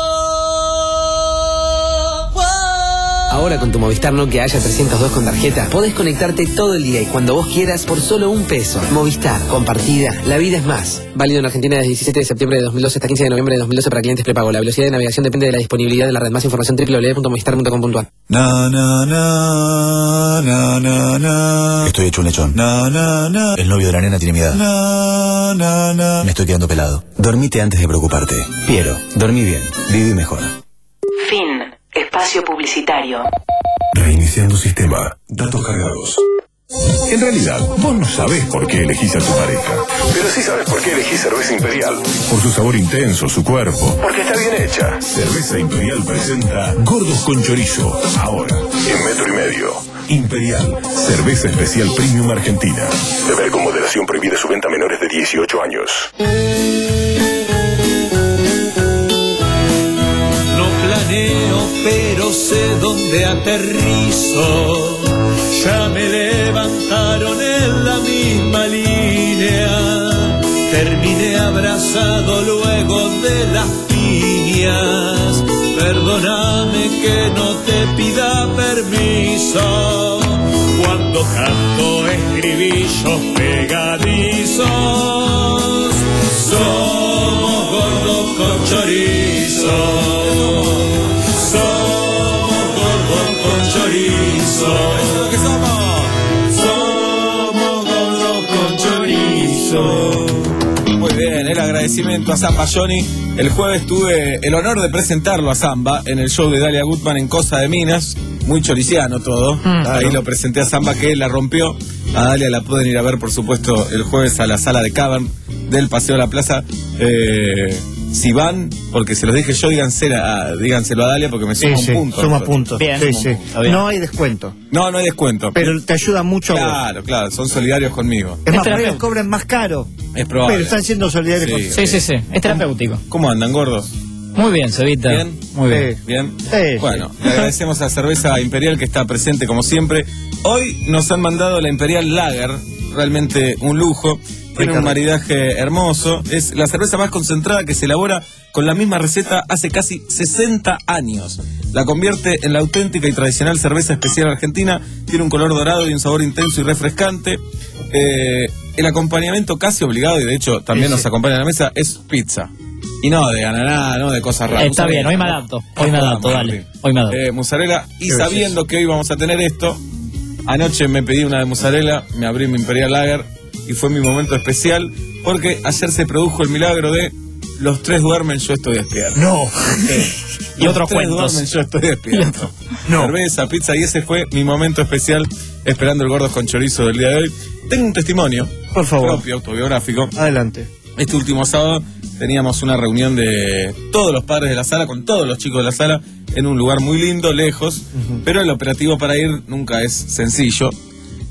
Ahora con tu Movistar Nokia Haya trescientos dos con tarjeta, podés conectarte todo el día y cuando vos quieras por solo un peso. Movistar, compartida, la vida es más. Válido en Argentina desde diecisiete de septiembre de dos mil doce hasta quince de noviembre de dos mil doce para clientes prepago. La velocidad de navegación depende de la disponibilidad de la red. Más información doble u doble u doble u punto movistar punto com punto a r. Na, na, na, na, na, na. Estoy hecho un lechón. Na, na, na. El novio de la nena tiene mi edad. Na, na, na. Me estoy quedando pelado. Dormite antes de preocuparte. Piero, dormí bien. Viví mejor. Fin. Espacio publicitario. Reiniciando sistema. Datos cargados. En realidad, vos no sabés por qué elegís a tu pareja. Pero sí sabés por qué elegís Cerveza Imperial. Por su sabor intenso, su cuerpo. Porque está bien hecha. Cerveza Imperial presenta Gordos con Chorizo. Ahora, en metro y medio. Imperial. Cerveza especial premium argentina. Beber con moderación, prohibida su venta a menores de dieciocho años. Planeo, pero sé dónde aterrizo. Ya me levantaron en la misma línea. Terminé abrazado luego de las piñas. Perdóname que no te pida permiso. Cuando canto estribillos pegadizos. Somos gordos con chorizo. Eso es lo que somos. Somos gordos con chorizo. Muy bien, el agradecimiento a Samba Johnny. El jueves tuve el honor de presentarlo a Samba en el show de Dalia Gutman en Cosa de Minas. Muy choriciano todo. Mm, Ahí claro. Lo presenté a Samba, que la rompió. A Dalia la pueden ir a ver, por supuesto, el jueves a la sala de Cavern del Paseo de la Plaza. Eh... Si van, porque se los dije yo, díganselo a, díganselo a Dalia porque me suma sí, sí, un punto. Suma puntos. Bien. Sí, sí. No hay descuento. No, no hay descuento. Pero te ayuda mucho. Claro, vos. claro, son solidarios conmigo. Es, es más, ellos cobran más caro. Es probable. Pero están siendo solidarios sí, contigo. Sí, sí, sí. Es terapéutico. ¿Cómo andan, gordos? Muy bien, Cevita. ¿Bien? Muy bien. Sí. ¿Bien? Sí, bueno, sí. le agradecemos a Cerveza Imperial que está presente como siempre. Hoy nos han mandado la Imperial Lager, realmente un lujo. Tiene un maridaje hermoso. Es la cerveza más concentrada que se elabora con la misma receta hace casi sesenta años. La convierte en la auténtica y tradicional cerveza especial argentina. Tiene un color dorado y un sabor intenso y refrescante. Eh, el acompañamiento casi obligado, y de hecho también sí, nos sí. acompaña a la mesa, es pizza. Y no de ananá, no de cosas raras. Está bien, hoy me adapto. Hoy me adapto, dale. Hoy me adapto. Eh, mozzarella. Y sabiendo que hoy vamos a tener esto, anoche me pedí una de mozzarella, me abrí mi Imperial Lager. Y fue mi momento especial porque ayer se produjo el milagro de los tres duermen, yo estoy despierto. No. Eh, y otros tres cuentos. Duermen, yo estoy despierto. No. Cerveza, pizza, y ese fue mi momento especial esperando el Gordos con Chorizo del día de hoy. Tengo un testimonio. Por favor. Propio, autobiográfico. Adelante. Este último sábado teníamos una reunión de todos los padres de la sala, con todos los chicos de la sala, en un lugar muy lindo, lejos, uh-huh. pero el operativo para ir nunca es sencillo.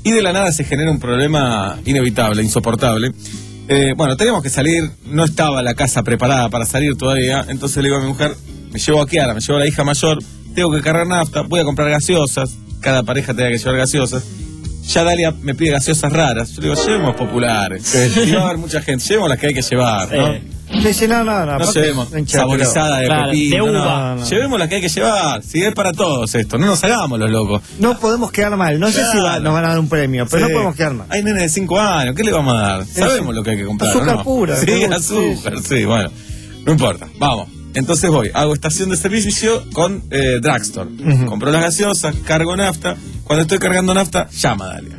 Y de la nada se genera un problema inevitable, insoportable. Eh, bueno, teníamos que salir, no estaba la casa preparada para salir todavía, entonces le digo a mi mujer, me llevo a Kiara, me llevo a la hija mayor, tengo que cargar nafta, voy a comprar gaseosas, cada pareja tenía que llevar gaseosas. Ya Dalia me pide gaseosas raras, yo le digo, llevemos populares, y va a haber mucha gente, llevemos las que hay que llevar, ¿no? Eh. Le dice, no, no, no. No llevemos saborizada de claro, pepino, de uva. no, no. Llevemos las que hay que llevar, si es para todos esto, no nos hagamos los locos. No podemos quedar mal, no Claro. sé si va- nos van a dar un premio, pero Sí. no podemos quedar mal. Hay nenes de cinco años, ¿qué le vamos a dar? Sabemos sí. lo que hay que comprar, Azúcar ¿no? pura, Sí, seguro, azúcar, sí, bueno. No importa, vamos. Entonces voy, hago estación de servicio con eh, Drugstore. Ujú. Compro las gaseosas, cargo nafta. Cuando estoy cargando nafta, llama Dalia.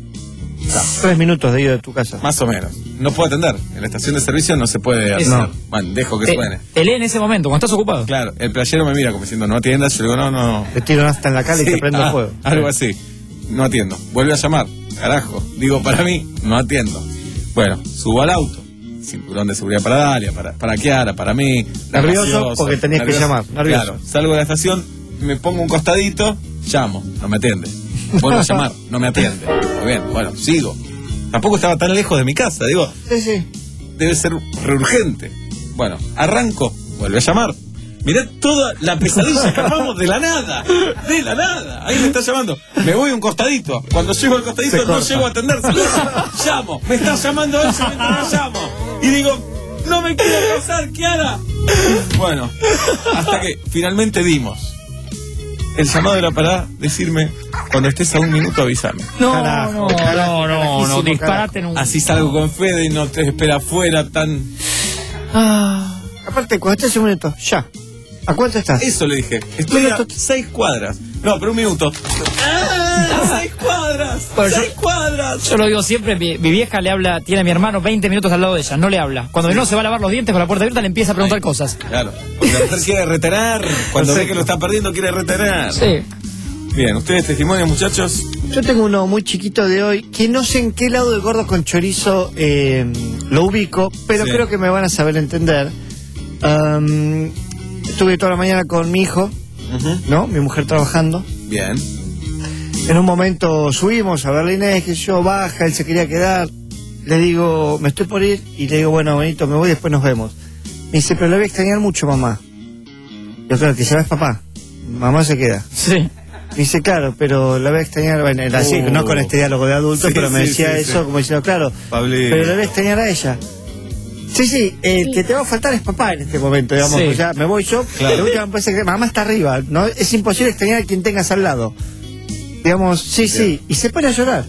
Tres minutos de ida de tu casa. Más o menos. No puedo atender. En la estación de servicio no se puede hacer. No. Bueno, dejo que Te, suene. te lee en ese momento, cuando estás ocupado. Claro, el playero me mira como diciendo, no atiendas. Yo le digo, no, no. Te tiro nafta en la cara y Sí, te prendo ah, fuego. Algo así. No atiendo. Vuelve a llamar. Carajo. Digo, para mí, no atiendo. Bueno, subo al auto. Cinturón de seguridad para Dalia, para, para Kiara, para mí. la Nervioso gaseosa, porque tenías que llamar, nervioso. Claro, salgo de la estación, me pongo un costadito, llamo, no me atiende. Vuelvo a llamar, no me atiende. Muy bien, bueno, sigo. Tampoco estaba tan lejos de mi casa, digo, Sí, sí. debe ser re urgente. Bueno, arranco, vuelve a llamar. Mirá toda la pesadilla que armamos de la nada. De la nada. Ahí me está llamando. Me voy un costadito. Cuando llego al costadito Se no corta. llego a atender. Llamo. Me está llamando ella mientras me llamo. Y digo, no me quiero casar, Kiara. Bueno, hasta que finalmente dimos. El llamado era para decirme, cuando estés a un minuto avísame. No, Carajo, no, carajo, no, no, no, carajísimo, disparate en un... Así salgo con Fede y no te espera afuera tan... Ah, Aparte, cuando estés un minuto, ya. ¿A cuánto estás? Eso le dije. Estoy a seis cuadras. No, pero un minuto. ¡Ah! ¡Seis cuadras! Bueno, ¡Seis cuadras! yo lo digo siempre, mi, mi vieja le habla, tiene a mi hermano veinte minutos al lado de ella, no le habla. Cuando mi hermano se va a lavar los dientes con la puerta abierta, le empieza a preguntar Ay. cosas. Claro. Porque la mujer quiere retener. Cuando ve que lo está perdiendo, quiere retener. Sí. Bien, ¿ustedes testimonios, muchachos? Yo tengo uno muy chiquito de hoy, que no sé en qué lado de gordo con chorizo eh, lo ubico, pero Sí. creo que me van a saber entender. Um, estuve toda la mañana con mi hijo, Ujú. ¿no? Mi mujer trabajando. Bien. En un momento subimos a ver a Inés, que yo baja, él se quería quedar. Le digo, me estoy por ir, y le digo, bueno, bonito, me voy, después nos vemos. Me dice, pero le voy a extrañar mucho, mamá. Yo, claro, que sabes, papá, mamá se queda. Sí. Me dice, claro, pero la voy a extrañar, bueno, era así, Uh. no con este diálogo de adulto, Sí, pero me sí, decía sí, eso sí. como diciendo, claro, Pablito. pero la voy a extrañar a ella. Sí, sí, el que te va a faltar es papá en este momento, digamos, Sí. pues ya me voy yo, Claro. la última me parece que mamá está arriba, ¿no? Es imposible extrañar a quien tengas al lado. Digamos, sí, sí, y se pone a llorar.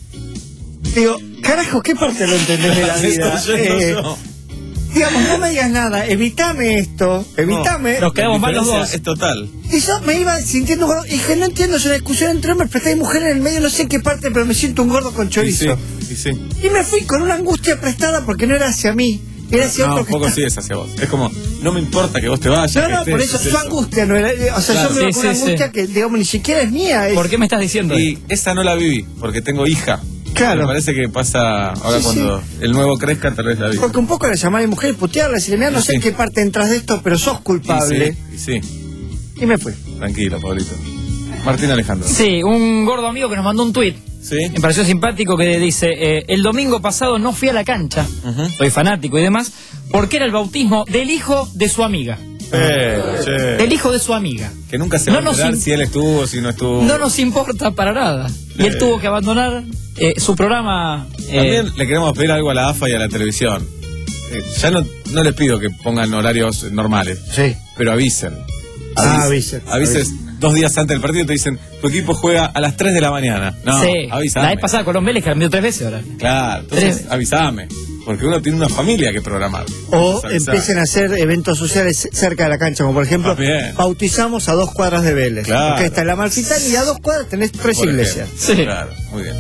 Digo, carajo, ¿qué parte lo entendés de la vida? Estoy yendo Eh, yo. digamos, no me digas nada, evitame esto, evitame. Nos quedamos mal los Diferencia dos. Es total. Y yo me iba sintiendo gordo. Y dije, no entiendo, es una discusión entre hombres, pero hay mujeres en el medio, no sé en qué parte, pero me siento un gordo con Y sí, chorizo. y sí. Y me fui con una angustia prestada porque no era hacia mí, era hacia No, otro un que poco está- sí es hacia vos. Es como, no me importa que vos te vayas. No, que no, estés, por eso es su angustia no era. O sea, Claro. yo me iba Sí, con una sí, angustia sí. que, digamos, ni siquiera es mía. Es... ¿Por qué me estás diciendo? Y esa no la viví, porque tengo hija. Claro. Me parece que pasa ahora Sí, cuando el nuevo crezca, tal vez la viva. Porque un poco era llamar a mi mujer y putearla, decirle, mira, no sé Sí. en qué parte entras de esto, pero sos culpable. Y sí, y sí. Y me fui. Tranquilo, Pablito. Martín Alejandro. Sí, un gordo amigo que nos mandó un tuit. Sí. Me pareció simpático que dice, eh, el domingo pasado no fui a la cancha, Ujú. soy fanático y demás, porque era el bautismo del hijo de su amiga. Eh, che. Del hijo de su amiga. Que nunca se No va a nos enterar im- si él estuvo, si no estuvo. No nos importa para nada. Y él Eh. tuvo que abandonar eh, su programa. eh, También le queremos pedir algo a la A F A y a la televisión. Eh, ya no, no les pido que pongan horarios normales, Sí. pero avisen. Ah, avisen, Avisen avisen. dos días antes del partido te dicen, tu equipo juega a las tres de la mañana. No, sí, avísame. la vez pasada con Vélez que la envió tres veces ahora. Claro, entonces Tres. avísame. Porque uno tiene una familia que programar. O Entonces, avisá. empiecen a hacer eventos sociales cerca de la cancha, como por ejemplo, Ah, bien. bautizamos a dos cuadras de Vélez. Claro. Porque está en la Malfitán y a dos cuadras tenés tres Por iglesias. ejemplo. Sí. Claro, muy bien.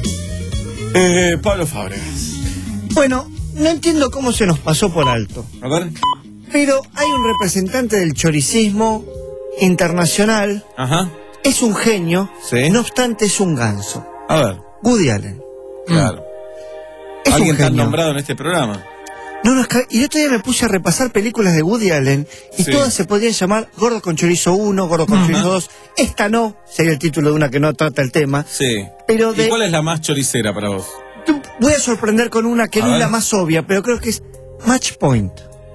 Eh, Pablo Fábregas. Bueno, no entiendo cómo se nos pasó por alto, A ver. pero hay un representante del choricismo internacional, Ajá. es un genio, Sí. no obstante es un ganso. A ver. Woody Allen. Claro. Es un ¿Alguien tan genio. nombrado en este programa? No nos ca- y el otro día me puse a repasar películas de Woody Allen y Sí. todas se podrían llamar Gordo con Chorizo uno, Gordo con Chorizo dos. Esta no, sería el título de una que no trata el tema. Sí. Pero ¿Y de- cuál es la más choricera para vos? Voy a sorprender con una que A no es ver. la más obvia, pero creo que es Match Point.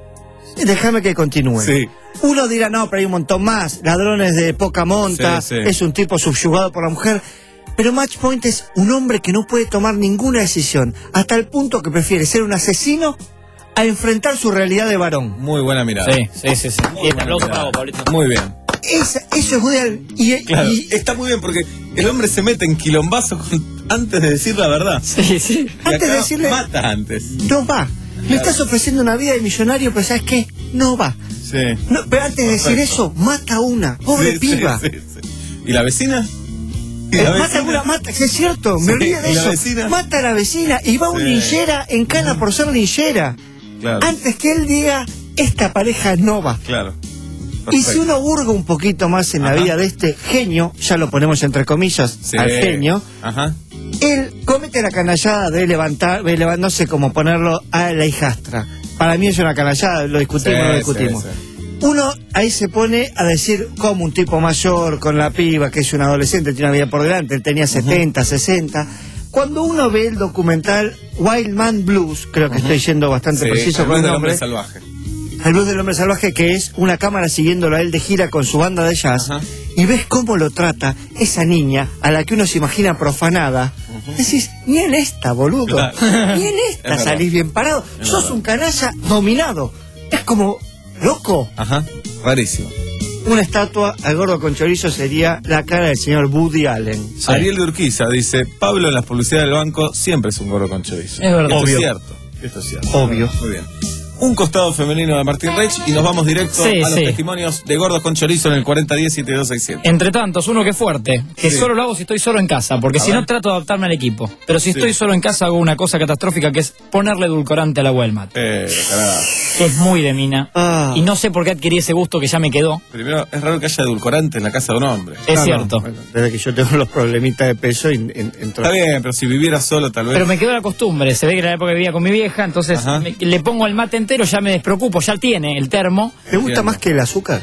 Déjame que continúe. Sí. Uno dirá, no, pero hay un montón más. Ladrones de poca monta, Sí, sí. es un tipo subyugado por la mujer. Pero Match Point es un hombre que no puede tomar ninguna decisión, hasta el punto que prefiere ser un asesino a enfrentar su realidad de varón. Muy buena mirada. Sí, sí, sí. sí. Muy Y un buena aplauso mirada. para vos, Pablito. Muy bien. Esa- eso es Woody Allen. Y, Claro, y- está muy bien porque el hombre se mete en quilombazo con- antes de decir la verdad. Sí, sí. Y Antes acá de decirle- mata antes. no va. Me estás ofreciendo una vida de millonario, pero ¿sabes qué? No va. Sí. No, pero antes de decir Perfecto. eso, mata a una. Pobre Sí, piba. sí, sí, sí. ¿Y la vecina? ¿Y Eh, la mata vecina? a una, mata, es cierto, me Sí, olvidé de ¿y la eso. vecina? Mata a la vecina y va a un Sí. linchera en cana por ser linchera. Claro, Antes que él diga, esta pareja no va. claro. Y si Perfecto. uno hurga un poquito más en la Ajá. vida de este genio, ya lo ponemos entre comillas, Sí. al genio, Ajá. él comete la canallada de levantar, de levantar, no sé cómo ponerlo, a la hijastra. Para mí es una canallada, lo discutimos, Sí, no lo sí, discutimos. sí. Uno ahí se pone a decir como un tipo mayor con la piba, que es un adolescente, tiene una vida por delante, él tenía setenta, sesenta. Cuando uno ve el documental Wild Man Blues, creo que estoy siendo bastante Sí, preciso el con blues el del nombre, hombre salvaje. el blues del hombre salvaje, que es una cámara siguiéndolo a él de gira con su banda de jazz, Ajá. y ves cómo lo trata esa niña a la que uno se imagina profanada. Decís, ni en esta, boludo, Claro. ni en Es esta verdad. salís bien parado. Es Sos verdad. un canalla dominado. Es como, loco. Ajá. Rarísimo. Una estatua al gordo con chorizo sería la cara del señor Woody Allen. Ariel de Urquiza dice, Pablo en las publicidades del banco siempre es un gordo con chorizo. Es verdad. Esto Obvio. es cierto. Esto es cierto. Obvio. Muy bien. Un costado femenino de Martín Reich y nos vamos directo Sí, a los sí. testimonios de gordos con chorizo en el cuarenta diez siete dos seis siete. Entre tantos, uno que es fuerte, que Sí. solo lo hago si estoy solo en casa, porque A si ver. no trato de adaptarme al equipo. Pero si Sí. estoy solo en casa hago una cosa catastrófica que es ponerle edulcorante al agua del mate. Eh, carajo. Que es muy de mina. Ah. Y no sé por qué adquirí ese gusto que ya me quedó. Primero, es raro que haya edulcorante en la casa de un hombre. Es No, no, cierto. bueno, desde que yo tengo los problemitas de peso, y en- entro- Está bien, pero si viviera solo tal vez. Pero me quedó la costumbre, se ve que en la época que vivía con mi vieja, entonces Ajá. me- le pongo el mate entero, ya me despreocupo, ya tiene el termo. ¿Te gusta más que el azúcar?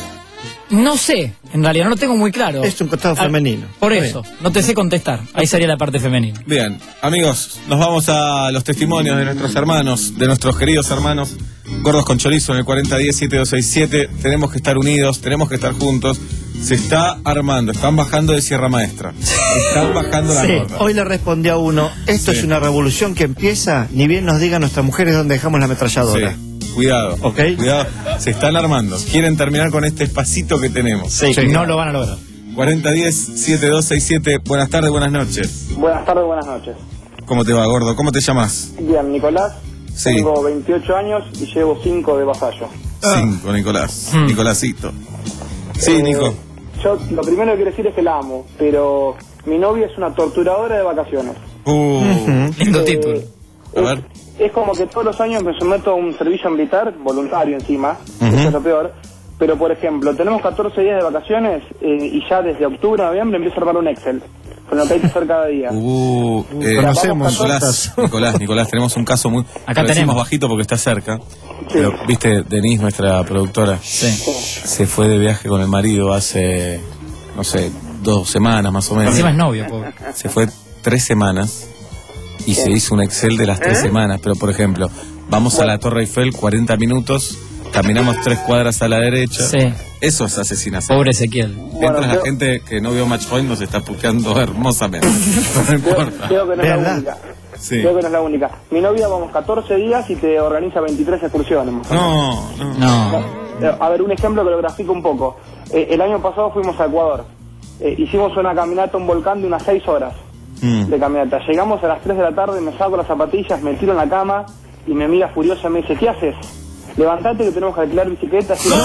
No sé, en realidad no lo tengo muy claro. Es un costado Ah, femenino. Por Está eso, no te sé contestar. Ahí sería la parte femenina. Bien, amigos, nos vamos a los testimonios de nuestros hermanos, de nuestros queridos hermanos, gordos con chorizo en el cuarenta diez siete dos seis siete. Tenemos que estar unidos, tenemos que estar juntos. Se está armando, están bajando de Sierra Maestra. Están bajando la Sí, gorda. hoy le respondió a uno, esto Sí. es una revolución que empieza, ni bien nos digan nuestras mujeres dónde dejamos la ametralladora. Sí, cuidado, Ok. cuidado. Se están armando. Quieren terminar con este espacito que tenemos. Sí, no lo van a lograr. cuarenta diez siete dos seis siete. Buenas tardes, buenas noches. Buenas tardes, buenas noches. ¿Cómo te va, gordo? ¿Cómo te llamas? Bien, Nicolás, Sí. tengo veintiocho años y llevo cinco de vasallo. Cinco, Nicolás. Mm. Nicolásito. Sí, Eh, Nico. Yo lo primero que quiero decir es que la amo, pero mi novia es una torturadora de vacaciones. Uh, Lindo Eh, título. A ver. Es como que todos los años me someto a un servicio militar, voluntario encima, Ujú. eso es lo peor. Pero, por ejemplo, tenemos catorce días de vacaciones eh, y ya desde octubre, noviembre empiezo a armar un Excel, con lo que hay que hacer cada día. Uh, eh, conocemos Nicolás, otras. Nicolás, Nicolás, tenemos un caso muy... Acá lo decimos tenemos. bajito porque está cerca. Pero, viste, Denise, nuestra productora, Sí. se fue de viaje con el marido hace, no sé, dos semanas más o menos. Encima es novio, pobre. Se fue tres semanas y se hizo un Excel de las tres ¿Eh? semanas. Pero, por ejemplo, vamos a la Torre Eiffel, cuarenta minutos, caminamos tres cuadras a la derecha. Sí. Eso es asesinación. Pobre Ezequiel. Mientras la creo- gente que no vio Match Point nos está puteando hermosamente. No Creo, importa. creo que no es la ¿Verdad? única. Sí. Creo que no es la única. Mi novia vamos catorce días y te organiza veintitrés excursiones. más o menos. No, no. No. Eh, A ver, un ejemplo que lo grafico un poco. Eh, el año pasado fuimos a Ecuador. Eh, hicimos una caminata a un volcán de unas seis horas Mm. de caminata. Llegamos a las tres de la tarde, me saco las zapatillas, me tiro en la cama y me mira furiosa y me dice, ¿qué haces? Levantate que tenemos que alquilar bicicletas. Y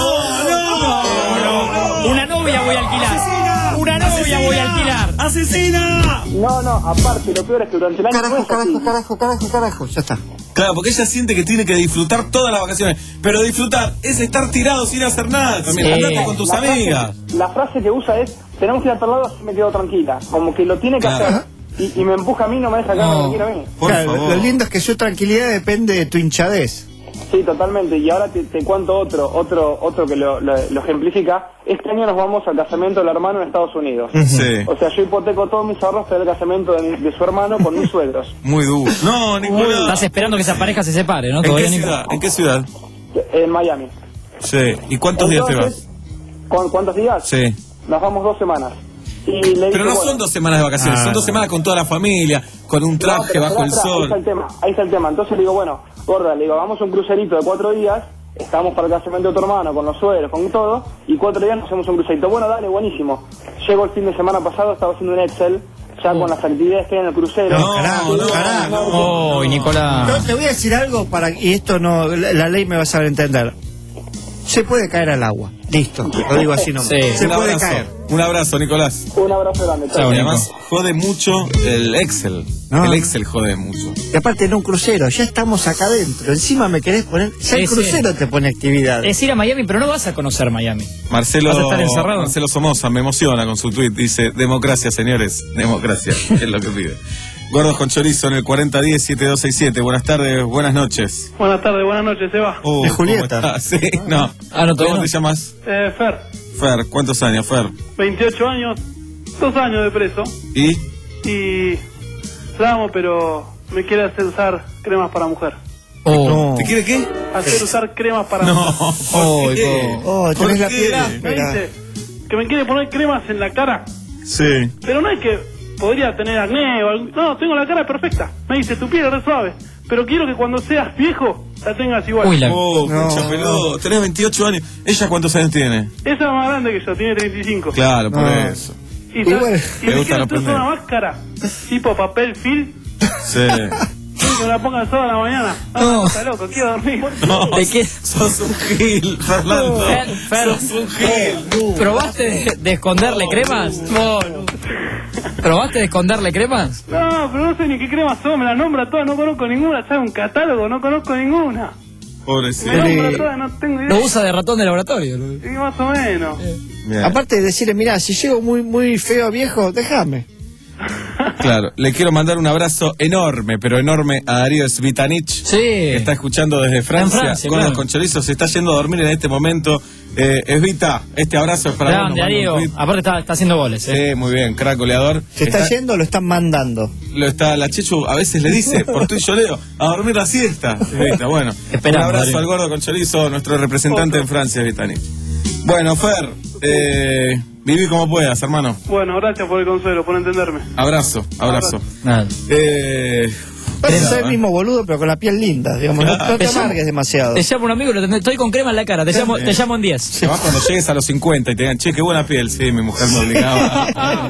Una novia voy a alquilar. Una novia voy a alquilar. ¡Asesina! No, no, aparte, lo peor es que durante el año... Carajo, no es así. carajo, carajo, carajo, carajo, ya está. Claro, porque ella siente que tiene que disfrutar todas las vacaciones. Pero disfrutar es estar tirado sin hacer nada también. Sí. Andate con tus La frase- amigas. La frase que usa es, tenemos que ir a otro lado así me quedo tranquila. Como que lo tiene que Claro. hacer, y, y me empuja a mí, no me deja acá, no, no me quiere a mí. Claro, lo lindo es que su tranquilidad depende de tu hinchadez. Sí, totalmente. Y ahora te, te cuento otro, otro, otro que lo, lo, lo ejemplifica. Este año nos vamos al casamiento del hermano en Estados Unidos. Sí. O sea, yo hipoteco todos mis ahorros para el casamiento de, mi- de su hermano con mis suegros. Muy duro. No, Nicolás. Estás esperando que esa pareja se separe, ¿no? ¿En qué Todavía ni- ciudad? ¿En qué ciudad? En Miami. Sí. ¿Y cuántos días te vas? Entonces, ¿cu- ¿Cuántos días? Sí. Nos vamos dos semanas. Y le dije, Pero no bueno, son dos semanas de vacaciones, Ah, son dos no. semanas con toda la familia, con un no, traje pero bajo esperá, el esperá, Ahí sol. está el tema, ahí está el tema. Entonces le digo, bueno, gorda, le digo, hagamos un crucerito de cuatro días, estamos para el casamiento de tu hermano, con los suegros, con todo, y cuatro días nos hacemos un crucerito. Bueno, dale, buenísimo. Llego el fin de semana pasado, estaba haciendo un Excel, ya con las actividades que hay en el crucero. No, carajo, no, carajo. Oh, Nicolás. No, te voy a decir algo para y esto no, la, la ley me va a saber entender. Se puede caer al agua. Listo, lo digo así nomás. Sí. Se Un puede abrazo, caer. un abrazo, Nicolás. Un abrazo grande. chao. Y además jode mucho el Excel. No. El Excel jode mucho. Y aparte en un crucero, ya estamos acá adentro. Encima me querés poner. Ya el Sí, sí. crucero te pone actividad. Es ir a Miami, pero no vas a conocer Miami. Marcelo, ¿Vas a estar encerrado? Marcelo Somoza me emociona con su tweet. Dice, democracia, señores. Democracia. Es lo que pide. Gordos con chorizo en el cuarenta diez siete dos seis siete. Buenas tardes, buenas noches. Buenas tardes, buenas noches, Seba. Uh, ¿De ¿cómo Julieta? estás? Sí, no. Ah, no, todavía ¿Cómo no. te llamas? Eh, Fer, Fer, ¿cuántos años, Fer? veintiocho años, dos años de preso, ¿Y? y la amo, pero me quiere hacer usar cremas para mujer. Oh. No. ¿Te quiere qué? Hacer usar cremas para No, mujer. ¿por Oh, qué? Oh, ¿Por tenés la qué? piedra. Me Mira. dice que me quiere poner cremas en la cara, Sí. pero no es que podría tener acné o algo. No, tengo la cara perfecta. Me dice, tu piel es re suave, pero quiero que cuando seas viejo la tengas igual. Uy, la- Oh, No. concha peludo. Tenés veintiocho años. ¿Ella cuántos años tiene? Esa es más grande que yo, tiene treinta y cinco. Claro, por No. eso. Y, Y ¿sabes? bueno, y me me gusta quiere la hacer primera. una máscara tipo papel film, Sí. que me la pongan toda la mañana. No, No. está loco, quiero dormir. No, ¿De qué? sos un gil, Fernando. Fer, Fer, Sos un gil. ¿Probaste de, de esconderle cremas? No, no. ¿Probaste de esconderle cremas? No, pero no sé ni qué cremas son, me las nombra todas, no conozco ninguna, ¿sabes? Un catálogo, no conozco ninguna. Pobrecito. Me nombra Sí. todas, no tengo idea. Lo usa de ratón de laboratorio. ¿no? Sí, más o menos. Bien. Aparte de decirle, mira, si llego muy muy feo viejo, déjame. Claro, le quiero mandar un abrazo enorme, pero enorme a Darío Svitanich, Sí. que está escuchando desde Francia, Francia, Gordos claro. con chorizo, se está yendo a dormir en este momento. Eh, Svita, este abrazo es para vos, Grande, nos manda un Darío. tweet. Aparte está, está haciendo goles. ¿eh? Sí, muy bien, crack goleador. ¿Se está, yendo o lo están mandando? Lo está, la Chechu a veces le dice, por tu y yo leo, a dormir la siesta. Svita, bueno, Esperamos, un abrazo Darío. al Gordo con chorizo, nuestro representante en Francia, Svitanich. Bueno, Fer, eh, viví como puedas, hermano. Bueno, gracias por el consuelo, por entenderme. Abrazo, abrazo. Nada. Eh, Vas a nada, ser el ¿eh? mismo boludo, pero con la piel linda, digamos. No, no te Te llamo- amargues demasiado. Te llamo un amigo, lo tendré- estoy con crema en la cara. Te llamo, te llamo en diez. Además, cuando llegues a los cincuenta y te digan, che, qué buena piel. Sí, mi mujer me obligaba.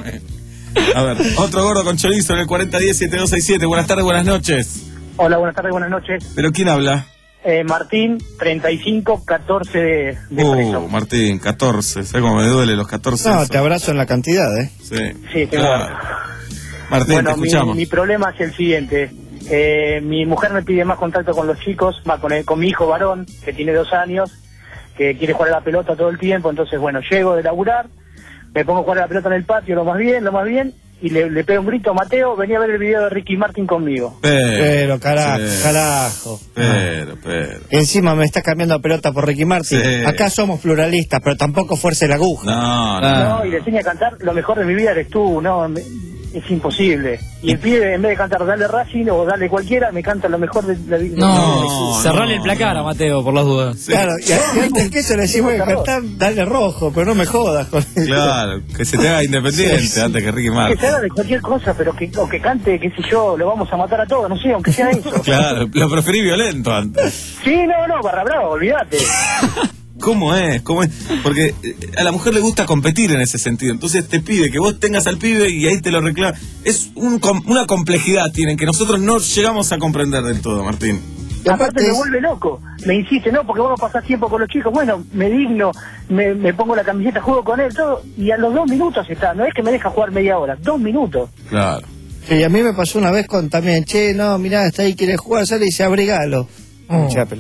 A ver, otro gordo con chorizo en el cuarenta diez siete dos seis siete. Buenas tardes, buenas noches. Hola, buenas tardes, buenas noches. ¿Pero quién habla? Eh, Martín, treinta y cinco, catorce de, de preso. Uh, Martín, catorce. ¿Sabes cómo me duele los catorce? No, Eso. te abrazo en la cantidad, ¿eh? Sí, Sí, tengo- claro. Martín, Bueno, te mi, escuchamos. mi problema es el siguiente. Eh, mi mujer me pide más contacto con los chicos, va con, el- con mi hijo varón, que tiene dos años, que quiere jugar a la pelota todo el tiempo. Entonces, bueno, llego de laburar, me pongo a jugar a la pelota en el patio, lo más bien, lo más bien, y le, le pego un grito, Mateo, venía a ver el video de Ricky Martin conmigo. Pero, Pero, carajo, sí. carajo. pero, pero. Encima me estás cambiando la pelota por Ricky Martin. Sí. Acá somos pluralistas, pero tampoco fuerce la aguja. No, no. Ah. No, y le enseña a cantar, lo mejor de mi vida eres tú, no, me- es imposible. Y el pibe, en vez de cantar Dale Racing o Dale Cualquiera, me canta lo mejor de la vida. No, No, cerrale no. el placar a Mateo, por las dudas. Sí. Claro, y, y antes que eso le decimos que cantar, dale rojo, pero no me jodas con eso. Claro, que se te haga independiente Sí, sí. antes que Ricky Que Martin. se haga de cualquier cosa, pero que, o que cante, qué sé yo, lo vamos a matar a todos, no sé, aunque sea eso. Claro, lo preferí violento antes. Sí, no, no, barra brava, olvídate. ¿Cómo es? ¿Cómo es? Porque eh, a la mujer le gusta competir en ese sentido. Entonces te pide que vos tengas al pibe y ahí te lo reclama. Es un com- una complejidad tienen que nosotros no llegamos a comprender del todo, Martín. Y Aparte aparte me es- vuelve loco, me insiste, no, porque vos no pasás tiempo con los chicos, bueno, me digno, me, me pongo la camiseta, juego con él, todo, y a los dos minutos está, no es que me deja jugar media hora, dos minutos. Claro. Sí, a mí me pasó una vez con también, che, no, mirá, está ahí, quiere jugar, sale y dice, abrigalo. Mucha pelota.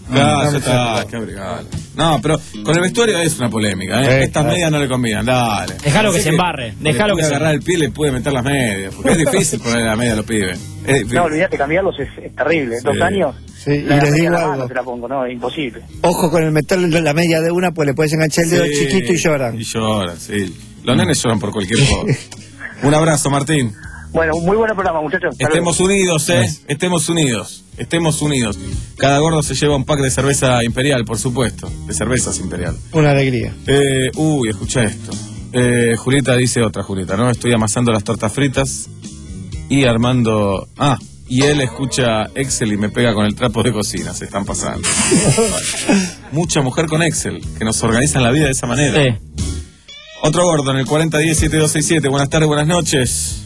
Claro, no, ya está, qué abrigado. No, pero con el vestuario es una polémica, ¿eh? Sí, Estas claro. medias no le combinan, dale. Dejalo que Así se embarre, dejalo que le se puede agarrar el pie y le puede meter las medias, porque es difícil poner la media a los pibes. Es difícil. No, olvídate, cambiarlos es, es terrible. Sí. Dos años, Sí, y la les media digo en la mano algo. te la pongo, no, es imposible. Ojo con el meterle la media de una, pues le puedes enganchar el dedo Sí, chiquito y lloran. Y lloran, sí. Los nenes lloran por cualquier cosa. Un abrazo, Martín. Bueno, un muy buen programa, muchachos. Hasta Estemos luego. unidos, ¿eh? Estemos unidos. Estemos unidos. Cada gordo se lleva un pack de cerveza imperial, por supuesto. De cervezas imperial. Una alegría. Eh, uy, escucha esto. Eh, Julieta dice otra, Julieta, ¿no? Estoy amasando las tortas fritas y armando... Ah, y él escucha Excel y me pega con el trapo de cocina. Se están pasando. Mucha mujer con Excel, que nos organizan la vida de esa manera. Sí. Otro gordo en el cuarenta diez siete dos seis siete. Buenas tardes, buenas noches.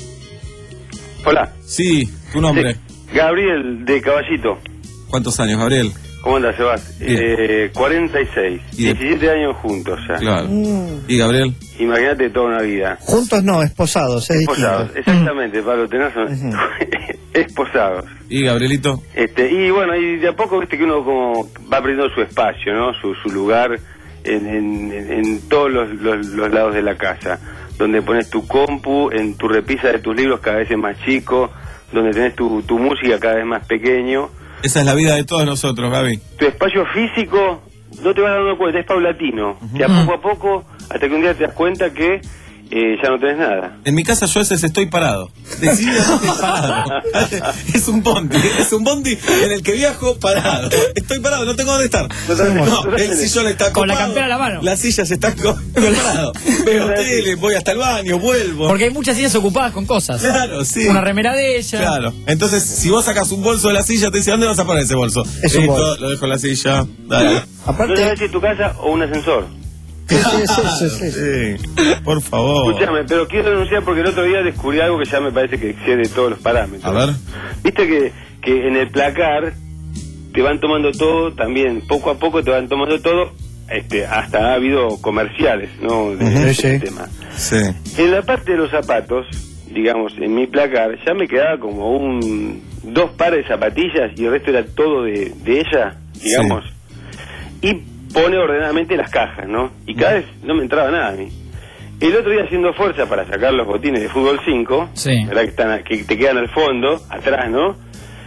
Hola. Sí, tu nombre. Sí, Gabriel de Caballito. ¿Cuántos años, Gabriel? ¿Cómo andas, Sebas? Eh, cuarenta y seis. ¿Y de- diecisiete años juntos ya. Claro. Mm. ¿Y Gabriel? Imagínate toda una vida. Juntos no, esposados, es Esposados, distinto. exactamente, Pablo, tenés razón. Esposados. ¿Y Gabrielito? Este, y bueno, y de a poco viste que uno como va perdiendo su espacio, ¿no? Su, su lugar en, en, en, en todos los, los, los lados de la casa. Donde pones tu compu, en tu repisa de tus libros cada vez es más chico, donde tenés tu, tu música cada vez más pequeño. Esa es la vida de todos nosotros, Gaby. Tu espacio físico no te vas dando cuenta, es paulatino. De a poco a poco, hasta que un día te das cuenta que eh, ya no tenés nada. En mi casa yo a veces estoy parado. Decididamente parado. Es un bondi, es un bondi en el que viajo parado. Estoy parado, no tengo dónde estar. No, el sillón está Con la copado, campera a la mano. Las sillas están co- parado. Veo tele, voy hasta el baño, vuelvo. Porque hay muchas sillas ocupadas con cosas. Claro, sí. Una remera de ella. Claro. Entonces, si vos sacas un bolso de la silla, te dice, ¿dónde vas a poner ese bolso? Es un Listo, bolso. lo dejo en la silla. Dale. No Aparte, sabés si es tu casa o un ascensor. sí, sí, sí, sí, sí. Sí, por favor. Escúchame, pero quiero denunciar porque el otro día descubrí algo que ya me parece que excede todos los parámetros. A ver. Viste que, que en el placar te van tomando todo, también poco a poco te van tomando todo, este, hasta ha habido comerciales, ¿no? De, Ujú, de sí. este tema. Sí. En la parte de los zapatos, digamos, en mi placar, ya me quedaba como un dos pares de zapatillas y el resto era todo de, de ella, digamos. Y pone ordenadamente las cajas, ¿no? Y cada vez no me entraba nada a mí. El otro día haciendo fuerza para sacar los botines de fútbol cinco, Sí. ¿verdad? Que, están, a- que te quedan al fondo, atrás, ¿no?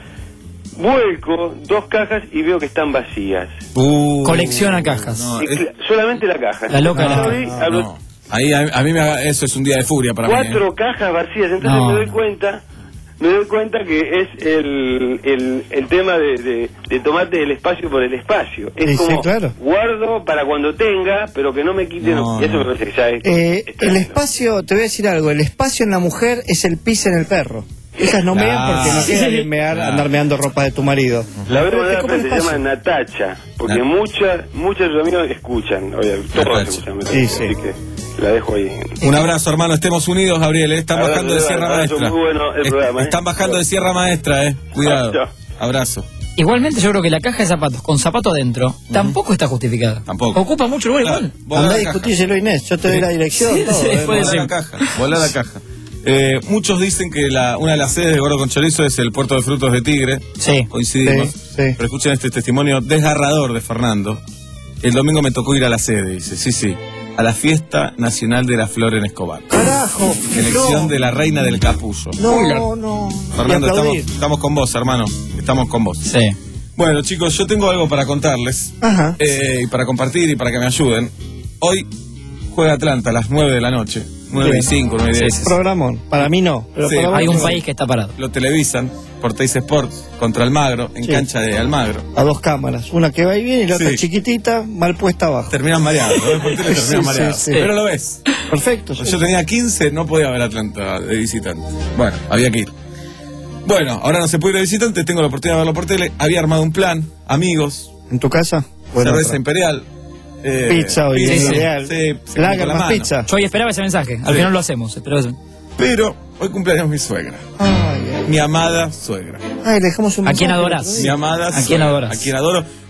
Vuelco dos cajas y veo que están vacías. Uh, Colecciona cajas. No, Y es- cl- solamente la caja. La loca de las Abrí, cajas. abro no. Ahí a, a mí me haga, eso es un día de furia para mí. cuatro ¿eh? cajas vacías, entonces No. me doy cuenta, me doy cuenta que es el, el, el tema de, de, de tomarte el espacio por el espacio. Es Sí, sí, como claro. guardo para cuando tenga, pero que no me quiten. No, y eso no. me parece que ya es. Eh, es el tremendo. espacio, te voy a decir algo, el espacio en la mujer es el pis en el perro. Esas no mean Claro. porque no queda bien mear, Claro. andar meando ropa de tu marido. La voy a Pero mandar te come a el frente, se espacio. llama Natacha, porque Nat- muchas muchos de sus amigos escuchan, oye, todos Natacha. escuchan, me Sí, parece, sí. así que la dejo ahí. Un abrazo, hermano. Estemos unidos, Gabriel. ¿eh? Están Abrazo, bajando de Sierra abrazo, Maestra. muy bueno el Est- programa, ¿eh? Están bajando de Sierra Maestra, ¿eh? Cuidado. Chao. Abrazo. Igualmente yo creo que la caja de zapatos con zapato adentro tampoco está justificada. Tampoco. Ocupa mucho lugar Claro. igual. Volá Andá a la caja. discutírselo, Inés, yo te doy la dirección. Sí, todo, sí, eh, puede no. Volá ser. la caja. Volá la caja. Eh, muchos dicen que la, una de las sedes de Gordo con Chorizo es el puerto de frutos de Tigre. Sí. Coincidimos. Sí, sí. Pero escuchen este testimonio desgarrador de Fernando. El domingo me tocó ir a la sede, dice. Sí, sí. A la fiesta nacional de la flor en Escobar. Carajo, Elección no. de la reina del capullo. No, no. Fernando, Y estamos, aplaudir. estamos con vos, hermano. Estamos con vos. Sí. Bueno, chicos, yo tengo algo para contarles. Ajá. eh, y para compartir y para que me ayuden. Hoy juega Atlanta a las nueve de la noche. nueve y cinco, nueve y diez. Sí, sí, sí. Programón. Para mí no. Pero Sí, para vos Hay un no. país que está parado. Lo televisan por Teis Sports contra Almagro, en Sí. cancha de Almagro. A dos cámaras. Una que va y viene y la otra Sí. chiquitita, mal puesta abajo. Terminan mareados, ¿no? Por tele Sí, terminan sí, mareados. sí. Pero lo ves. Perfecto. sí. Yo tenía quince, no podía ver Atlanta de visitante. Bueno, había que ir. Bueno, ahora no se puede ir de visitante, tengo la oportunidad de verlo por tele. Había armado un plan, amigos, ¿En tu casa? Bueno, cerveza otra. imperial. eh, Pizza hoy, pizza, ideal. sí, se Lager con la más mano. pizza. Yo hoy esperaba ese mensaje. Al Sí. final lo hacemos. Esperaba ese- Pero hoy cumpleaños mi suegra. Ay, ay. Mi amada suegra. Ay, le dejamos un ¿A quién mensaje adorás? el otro Mi día. amada ¿A quién suegra, adoras? A quien adoro.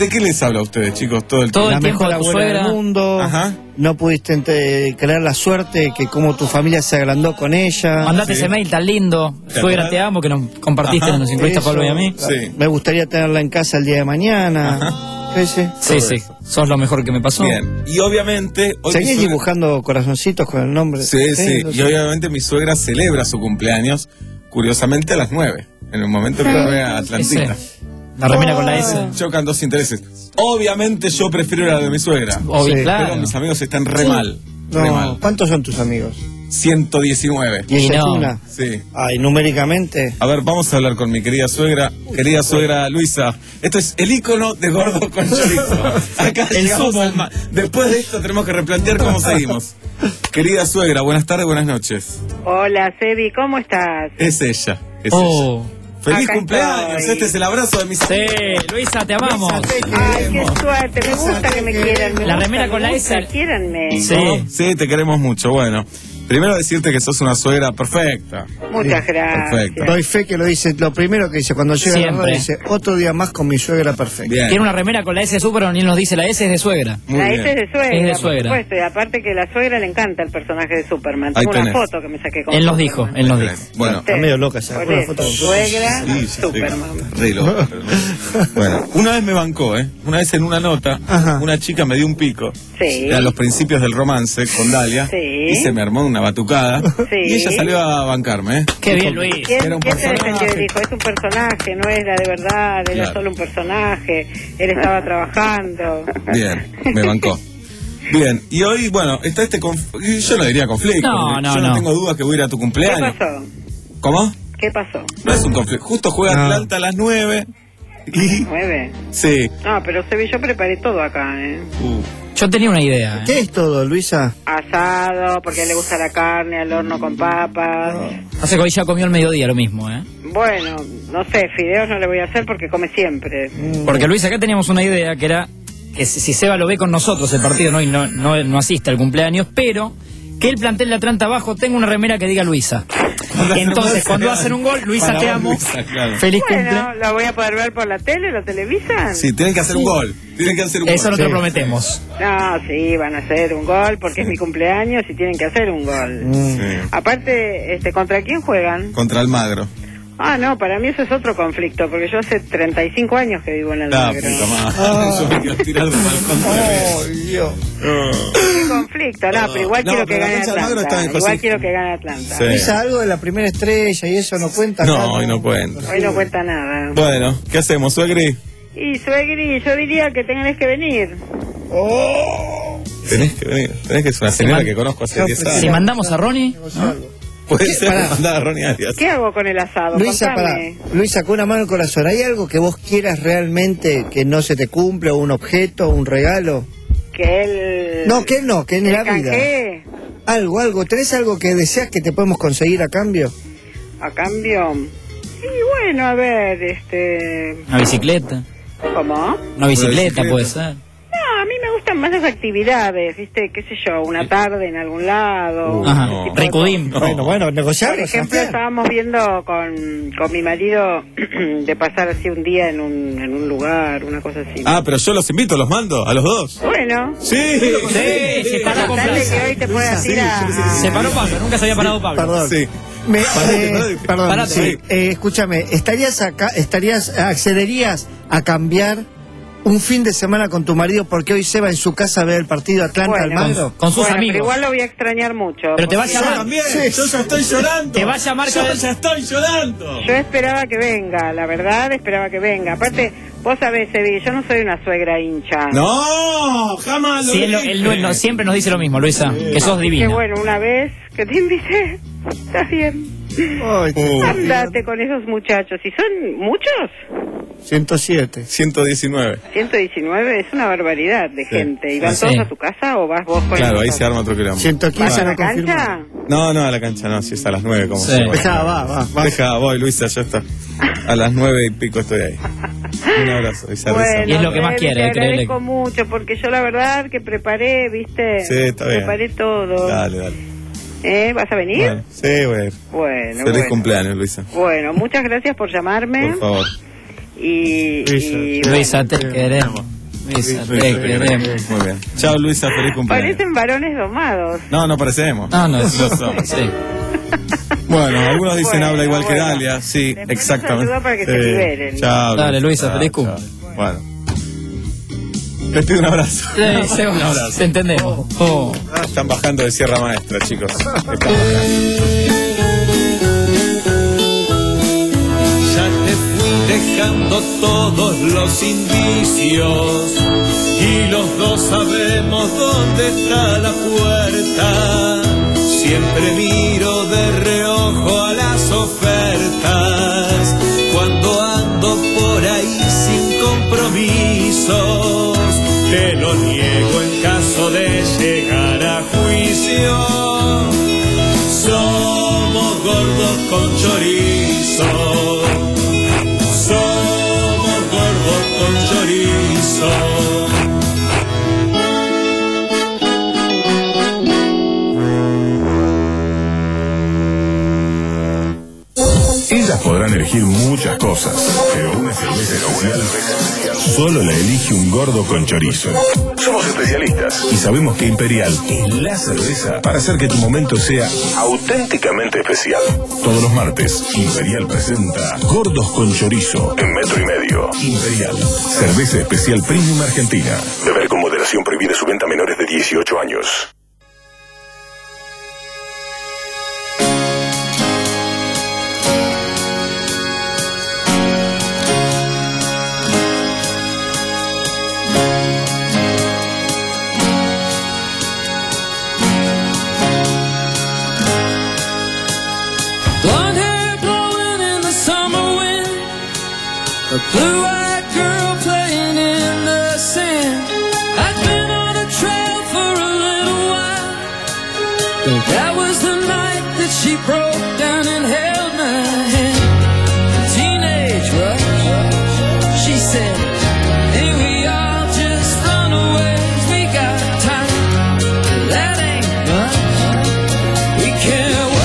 ¿De qué les habla a ustedes, chicos, todo el Todo tiempo? el La tiempo mejor de tu abuela suegra. del mundo. Ajá. No pudiste ente- creer la suerte que como tu familia se agrandó con ella. Mandate Sí. ese mail tan lindo. ¿Te Suegra, acordás? te amo, que nos compartiste, Ajá. nos incluiste a Eso, Pablo y a mí. Sí. Me gustaría tenerla en casa el día de mañana. Sí, sí. Sí, sí. Sos lo mejor que me pasó. Bien. Y obviamente... hoy mi ¿Seguís suegra- dibujando corazoncitos con el nombre? Sí, sí. no Y sé. obviamente mi suegra celebra su cumpleaños, curiosamente a las nueve. En el momento que fue a Atlantita. Ese. La remera con la S. Chocan dos intereses. Obviamente yo prefiero la de mi suegra. Obvio, Sí, claro. Pero mis amigos están re mal. Re No, mal. ¿cuántos son tus amigos? ciento diecinueve. ¿Y ella no. es una? Sí. Ay, numéricamente. A ver, vamos a hablar con mi querida suegra. Querida suegra Luisa, esto es el ícono de gordo con chorizo. Acá El llegamos sumo. al ma- Después de esto tenemos que replantear cómo seguimos. Querida suegra, buenas tardes, buenas noches. Hola, Sebi, ¿cómo estás? Es ella. Es Oh. ella. ¡Feliz Acá cumpleaños! estoy. Este es el abrazo de mis Sí, Luisa, te amamos. Ay, qué suerte, me gusta que me quieran. Me La gusta, remera me con la gusta, S. Quiéranme. Sí. ¿No? Sí, te queremos mucho. Bueno, primero decirte que sos una suegra perfecta. Muchas gracias. Perfecto. Doy fe que lo dice, lo primero que dice cuando llega a la Siempre. radio dice, otro día más con mi suegra perfecta. Bien. Tiene una remera con la S de súper, ni nos dice la S es de suegra. Muy La bien. S es de suegra, Es de por suegra. supuesto, y aparte que a la suegra le encanta el personaje de Superman. Ahí Tengo una tenés. foto que me saqué con Él nos Superman. dijo, él nos dijo. Bueno, Está medio loca esa. Por Una eso, foto con- suegra, sí, sí, sí. Superman. Re loco, pero no. Bueno, una vez me bancó, ¿eh? Una vez en una nota, Ajá. una chica me dio un pico. Sí. Eran los principios del romance con Dalia. Sí. Y se me armó una batucada. Sí. Y ella salió a bancarme, ¿eh? Qué bien, Luis. ¿Quién, Era un quién te personaje. defendió y dijo? Es un personaje, no era de verdad, era Claro. solo un personaje, él estaba trabajando. Bien, me bancó. Bien, y hoy, bueno, está este conflicto. Yo no diría conflicto. No, porque no, yo no, no. tengo dudas que voy a ir a tu ¿Qué cumpleaños. pasó? ¿Cómo? ¿Qué pasó? No es un conflicto. Justo juega No. Atlanta a las nueve. Y. ¿Nueve? Sí. No, pero Sebi, yo preparé todo acá, ¿eh? Uh, Yo tenía una idea. ¿eh? ¿Qué es todo, Luisa? Asado, porque a él le gusta la carne, al horno con papas. Hace que hoy ya comió al mediodía lo mismo, ¿eh? Bueno, no sé, fideos no le voy a hacer porque come siempre. Porque Luis, acá teníamos una idea que era que si si Seba lo ve con nosotros el partido no, y no, no, no asiste al cumpleaños, pero que el plantel de Atlanta abajo tenga una remera que diga Luisa. Entonces, cuando hacen un gol, Luisa, Para te vos, amo. Luisa, claro. Feliz cumple. Bueno, ¿la voy a poder ver por la tele, lo televisan? Sí, tienen que hacer un gol. Tienen que hacer un Eso gol. no te lo Sí. prometemos. No, sí, van a hacer un gol porque es mi cumpleaños y tienen que hacer un gol. Sí. Aparte, este, ¿contra quién juegan? Contra Almagro. Ah, no, para mí eso es otro conflicto, porque yo hace treinta y cinco años que vivo en el La Almagro. puta madre. Yo me quiero tirar del balcón. Ay, Dios. ¿Qué conflicto? No, pero igual No, quiero que pero la gane cancha del Almagro está Atlanta. en José- Igual quiero que gane Atlanta. Sí. Luisa, algo de la primera estrella y eso no cuenta. acá, No, hoy no cuenta. Hoy no cuenta nada. Bueno, ¿qué hacemos, suegri? Y suegri, yo diría que tenés que venir. Tenés que venir. Tenés que ser una señora que conozco hace diez años. Si mandamos a Ronnie, Puede ¿Qué? ser Pará. mandada a Ronnie Arias. ¿Qué hago con el asado? Luisa, para, Contame. Luisa, con una mano en el corazón, ¿hay algo que vos quieras realmente que no se te cumple, o un objeto, un regalo? Que él... No, que no, que en ¿El la vida. canjee? Algo, algo, ¿tenés algo que deseas que te podemos conseguir a cambio? A cambio... Y bueno, a ver, este... una bicicleta. ¿Cómo? Una bicicleta bicicleta. puede ser. No, a mí me gustan más las actividades, ¿viste? ¿Qué sé yo? Una tarde en algún lado. Ajá. ese tipo de Ricudín. No. Bueno, bueno, Por negociarlo, ejemplo, Sebastián. estábamos viendo con, con mi marido de pasar así un día en un, en un lugar, una cosa así. Ah, pero yo los invito, los mando, a los dos. Bueno, Sí. Sí, se paró con dale Plaza. que hoy te puedas ir a... Se paró Pablo, nunca se había parado Pablo. Perdón. Sí. Me, Parate, eh, parate. perdón, Parate. sí, eh, escúchame, ¿estarías acá, estarías, accederías a cambiar un fin de semana con tu marido porque hoy Seba en su casa ve el partido Atlanta Bueno. Almagro? Con sus Bueno, amigos. pero igual lo voy a extrañar mucho. Pero te va a porque llamar. También, yo ya estoy llorando. Te va a llamar Yo cada- ya estoy llorando. Yo esperaba que venga, la verdad, esperaba que venga. Aparte, vos sabés, Evi, yo no soy una suegra hincha. No, jamás lo Sí, él, dije. él no- no- siempre nos dice lo mismo, Luisa, que sos Que divina. bueno, una vez que te invité, está bien. Ay, Uh, Andate con esos muchachos. ¿Y son muchos? ciento siete. ciento diecinueve. ciento diecinueve es una barbaridad de gente. ¿Y van Ah, sí. todos a tu casa o vas vos con Claro, ellos? ahí se arma otro quilombo. ciento ¿Vas quince a no la confirmó. cancha? No, no, a la cancha no, si es a las nueve como Sí. se Deja, va, va, va. Deja, voy, Luisa, ya está. A las nueve y pico estoy ahí. Un abrazo, Isa Risa. Y es lo que más Evi, quiere, Te eh, créele. agradezco mucho porque yo la verdad que preparé, ¿viste? Sí, está bien. Preparé todo. Dale, dale. ¿Eh? ¿Vas a venir? Bueno, sí, güey. Bueno, Feliz bueno. cumpleaños, Luisa. Bueno, muchas gracias por llamarme. Por favor. Y, y Luisa, te queremos. Luisa, Luisa, te queremos. Muy bien. Chao, Luisa, feliz cumpleaños. Parecen varones domados. No, no parecemos. No, no, no sí. somos. Sí. Bueno, algunos dicen Bueno, habla igual que bueno. Dalia. Sí, Después exactamente. nos ayuda para que se Sí. liberen. Chao. Dale, Luisa, Chao, feliz chao. cumple. Bueno. Les pido un abrazo. Sí, sí, Un abrazo. te entendemos. Oh. Ah, están bajando de Sierra Maestra, chicos. Están bajando. Ya te fui dejando todos los indicios y los dos sabemos dónde está la puerta. Siempre miro de reojo a las ofertas cuando ando por ahí sin compromisos. Te lo niego en caso de llegar a juicio. Somos gordos con chorizo. Somos gordos con chorizo. Ellas podrán elegir muchas cosas, pero una cerveza especial solo la elige un gordo con chorizo. Somos especialistas y sabemos que Imperial es la cerveza para hacer que tu momento sea auténticamente especial. Todos los martes, Imperial presenta Gordos con Chorizo en Metro y Medio. Imperial, cerveza especial premium argentina. Beber con moderación, prohibida su venta a menores de dieciocho años. Blonde hair blowing in the summer wind, a blue-eyed girl playing in the sand. I've been on a trail for a little while. That was the night that she broke down and held my hand. Teenage rush, she said, "Hey, we all just runaways. We got time. That ain't much. We can't wait."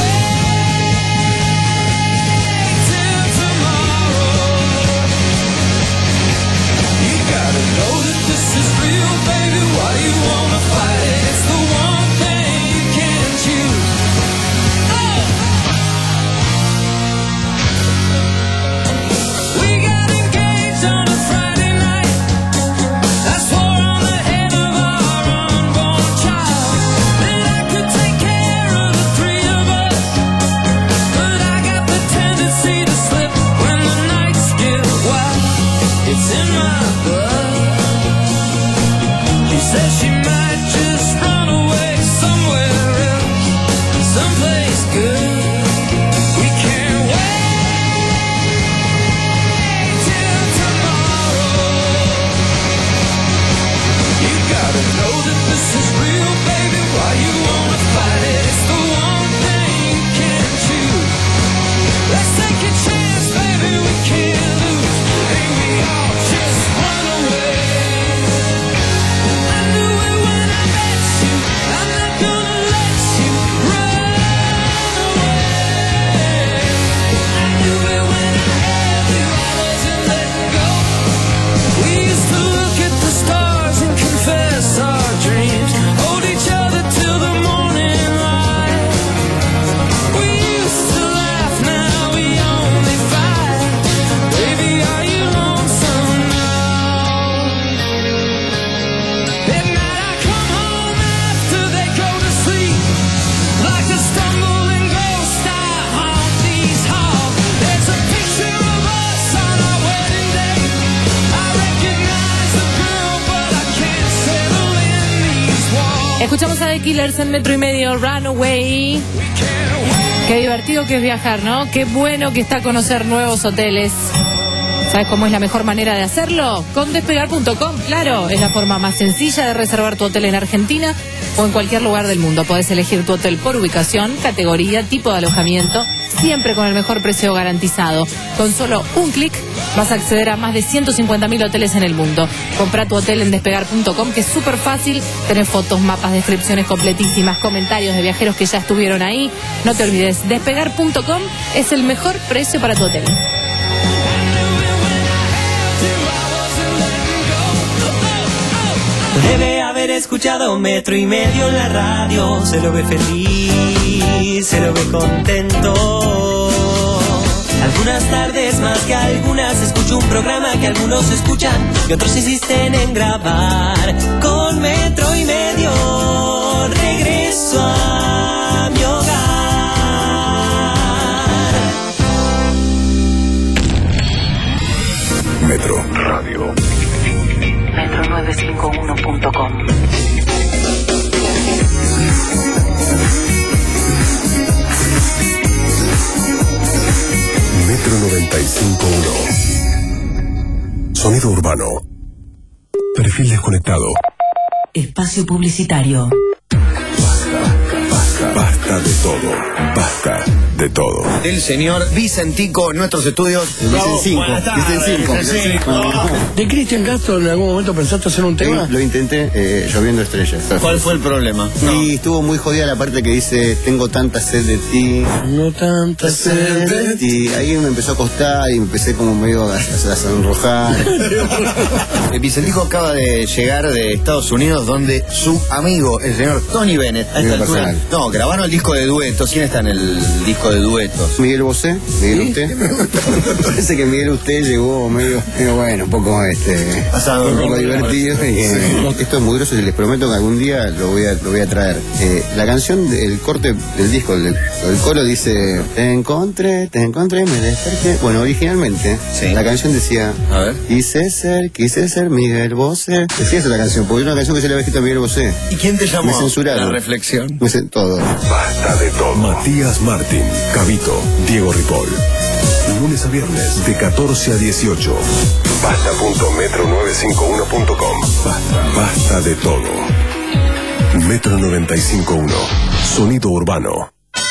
Escuchamos a The Killers en Metro y Medio, Runaway. Qué divertido que es viajar, ¿no? Qué bueno que está conocer nuevos hoteles. ¿Sabes cómo es la mejor manera de hacerlo? Con despegar punto com, claro. Es la forma más sencilla de reservar tu hotel en Argentina o en cualquier lugar del mundo. Podés elegir tu hotel por ubicación, categoría, tipo de alojamiento, siempre con el mejor precio garantizado. Con solo un clic vas a acceder a más de ciento cincuenta mil hoteles en el mundo. Comprá tu hotel en despegar punto com, que es súper fácil. Tenés fotos, mapas, descripciones completísimas, comentarios de viajeros que ya estuvieron ahí. No te olvides, despegar punto com es el mejor precio para tu hotel. Debe haber escuchado metro y medio en la radio. Se lo ve feliz, se lo ve contento. Algunas tardes más que algunas escucho un programa que algunos escuchan y otros insisten en grabar. Con metro y medio regreso a mi hogar. Metro Radio. metro novecientos cincuenta y uno punto com. Metro noventa y cinco punto uno. Sonido urbano. Perfil desconectado. Espacio publicitario. Basta, basta de todo. Basta de todo. Del señor Vicentico en nuestros estudios. Vicen cinco. ¿De Cristian Castro en algún momento pensaste hacer un tema? Sí, lo intenté, eh, lloviendo estrellas. ¿Cuál fue el problema? No. Y estuvo muy jodida la parte que dice, tengo tanta sed de ti. No tanta sed de ti. Y ahí me empezó a costar y me empecé como medio a, a sonrojar. Vicentico acaba de llegar de Estados Unidos, donde su amigo, el señor Tony Bennett, a esta altura, personal. No, grabaron el disco de duetos. ¿Quién está en el disco de duetos? Miguel Bosé, Miguel ¿Sí? Usted. Parece que Miguel Usted llegó medio, medio bueno, un poco este, Pasado, un poco ¿no? divertido. Y, sí. eh, esto es muy groso y les prometo que algún día lo voy a, lo voy a traer. Eh, la canción, el corte del disco, el, el coro dice: te encontré, te encontré, me desperté. Bueno, originalmente sí. La canción decía: a ver. Quise ser, quise ser Miguel Bosé. Decía esa la canción, porque era una canción que se le había escrito a Miguel Bosé. ¿Y quién te llamó? Me censuraron. La reflexión. Me cen- todo. Basta de todo. Matías Martín, Cabito, Diego Ripoll. Lunes a viernes de catorce a dieciocho. Basta punto metro novecientos cincuenta y uno punto com. Basta, basta de todo. Metro noventa y cinco punto uno. Sonido urbano.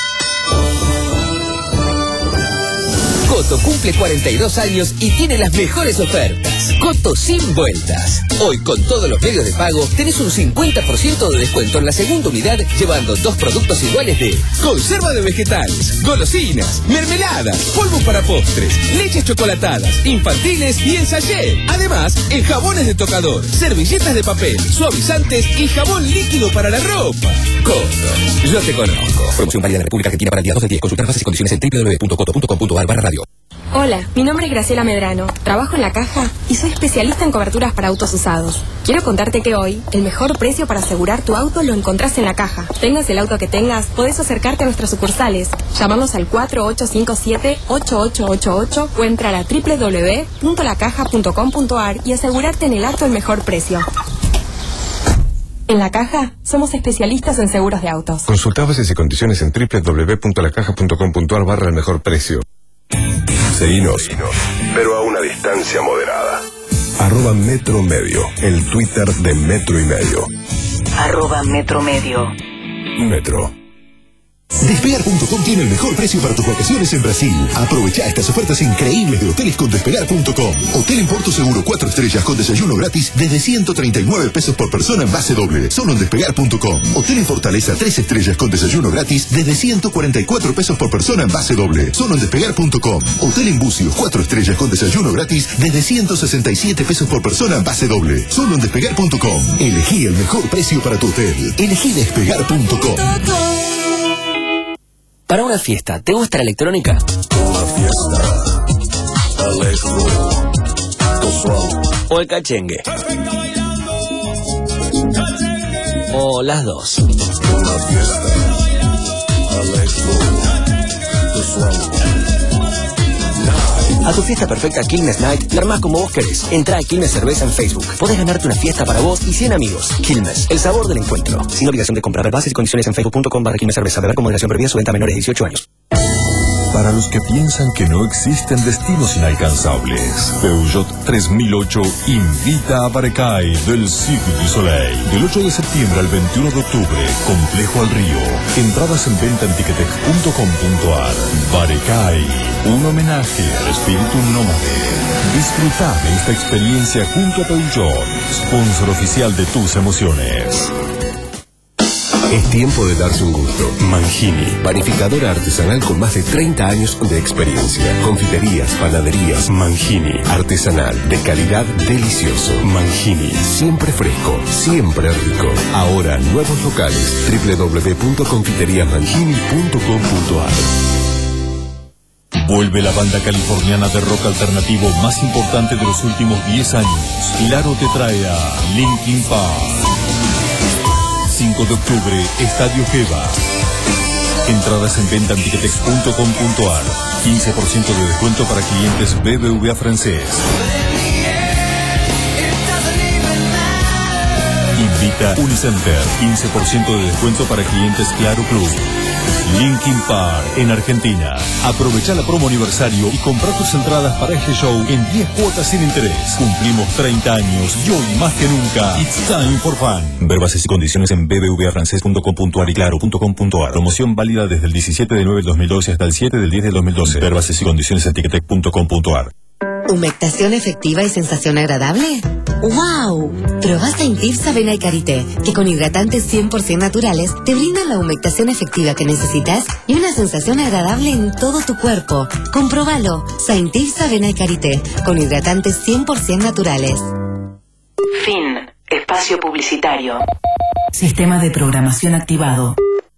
Coto cumple cuarenta y dos años y tiene las mejores ofertas. Coto sin vueltas. Hoy con todos los medios de pago tenés un cincuenta por ciento de descuento en la segunda unidad, llevando dos productos iguales de conserva de vegetales, golosinas, mermeladas, polvos para postres, leches chocolatadas, infantiles y en sachet. Además, en jabones de tocador, servilletas de papel, suavizantes y jabón líquido para la ropa. Coto, yo te conozco. Promoción válida en la República Argentina para el día dos del diez. Consultar bases y condiciones en doble u doble u doble u punto coto punto com punto a r barra radio. Hola, mi nombre es Graciela Medrano, trabajo en La Caja y soy especialista en coberturas para autos usados. Quiero contarte que hoy, el mejor precio para asegurar tu auto lo encontrás en La Caja. Tengas el auto que tengas, podés acercarte a nuestras sucursales. Llamarnos al cuatro ocho cinco siete, ocho ocho ocho ocho o entrar a doble u doble u doble u punto la caja punto com punto a r y asegurarte en el auto el mejor precio. En La Caja, somos especialistas en seguros de autos. Consulta bases y condiciones en doble u doble u doble u punto la caja punto com punto a r barra el mejor precio. Seguinos, pero a una distancia moderada. Arroba Metro Medio, el Twitter de Metro y Medio. Arroba Metro Medio. Metro. Despegar punto com tiene el mejor precio para tus vacaciones en Brasil. Aprovecha estas ofertas increíbles de hoteles con Despegar punto com. Hotel en Porto Seguro cuatro estrellas con desayuno gratis desde ciento treinta y nueve pesos por persona en base doble. Solo en Despegar punto com. Hotel en Fortaleza tres estrellas con desayuno gratis desde ciento cuarenta y cuatro pesos por persona en base doble. Solo en Despegar punto com. Hotel en Bucios cuatro estrellas con desayuno gratis desde ciento sesenta y siete pesos por persona en base doble. Solo en Despegar punto com. Elegí el mejor precio para tu hotel. Elegí Despegar punto com. Para una fiesta, ¿te gusta la electrónica? Una fiesta. Electro. Casual. ¿O el cachengue? ¿O las dos? Una fiesta. Electro. Casual. A tu fiesta perfecta Quilmes Night la armás como vos querés. Entrá a Quilmes Cerveza en Facebook. Podés ganarte una fiesta para vos y cien amigos. Quilmes, el sabor del encuentro. Sin obligación de comprar. Bases y condiciones en facebook punto com barra Quilmes Cerveza. Beber con moderación, prohibida su venta a menores de dieciocho años. Para los que piensan que no existen destinos inalcanzables, Peugeot tres mil ocho invita a Barecay del Cirque du Soleil. Del ocho de septiembre al veintiuno de octubre, Complejo al Río. Entradas en venta en ticketex punto com punto a r. Barecay, un homenaje al espíritu nómade. Disfruta de esta experiencia junto a Peugeot, sponsor oficial de tus emociones. Es tiempo de darse un gusto. Mangini, panificadora artesanal con más de treinta años de experiencia. Confiterías, panaderías. Mangini, artesanal, de calidad, delicioso. Mangini, siempre fresco, siempre rico. Ahora, nuevos locales. doble u doble u doble u punto confiterías mangini punto com punto a r. Vuelve la banda californiana de rock alternativo más importante de los últimos diez años. Claro te trae a Linkin Park. cinco de octubre, Estadio Geva. Entradas en venta en ticketex punto com punto a r. quince por ciento de descuento para clientes B B V A francés. Invita Unicenter. quince por ciento de descuento para clientes Claro Club. Linkin Park en Argentina. Aprovecha la promo aniversario y compra tus entradas para este show en diez cuotas sin interés. Cumplimos treinta años y hoy más que nunca, it's time for fun. Ver bases y condiciones en b b v a francés punto com punto a r y claro punto com punto a r. Promoción válida desde el diecisiete de nueve del dos mil doce hasta el siete del diez del dos mil doce. Ver bases y condiciones en ticketek punto com punto a r. ¿Humectación efectiva y sensación agradable? ¡Wow! Probá Saint-Tirsa Avena y Karité, que con hidratantes cien por ciento naturales te brindan la humectación efectiva que necesitas y una sensación agradable en todo tu cuerpo. Comprobalo. Saint-Tirsa Avena y Karité, con hidratantes cien por ciento naturales. Fin. Espacio publicitario. Sistema de programación activado.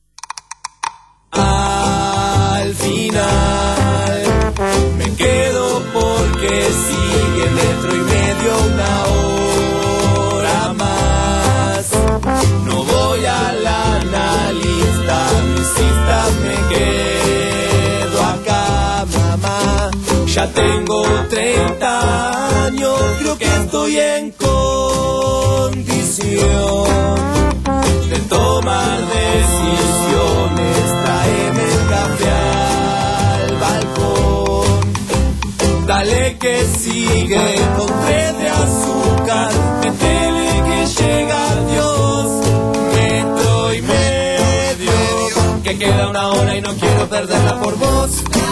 Al final me quedo porque sigue metro y medio una hora más. No voy a la analista, visita, me quedo acá, mamá. Ya tengo treinta años, creo que estoy en condición de tomar decisiones. Tráeme el café al balcón, dale que sigue con tres de azúcar, métele que llega Dios, metro y medio, que queda una hora y no quiero perderla por vos.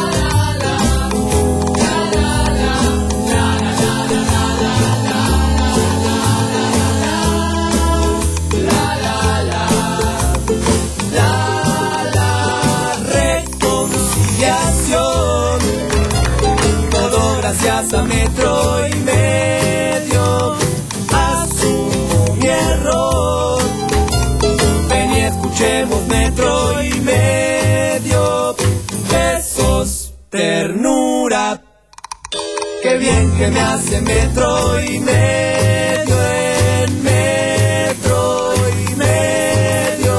Gracias a metro y medio, asumo mi error. Ven y escuchemos metro y medio. Besos, ternura. Qué bien que me hace metro y medio en metro y medio.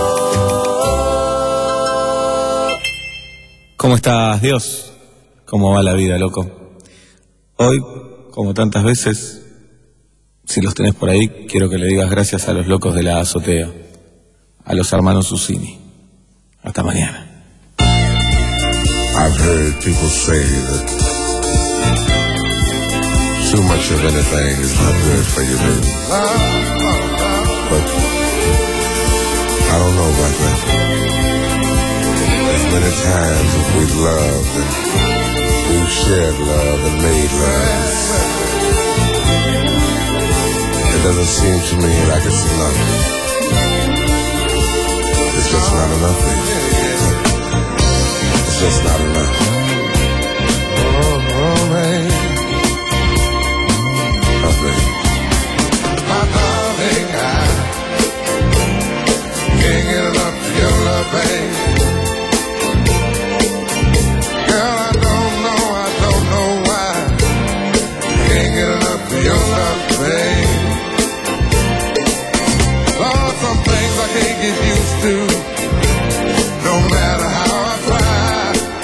¿Cómo estás, Dios? ¿Cómo va la vida, loco? Hoy, como tantas veces, si los tenés por ahí, quiero que le digas gracias a los locos de la azotea, a los hermanos Usini. Hasta mañana. I've heard people say that too much of anything is not good for you, baby. But I don't know about that. As many times as we've loved and we've shared love and made love, it doesn't seem to me like it's enough. It's just not enough, baby. It's just not enough. Oh, oh, baby. Oh, baby. My darling, I can't get enough of your love, baby. Girl, I don't know, I don't know why. Can't get enough of your love, baby. Lord, some things I can't get used to, no matter how I try.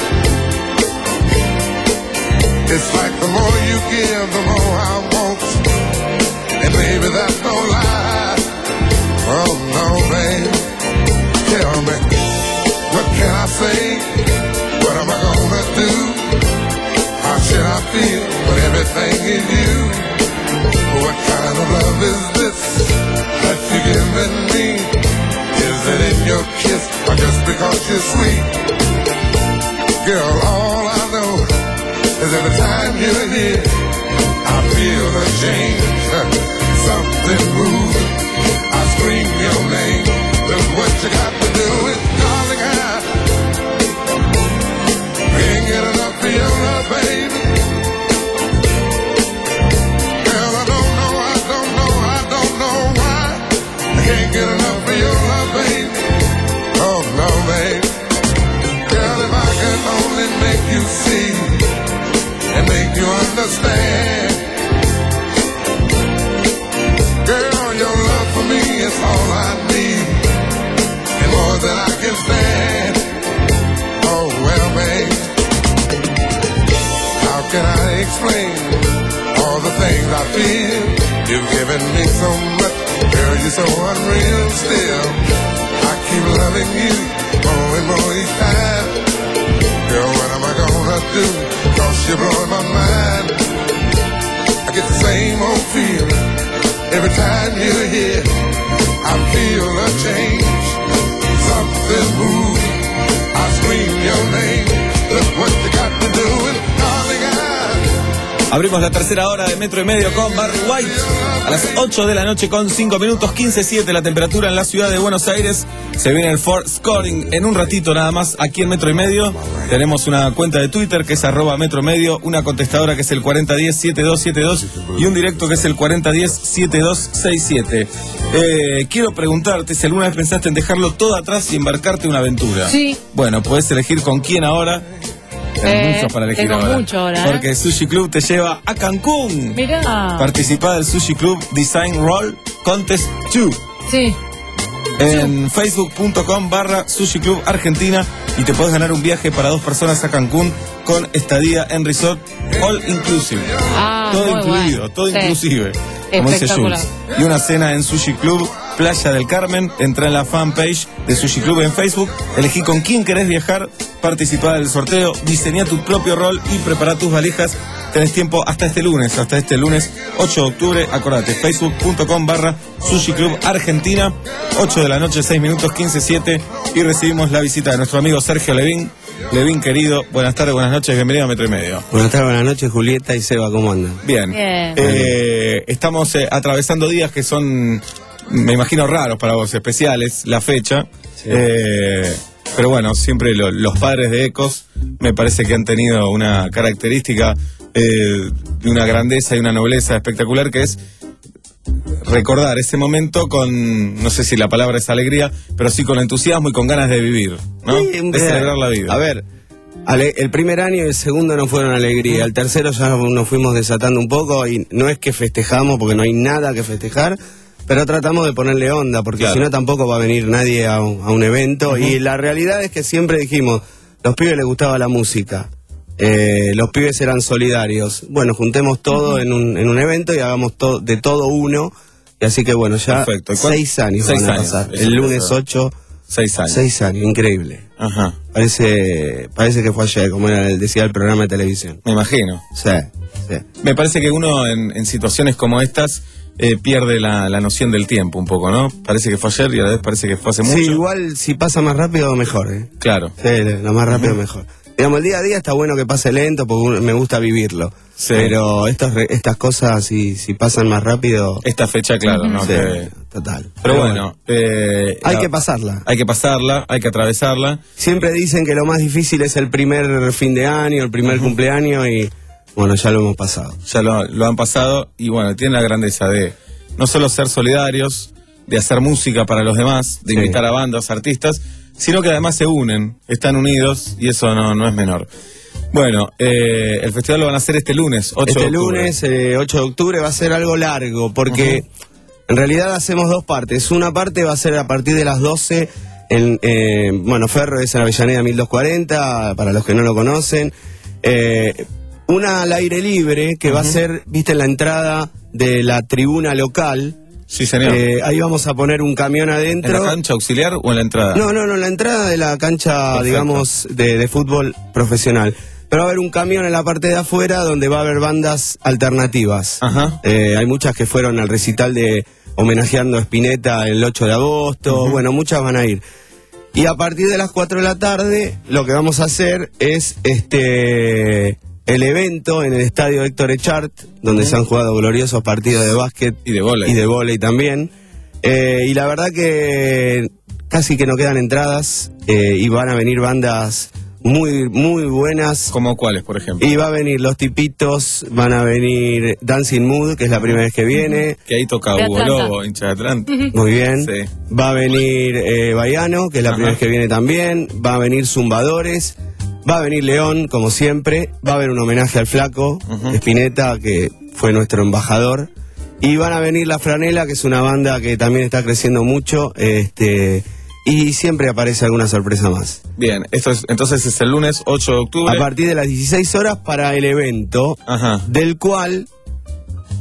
It's like the more you give, the more I want. And baby, that's no lie. Oh no, baby. Tell me, what can I say? What am I gonna do? How should I feel when everything is you? What kind of love is this that you're giving me? Is it in your kiss or just because you're sweet? Girl, all I know is every time you're here, I feel a change, something moves. I scream your name, look what you got to giving me so much. Girl, you're so unreal still. I keep loving you more and more each time. Girl, what am I gonna do? Cause you're blowing my mind. I get the same old feeling every time you're here. I feel a change, something moves. I scream your name. Look what you got me doing, darling. I Abrimos la tercera hora de Metro y Medio con Barry White a las ocho de la noche con cinco minutos, quince siete la temperatura en la ciudad de Buenos Aires. Se viene el Ford Scoring en un ratito nada más aquí en Metro y Medio. Tenemos una cuenta de Twitter que es arroba Metro Medio, una contestadora que es el cuarenta diez setenta y dos setenta y dos y un directo que es el cuarenta diez setenta y dos sesenta y siete. Eh, quiero preguntarte si alguna vez pensaste en dejarlo todo atrás y embarcarte en una aventura. Sí. Bueno, puedes elegir con quién ahora. Tenés Eh, mucho para elegir tengo ahora. mucho ahora, ¿eh? Porque Sushi Club te lleva a Cancún. Mirá. Participá del Sushi Club Design Roll Contest dos. Sí. En facebook.com barra Sushi Club Argentina y te puedes ganar un viaje para dos personas a Cancún con estadía en resort all inclusive. Ah, todo muy incluido, bueno. todo Sí. inclusive. Como dice Espectacular. Jules. Y una cena en Sushi Club Playa del Carmen. Entra en la fanpage de Sushi Club en Facebook. Elegí con quién querés viajar. Participá del sorteo. Diseñá tu propio rol y prepara tus valijas. Tenés tiempo hasta este lunes. Hasta este lunes ocho de octubre. Acordate. Facebook.com barra Sushi Club Argentina. ocho de la noche, seis minutos, quince siete. Y recibimos la visita de nuestro amigo Sergio Levín. Levín querido. Buenas tardes, buenas noches. Bienvenido a Metro y Medio. Buenas tardes, buenas noches, Julieta y Seba, ¿cómo andan? Bien. Bien. Eh, estamos eh, atravesando días que son, me imagino, raros para vos, especiales, la fecha. Sí. Eh, pero bueno, siempre lo- los padres de Ecos me parece que han tenido una característica eh, de una grandeza y una nobleza espectacular, que es recordar ese momento con, no sé si la palabra es alegría, pero sí con entusiasmo y con ganas de vivir, ¿no? Sí, De celebrar la vida. A ver, ale- el primer año y el segundo no fueron alegría, el tercero ya nos fuimos desatando un poco y no es que festejamos porque no hay nada que festejar, pero tratamos de ponerle onda porque Claro. si no tampoco va a venir nadie a un, a un evento. Ujú. Y la realidad es que siempre dijimos, los pibes les gustaba la música. Eh, los pibes eran solidarios. Bueno, juntemos todo en, un, en un evento y hagamos to- de todo uno. Y así que bueno, ya Perfecto. ¿Y cuán- seis años seis van a años. pasar. Eso El es lunes verdad. ocho, Seis años. seis años, increíble. Ajá. Parece, parece que fue ayer, como era el, decía el programa de televisión. Me imagino. Sí, sí. Me parece que uno en, en situaciones como estas eh, pierde la, la noción del tiempo un poco, ¿no? Parece que fue ayer y a la vez parece que fue hace mucho. Sí, igual si pasa más rápido, mejor, ¿eh? Claro. Sí, lo más rápido, mejor. Digamos, el día a día está bueno que pase lento porque uno- me gusta vivirlo. Sí. Pero estas, re- estas cosas, si, si pasan más rápido. Esta fecha, claro, ¿no? Sí, Que- total. Pero bueno, eh, Hay la- que pasarla. Hay que pasarla, hay que atravesarla. Siempre dicen que lo más difícil es el primer fin de año, el primer cumpleaños y bueno, ya lo hemos pasado. Ya lo, lo han pasado y bueno, tienen la grandeza de no solo ser solidarios, de hacer música para los demás, de Sí. invitar a bandas, artistas, sino que además se unen, están unidos y eso no, no es menor. Bueno, eh, el festival lo van a hacer este lunes, ocho de Este octubre. lunes, eh, ocho de octubre, va a ser algo largo, porque en realidad hacemos dos partes. Una parte va a ser a partir de las doce, en, eh, bueno, Ferro es en Avellaneda mil doscientos cuarenta, para los que no lo conocen. Eh, una al aire libre, que va a ser, viste, en la entrada de la tribuna local. Sí, señor. Eh, ahí vamos a poner un camión adentro. ¿En la cancha auxiliar o en la entrada? No, no, no, en la entrada de la cancha, Perfecto. digamos, de, de fútbol profesional. Pero va a haber un camión en la parte de afuera donde va a haber bandas alternativas. Ajá. Eh, hay muchas que fueron al recital de homenajeando a Spinetta el ocho de agosto. Bueno, muchas van a ir. Y a partir de las cuatro de la tarde, lo que vamos a hacer es este el evento en el estadio Héctor Echart, donde se han jugado gloriosos partidos de básquet Y de vóley. y de vóley también. Eh, y la verdad que casi que no quedan entradas eh, y van a venir bandas muy, muy buenas. ¿Como cuáles, por ejemplo? Y va a venir Los Tipitos, van a venir Dancing Mood, que es la primera vez que viene. Que ahí toca De Hugo Atlanta. Lobo, hincha de Atlanta. Muy bien. Sí. Va a venir eh, Baiano, que es la Ajá. primera vez que viene también. Va a venir Zumbadores. Va a venir León, como siempre. Va a haber un homenaje al flaco, Ujú. Spinetta, que fue nuestro embajador. Y van a venir La Franela, que es una banda que también está creciendo mucho. Este, y siempre aparece alguna sorpresa más. Bien, esto es, entonces es el lunes ocho de octubre. A partir de las dieciséis horas para el evento, Ajá. del cual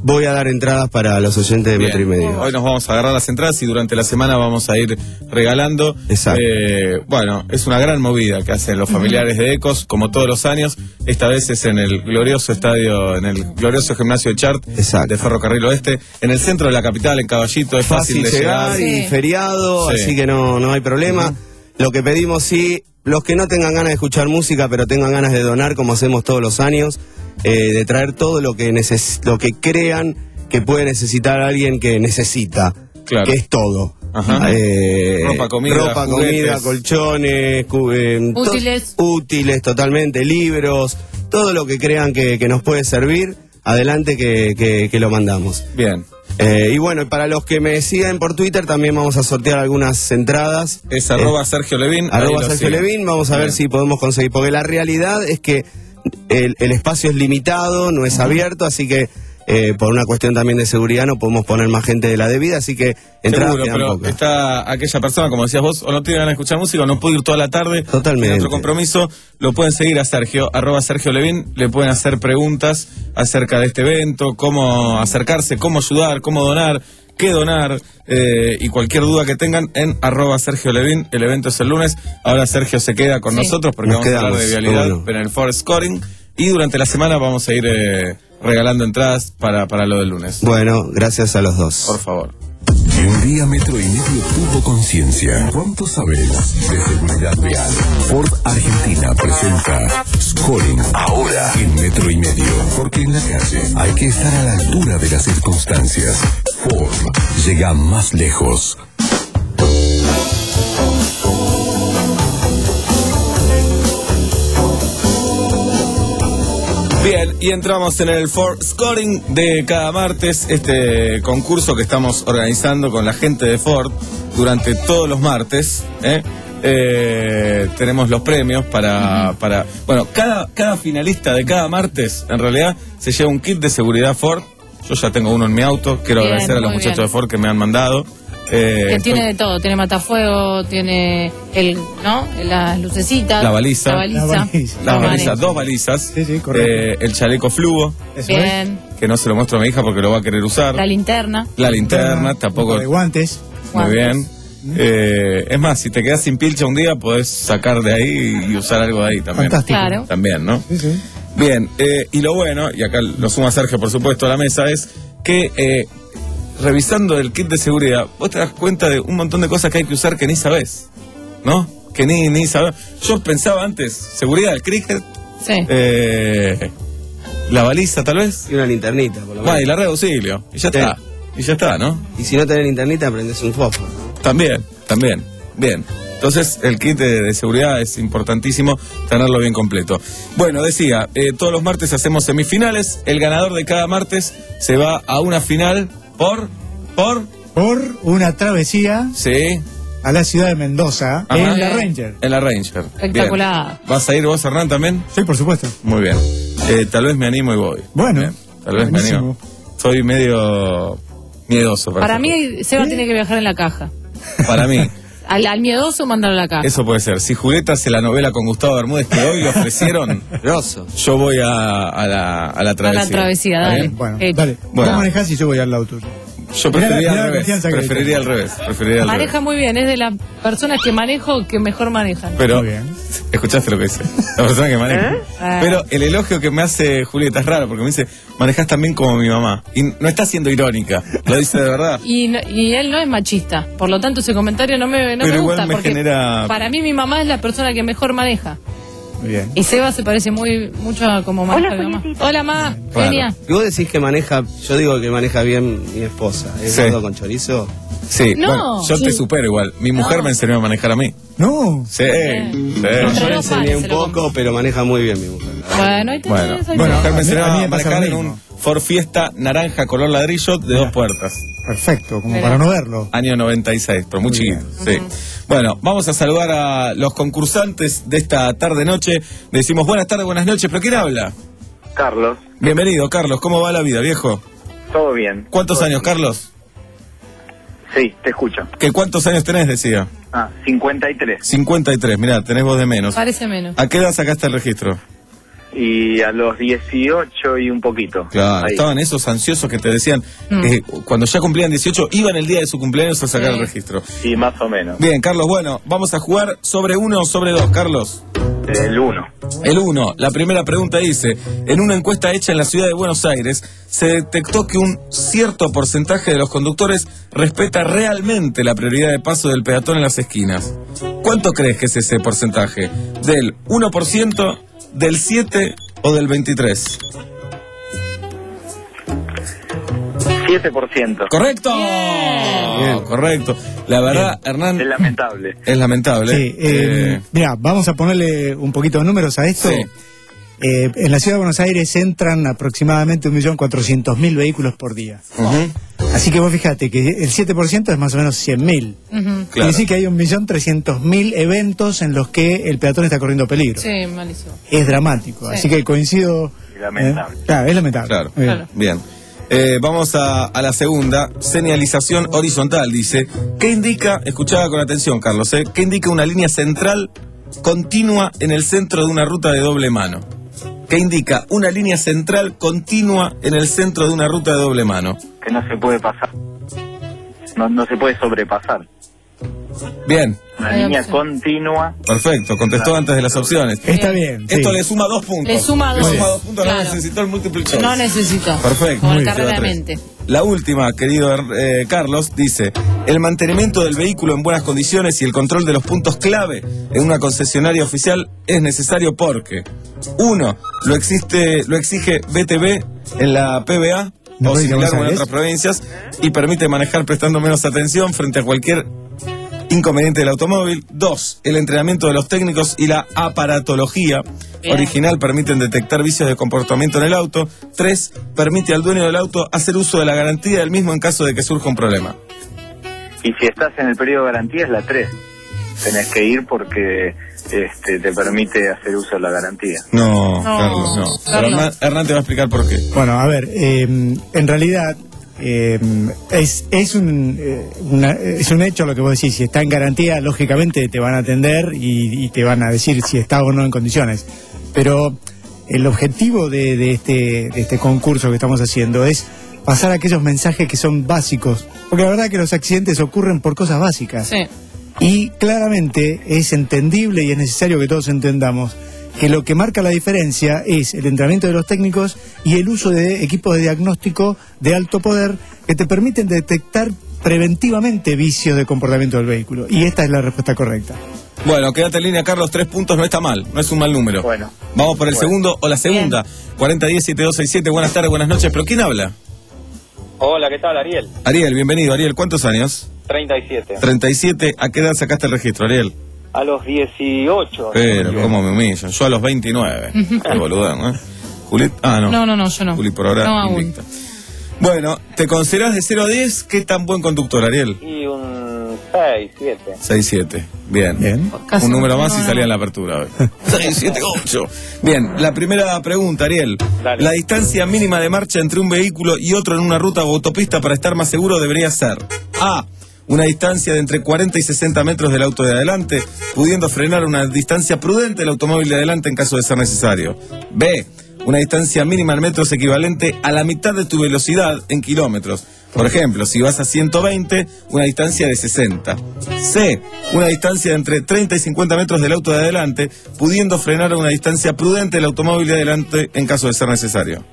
voy a dar entradas para los oyentes de Bien. Metro y Medio. Hoy nos vamos a agarrar las entradas y durante la semana vamos a ir regalando. Exacto. Eh, bueno, es una gran movida que hacen los familiares de Ecos, como todos los años. Esta vez es en el glorioso estadio, en el glorioso gimnasio de Chart de Ferrocarril Oeste, en el centro de la capital, en Caballito. Es fácil, Fácil de llegar llegar. y feriado, Sí. así que no, no hay problema. Uh-huh. Lo que pedimos, sí, los que no tengan ganas de escuchar música, pero tengan ganas de donar, como hacemos todos los años, eh, de traer todo lo que neces lo que crean que puede necesitar alguien que necesita, claro. que es todo. Ajá. Eh, ropa, comida, ropa, comida, colchones, cu eh, útiles. To útiles totalmente, libros, todo lo que crean que, que nos puede servir, adelante que, que, que lo mandamos. Bien. Eh, y bueno, para los que me siguen por Twitter también vamos a sortear algunas entradas. Es eh, arroba Sergio Levín. Arroba Sergio Levín, vamos a ver Bien. si podemos conseguir, porque la realidad es que el, el espacio es limitado, no es uh-huh. abierto, así que eh, por una cuestión también de seguridad no podemos poner más gente de la debida, así que entradas Seguro, pero pocas. Está aquella persona, como decías vos, o no tiene ganas de escuchar música, o no puede ir toda la tarde. Totalmente. Tiene otro compromiso, lo pueden seguir a Sergio, arroba Sergio Levín, le pueden hacer preguntas acerca de este evento, cómo acercarse, cómo ayudar, cómo donar, qué donar, eh, y cualquier duda que tengan en arroba Sergio Levín. El evento es el lunes. Ahora Sergio se queda con sí. nosotros porque Nos vamos quedamos, a hablar de vialidad bueno. en el Ford Scoring, y durante la semana vamos a ir eh, regalando entradas para, para lo del lunes. Bueno, gracias a los dos. Por favor. Un día Metro y Medio tuvo conciencia. ¿Cuánto sabes de seguridad vial? Ford Argentina presenta Scoring ahora en Metro y Medio. Porque en la calle hay que estar a la altura de las circunstancias. Ford llega más lejos. Bien, y entramos en el Ford Scoring de cada martes, este concurso que estamos organizando con la gente de Ford durante todos los martes. ¿eh? Eh, tenemos los premios para, para bueno, cada, cada finalista de cada martes, en realidad, se lleva un kit de seguridad Ford. Yo ya tengo uno en mi auto, quiero bien, agradecer a los muchachos bien. de Ford que me han mandado. Eh, que tiene de todo, tiene matafuego, tiene el, ¿no? Las lucecitas, la baliza, la baliza, la baliza, la baliza dos balizas, sí, sí, eh, el chaleco fluo, bien, que no se lo muestro a mi hija porque lo va a querer usar, la linterna, la linterna, tampoco, de guantes, muy guantes. bien. Eh, es más, si te quedas sin pilcha un día, podés sacar de ahí y usar algo de ahí también. Fantástico. Claro. También, ¿no? Sí, sí. Bien, eh, y lo bueno, y acá lo suma Sergio, por supuesto, a la mesa, es que eh, revisando el kit de seguridad, vos te das cuenta de un montón de cosas que hay que usar que ni sabés, ¿no? Que ni, ni sabés. Yo pensaba antes, seguridad del cricket, sí. eh, la baliza tal vez. Y una linternita, por lo menos. Bueno, y la red de auxilio, y ya sí. está, y ya está, ¿no? Y si no tenés linternita, prendés un fósforo. También, también, bien. Entonces el kit de, de seguridad es importantísimo tenerlo bien completo. Bueno, decía, eh, todos los martes hacemos semifinales, el ganador de cada martes se va a una final por... Por... Por una travesía sí. a la ciudad de Mendoza. Ajá. En la Ranger. En la Ranger. Espectacular. Bien. ¿Vas a ir vos, Hernán, también? Sí, por supuesto. Muy bien. Eh, tal vez me animo y voy. Bueno. Bien. Tal vez buenísimo. me animo. Soy medio miedoso. Para, para mí, Seba ¿Sí? tiene que viajar en la caja. Para mí. Al, al miedoso, mandarlo a la caja. Eso puede ser. Si Julieta hace la novela con Gustavo Bermúdez que hoy le ofrecieron, yo voy a, a, la, a la travesía. A la travesía, dale. Bueno, eh, dale. Bueno. Vos manejás y yo voy al lado tuyo. Yo preferiría, mirá, al, mirá revés, preferiría al revés. Preferiría al Maneja revés. muy bien, es de las personas que manejo que mejor manejan. Pero, muy bien. escuchaste lo que dice. La persona que maneja. ¿Eh? Pero el elogio que me hace Julieta es raro porque me dice, manejás tan bien como mi mamá. Y no está siendo irónica, lo dice de verdad. Y, no, y él no es machista, por lo tanto ese comentario no me, no Pero me igual gusta. me porque genera... para mí mi mamá es la persona que mejor maneja. Bien. Y Seba se parece muy mucho a como maneja mi mamá. Hola, ma, genia. Y vos decís que maneja, yo digo que maneja bien mi esposa. ¿Es sí. gordo con chorizo? Sí, no, bueno, yo sí. te supero igual. Mi mujer no. me enseñó a manejar a mí. No. Sí, sí. Yo le enseñé un poco, pero maneja muy bien mi mujer. Bueno, ahí tenés, bueno, ahí bueno, mi mujer me enseñó a, mí a manejar en un Ford Fiesta naranja color ladrillo de Mira. dos puertas. Perfecto, como Mira. para no verlo. Año noventa y seis, pero muy, muy chiquito. Sí. Uh-huh. Bueno, vamos a saludar a los concursantes de esta tarde-noche. Decimos buenas tardes, buenas noches, pero ¿quién habla? Carlos. Bienvenido, Carlos. ¿Cómo va la vida, viejo? Todo bien. ¿Cuántos todo años, bien. Carlos? Sí, te escucho. ¿Qué cuántos años tenés, decía? Ah, cincuenta y tres. cincuenta y tres, mirá, tenés voz de menos. Parece menos. ¿A qué edad sacaste el registro? y a los dieciocho y un poquito. Claro, Ahí. estaban esos ansiosos que te decían, Mm. eh, cuando ya cumplían dieciocho, iban el día de su cumpleaños a sacar Sí. el registro. Sí, más o menos. Bien, Carlos, bueno, vamos a jugar sobre uno o sobre dos, Carlos. El uno. El uno. La primera pregunta dice, en una encuesta hecha en la ciudad de Buenos Aires, se detectó que un cierto porcentaje de los conductores respeta realmente la prioridad de paso del peatón en las esquinas. ¿Cuánto crees que es ese porcentaje? ¿Del uno por ciento, del siete o del veintitrés? siete por ciento. ¡Correcto! Bien, correcto. La verdad, Hernán... Es lamentable. Es lamentable. Sí, eh, Eh, mira, vamos a ponerle un poquito de números a esto. Sí. Eh, en la ciudad de Buenos Aires entran aproximadamente un millón cuatrocientos mil vehículos por día. Así que vos fíjate que el siete por ciento es más o menos cien mil. Ujú. Quiere decir que hay un millón trescientos mil eventos en los que el peatón está corriendo peligro. Sí, malísimo. Es dramático. Sí. Así que coincido. Lamentable. eh, claro, es lamentable. Claro. Muy bien. Claro. Bien. Eh, vamos a, a la segunda, señalización horizontal, dice. ¿Qué indica, escuchaba con atención, Carlos, eh, qué indica una línea central continua en el centro de una ruta de doble mano? ¿Qué indica una línea central continua en el centro de una ruta de doble mano? Que no se puede pasar. No, no se puede sobrepasar. Bien, Una Hay línea opción. continua. perfecto, contestó antes de las opciones. Está bien. Esto sí. le suma dos puntos. Le suma dos. Le suma dos puntos, Claro. no necesitó el multiple choice. No necesito. Perfecto. Como el Muy bien. carrera de Tres. mente. La última, querido eh, Carlos, dice, el mantenimiento del vehículo en buenas condiciones y el control de los puntos clave en una concesionaria oficial es necesario porque, uno, lo, existe, lo exige B T V en la P B A No o sé qué similar vamos a o en ver. otras provincias y permite manejar prestando menos atención frente a cualquier inconveniente del automóvil. Dos, el entrenamiento de los técnicos y la aparatología Bien. original permiten detectar vicios de comportamiento en el auto. Tres, permite al dueño del auto hacer uso de la garantía del mismo en caso de que surja un problema. Y si estás en el periodo de garantía es la tres. Tenés que ir porque este, te permite hacer uso de la garantía. No, No, Carlos, no. Carlos. Hernán, Hernán te va a explicar por qué. Bueno, a ver, eh, en realidad eh, es, es, un, eh, una- es un hecho lo que vos decís. Si está en garantía, lógicamente te van a atender y, y te van a decir si está o no en condiciones. Pero el objetivo de, de este, de este concurso que estamos haciendo es pasar aquellos mensajes que son básicos. Porque la verdad que los accidentes ocurren por cosas básicas. Sí. Y claramente es entendible y es necesario que todos entendamos que lo que marca la diferencia es el entrenamiento de los técnicos y el uso de equipos de diagnóstico de alto poder que te permiten detectar preventivamente vicios de comportamiento del vehículo. Y esta es la respuesta correcta. Bueno, quédate en línea, Carlos. Tres puntos no está mal, no es un mal número. Bueno. Vamos por el Bueno. segundo o la segunda. cuarenta diez siete dos seis siete. Buenas tardes, buenas noches. ¿Pero quién habla? Hola, ¿qué tal, Ariel? Ariel, bienvenido. Ariel, ¿cuántos años? treinta y siete. treinta y siete. ¿A qué edad sacaste el registro, Ariel? A los dieciocho. Pero, ¿cómo me humillan? Yo a los veintinueve. Qué boludón, ¿eh? Juli... Ah, no. No, no, no, yo no. Juli por ahora No, aún. invicta. Bueno, ¿te considerás de cero a diez? ¿Qué tan buen conductor, Ariel? Y un seis, siete. seis siete. Bien. Bien. Casi Un número más no, y no. salía en la apertura hoy. seis, siete, ocho. Bien, la primera pregunta, Ariel. Dale. La distancia mínima de marcha entre un vehículo y otro en una ruta o autopista para estar más seguro debería ser A. Una distancia de entre cuarenta y sesenta metros del auto de adelante, pudiendo frenar a una distancia prudente el automóvil de adelante en caso de ser necesario. B. Una distancia mínima en metros equivalente a la mitad de tu velocidad en kilómetros. Por ejemplo, si vas a ciento veinte, una distancia de sesenta. C. Una distancia de entre treinta y cincuenta metros del auto de adelante, pudiendo frenar a una distancia prudente el automóvil de adelante en caso de ser necesario.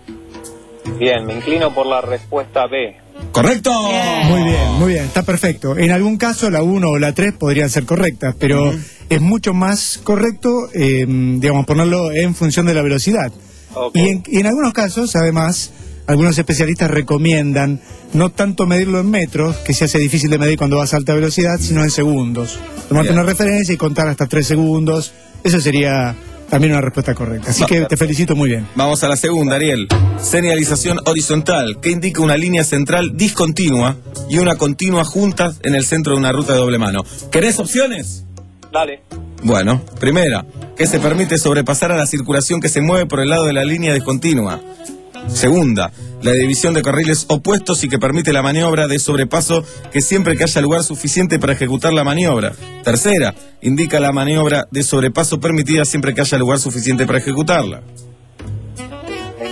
Bien, me inclino por la respuesta B. ¡Correcto! Muy bien, muy bien, está perfecto. En algún caso la uno o la tres podrían ser correctas, pero es mucho más correcto, eh, digamos, ponerlo en función de la velocidad. Ok. Y en, y en algunos casos, además, algunos especialistas recomiendan no tanto medirlo en metros, que se hace difícil de medir cuando vas a alta velocidad, sino en segundos. Tomarte Bien. una referencia y contar hasta tres segundos, eso sería también una respuesta correcta. Así que te felicito muy bien. Vamos a la segunda, Ariel. Señalización horizontal, que indica una línea central discontinua y una continua juntas en el centro de una ruta de doble mano. ¿Querés opciones? Dale. Bueno, primera, que se permite sobrepasar a la circulación que se mueve por el lado de la línea discontinua. Segunda, la división de carriles opuestos y que permite la maniobra de sobrepaso que siempre que haya lugar suficiente para ejecutar la maniobra. Tercera, indica la maniobra de sobrepaso permitida siempre que haya lugar suficiente para ejecutarla.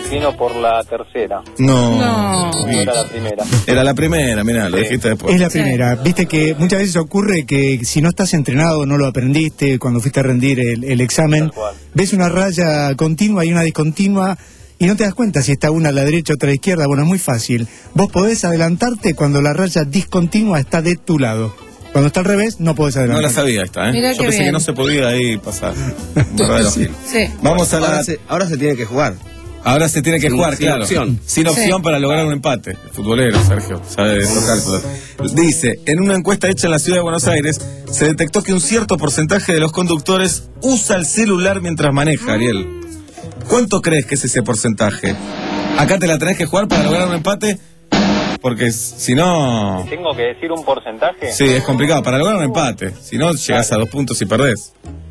inclino por la tercera. No. No. No era la primera. Era la primera, mirá, lo dijiste después. Es la primera. Viste que muchas veces ocurre que si no estás entrenado, no lo aprendiste, cuando fuiste a rendir el, el examen, ves una raya continua y una discontinua y no te das cuenta si está una a la derecha o otra a la izquierda. Bueno, es muy fácil. Vos podés adelantarte cuando la raya discontinua está de tu lado. Cuando está al revés, no podés adelantar. No la sabía esta, ¿eh? Mirá Yo qué pensé bien. que no se podía ahí pasar. Un verdadero gil. Sí. Vamos a la... Ahora se, ahora se tiene que jugar. Ahora se tiene que Sin- jugar, sin claro. opción. Sin opción Sí. para lograr un empate. El futbolero, Sergio, sabe de esos cálculos. Dice, en una encuesta hecha en la ciudad de Buenos Aires, se detectó que un cierto porcentaje de los conductores usa el celular mientras maneja, Ariel. ¿Cuánto crees que es ese porcentaje? Acá te la tenés que jugar para lograr un empate, porque si no... ¿Tengo que decir un porcentaje? Sí, es complicado, para lograr un empate. Si no, llegás a dos puntos y perdés.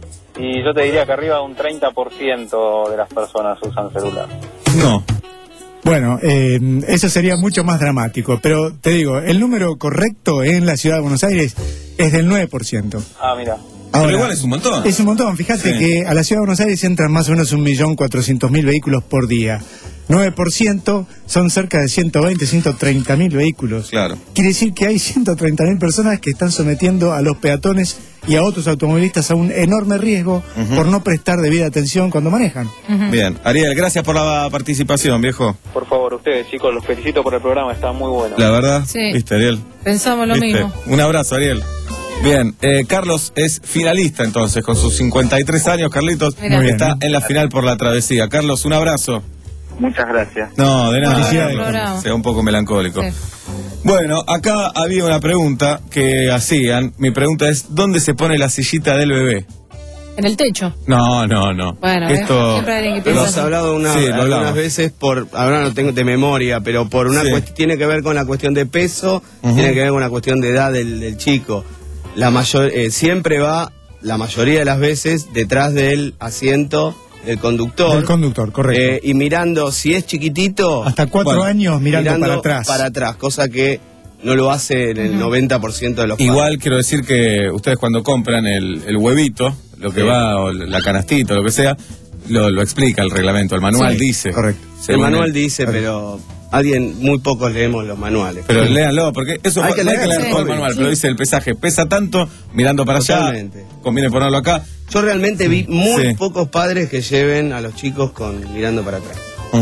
Y yo te diría que arriba de un treinta por ciento de las personas usan celular. No. Bueno, eh, eso sería mucho más dramático, pero te digo, el número correcto en la ciudad de Buenos Aires es del nueve por ciento. Ah, mira. Pero igual es un montón. Es un montón, fíjate Sí. que a la ciudad de Buenos Aires entran más o menos un millón cuatrocientos mil vehículos por día. nueve por ciento son cerca de ciento veinte, ciento treinta mil vehículos. Claro. Quiere decir que hay ciento treinta mil personas que están sometiendo a los peatones y a otros automovilistas a un enorme riesgo Ujú. por no prestar debida atención cuando manejan. Bien. Ariel, gracias por la participación, viejo. Por favor, ustedes, chicos, los felicito por el programa, está muy bueno. La verdad, Sí. viste, Ariel. Pensamos lo ¿Viste? mismo. Un abrazo, Ariel. Bien, eh, Carlos es finalista entonces, con sus cincuenta y tres años, Carlitos. Mirá. Muy bien. Está en la final por la travesía. Carlos, un abrazo. Muchas gracias. No, de nada. Felicidades. Logrado. Sea un poco melancólico. Sí. Bueno, acá había una pregunta que hacían. Mi pregunta es, ¿dónde se pone la sillita del bebé? En el techo. No, no, no. Bueno, ¿ves? Esto... Siempre hay alguien que Lo piensa has así. hablado una, Sí, lo algunas hablamos. veces por, ahora no tengo de memoria, pero por una Sí. cuestión, tiene que ver con la cuestión de peso, Ujú. tiene que ver con la cuestión de edad del, del chico. La mayor, eh, siempre va, la mayoría de las veces, detrás del asiento del conductor. Del conductor, correcto. Eh, y mirando, si es chiquitito, Hasta cuatro Bueno, años mirando, para atrás. Para atrás, cosa que no lo hace en el noventa por ciento de los Igual quiero decir que ustedes cuando compran el, el huevito, lo que Sí. va, o la canastita, o lo que sea, lo, lo explica el reglamento, el manual Sí, dice. correcto. El Según manual el- dice, pero alguien, muy pocos leemos los manuales. Pero léanlo, porque eso Hay no que hay que leer, leer sí. todo el manual, Sí. pero dice el pesaje pesa tanto, mirando para Totalmente. allá, conviene ponerlo acá. Yo realmente vi muy Sí. pocos padres que lleven a los chicos con mirando para atrás.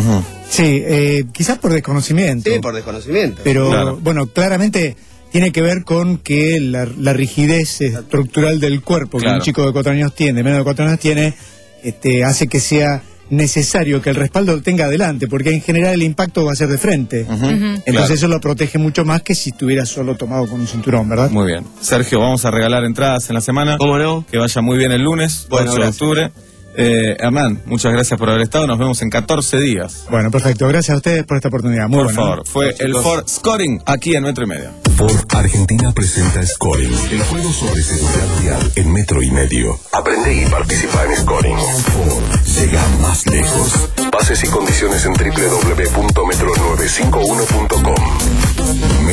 Sí, eh, quizás por desconocimiento. Sí, por desconocimiento. Pero Claro. bueno, claramente tiene que ver con que la, la rigidez estructural del cuerpo que Claro. un chico de cuatro años tiene, menos de cuatro años tiene, este, hace que sea necesario que el respaldo lo tenga adelante, porque en general el impacto va a ser de frente. Entonces Claro. eso lo protege mucho más que si estuviera solo tomado con un cinturón, ¿verdad? Muy bien. Sergio, vamos a regalar entradas en la semana. ¿Cómo no? Que vaya muy bien el lunes, Bueno, ocho de gracias. octubre. Eh, Hernán, muchas gracias por haber estado. Nos vemos en catorce días. Bueno, perfecto. Gracias a ustedes por esta oportunidad. Muy Por bueno, favor, ¿no? fue el Ford Scoring aquí en Metro y Medio. Ford Argentina presenta Scoring, el juego sobre seguridad vial en metro y medio. Aprende y participa en Scoring. Ford llega más lejos. Bases y condiciones en doble u doble u doble u punto metro novecientos cincuenta y uno punto com.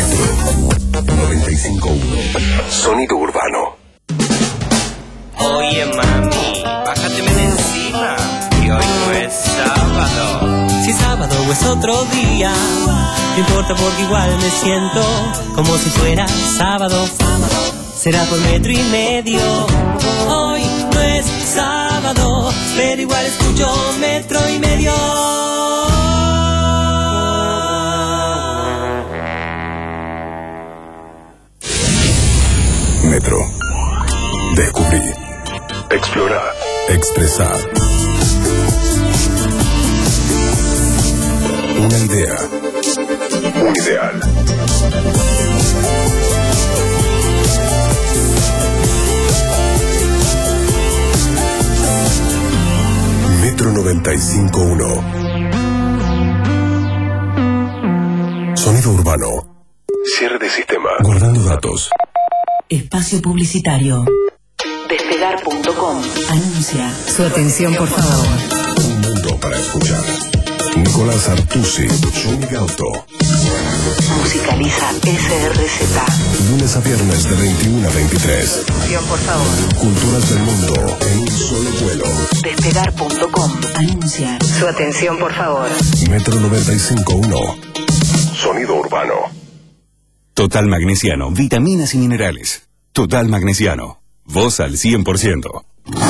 Metro noventa y cinco punto uno. Sonido urbano. Oye mami, bájateme de encima, que hoy no es sábado. Si sábado o es otro día, no importa porque igual me siento como si fuera sábado. Será por metro y medio. Hoy no es sábado, pero igual escucho metro y medio. Metro. Descubrir. Explorar. Expresar. Una idea. Un ideal. Metro noventa y cinco punto uno. Sonido urbano. Cierre de sistema. Guardando datos. Espacio publicitario. Despegar punto com. Anuncia. Su atención, por favor. Un mundo para escuchar. Nicolás Artusi, Sonic Auto. Musicaliza S R Z. Lunes a viernes de veintiuno a veintitrés. Atención, por favor. Culturas del mundo en un solo vuelo. Despegar punto com anuncia. Su atención, por favor. Metro noventa y cinco punto uno. Sonido urbano. Total Magnesiano, vitaminas y minerales. Total Magnesiano, voz al cien por ciento.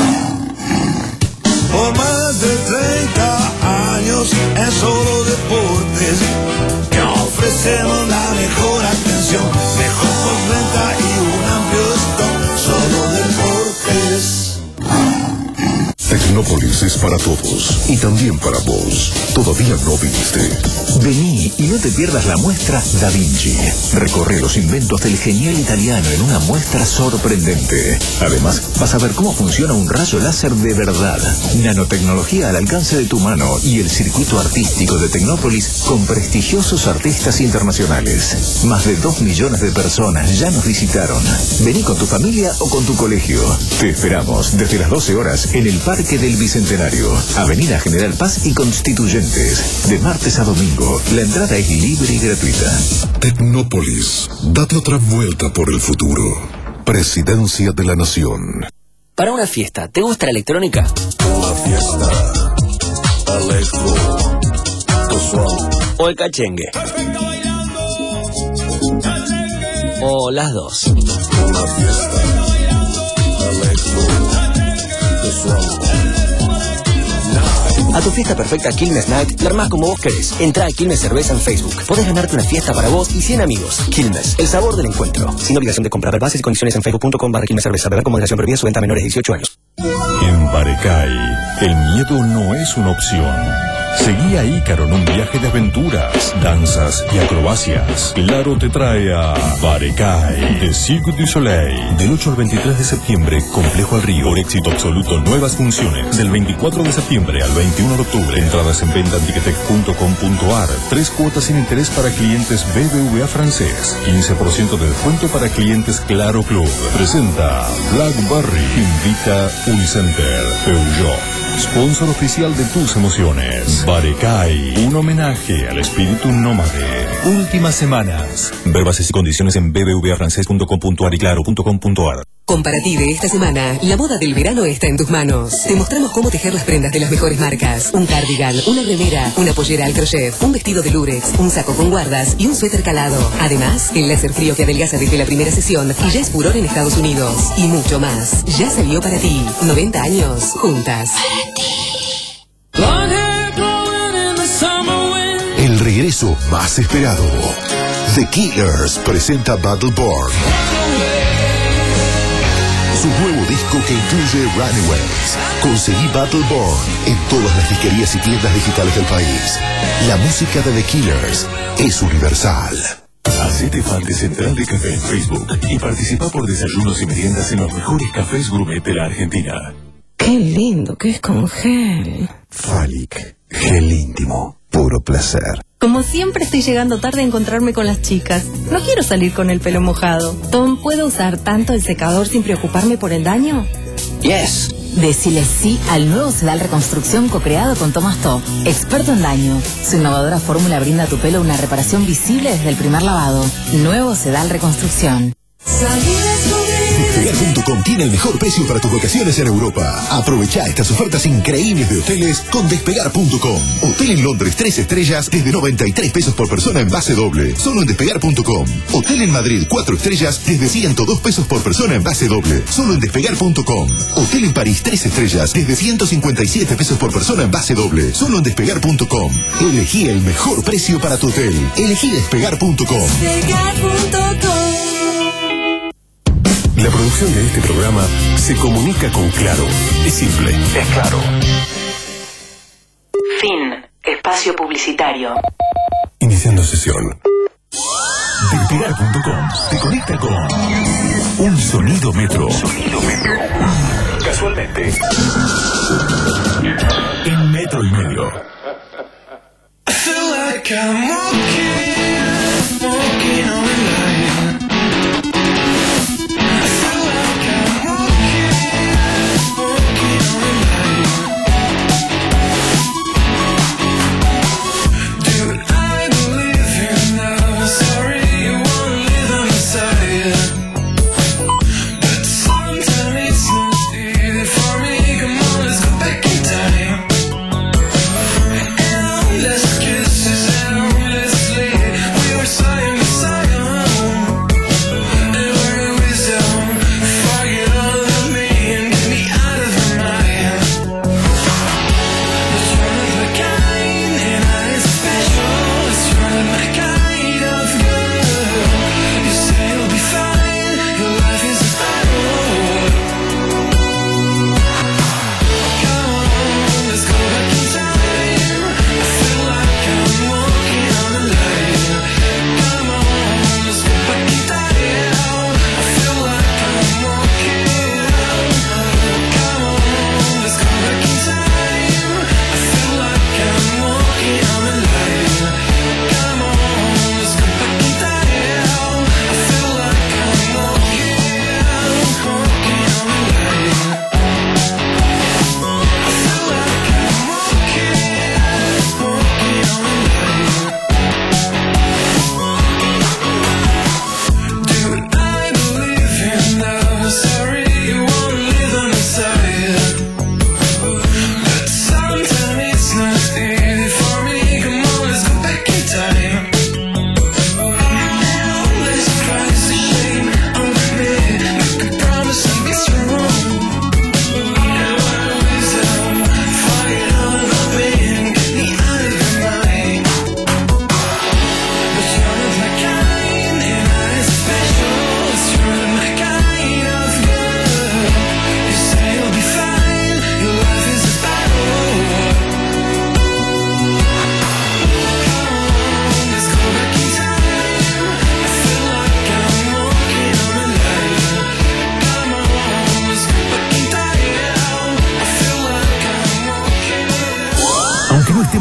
Por más de treinta años en Solo Deportes, que ofrecemos la mejor atención, mejor postventa y un amplio stock. Solo Deportes. Tecnópolis es para todos y también para vos. ¿Todavía no viniste? Vení y no te pierdas la muestra Da Vinci. Recorre los inventos del genial italiano en una muestra sorprendente. Además, vas a ver cómo funciona un rayo láser de verdad. Nanotecnología al alcance de tu mano y el circuito artístico de Tecnópolis con prestigiosos artistas internacionales. Más de dos millones de personas ya nos visitaron. Vení con tu familia o con tu colegio. Te esperamos desde las doce horas en el Parque del Bicentenario, Avenida General Paz y Constituyentes, de martes a domingo. La entrada es libre y gratuita. Tecnópolis, date otra vuelta por el futuro. Presidencia de la Nación. Para una fiesta, ¿te gusta la electrónica? Una fiesta. Electro. ¿O el cachengue? ¿O las dos? Una fiesta. Electro. A tu fiesta perfecta Quilmes Night la armás como vos querés. Entrá a Quilmes Cerveza en Facebook. Podés ganarte una fiesta para vos y cien amigos. Quilmes, el sabor del encuentro. Sin obligación de comprar. Bases y condiciones en facebook punto com barra Quilmes Cerveza. Beber con moderación prohibida. Su venta a menores de dieciocho años. En Barecay, el miedo no es una opción. Seguí a Ícaro en un viaje de aventuras, danzas y acrobacias. Claro te trae a Barecay, de Cirque du Soleil. Del ocho al veintitrés de septiembre, Complejo al Río. Por éxito absoluto, nuevas funciones. Del veinticuatro de septiembre al veintiuno de octubre. Entradas en venta en ticketek punto com punto ar. Tres cuotas sin interés para clientes B B V A francés. quince por ciento de descuento para clientes Claro Club. Presenta Blackberry. Invita Unicenter. Peugeot. Sponsor oficial de tus emociones. Barecay, un homenaje al espíritu nómade. Últimas semanas. Ver bases y condiciones en b b v a francés punto com punto ar y claro punto com punto ar. Comparative esta semana, la moda del verano está en tus manos. Te mostramos cómo tejer las prendas de las mejores marcas. Un cardigan, una remera, una pollera al crochet, un vestido de lurex, un saco con guardas y un suéter calado. Además, el láser frío que adelgaza desde la primera sesión y ya es furor en Estados Unidos. Y mucho más. Ya salió para ti. noventa años juntas. El regreso más esperado. The Killers presenta Battleborn. Su nuevo disco que incluye Runaways. Conseguí Battleborn en todas las disquerías y tiendas digitales del país. La música de The Killers es universal. Hacete fan de Central de Café en Facebook y participa por desayunos y meriendas en los mejores cafés gourmet de la Argentina. Qué lindo que es con gel. Falic, gel íntimo, puro placer. Como siempre estoy llegando tarde a encontrarme con las chicas. No quiero salir con el pelo mojado. Tom, ¿puedo usar tanto el secador sin preocuparme por el daño? Yes. Decile sí al nuevo Sedal Reconstrucción co-creado con Thomas Top, experto en daño. Su innovadora fórmula brinda a tu pelo una reparación visible desde el primer lavado. Nuevo Sedal Reconstrucción. Despegar punto com tiene el mejor precio para tus vacaciones en Europa. Aprovecha estas ofertas increíbles de hoteles con Despegar punto com. Hotel en Londres tres estrellas desde noventa y tres pesos por persona en base doble, solo en Despegar punto com. Hotel en Madrid cuatro estrellas desde ciento dos pesos por persona en base doble, solo en Despegar punto com. Hotel en París tres estrellas desde ciento cincuenta y siete pesos por persona en base doble, solo en Despegar punto com. Elegí el mejor precio para tu hotel. Elegí Despegar punto com. Despegar punto com. La producción de este programa se comunica con Claro. Es simple, es claro. Fin. Espacio publicitario. Iniciando sesión. Despegar punto com te conecta con un sonido metro. Sonido metro. Casualmente. En metro y medio. I feel like I'm walking, walking on a line. I feel like I'm walking, walking on a line. Dude, I believe in love. Sorry.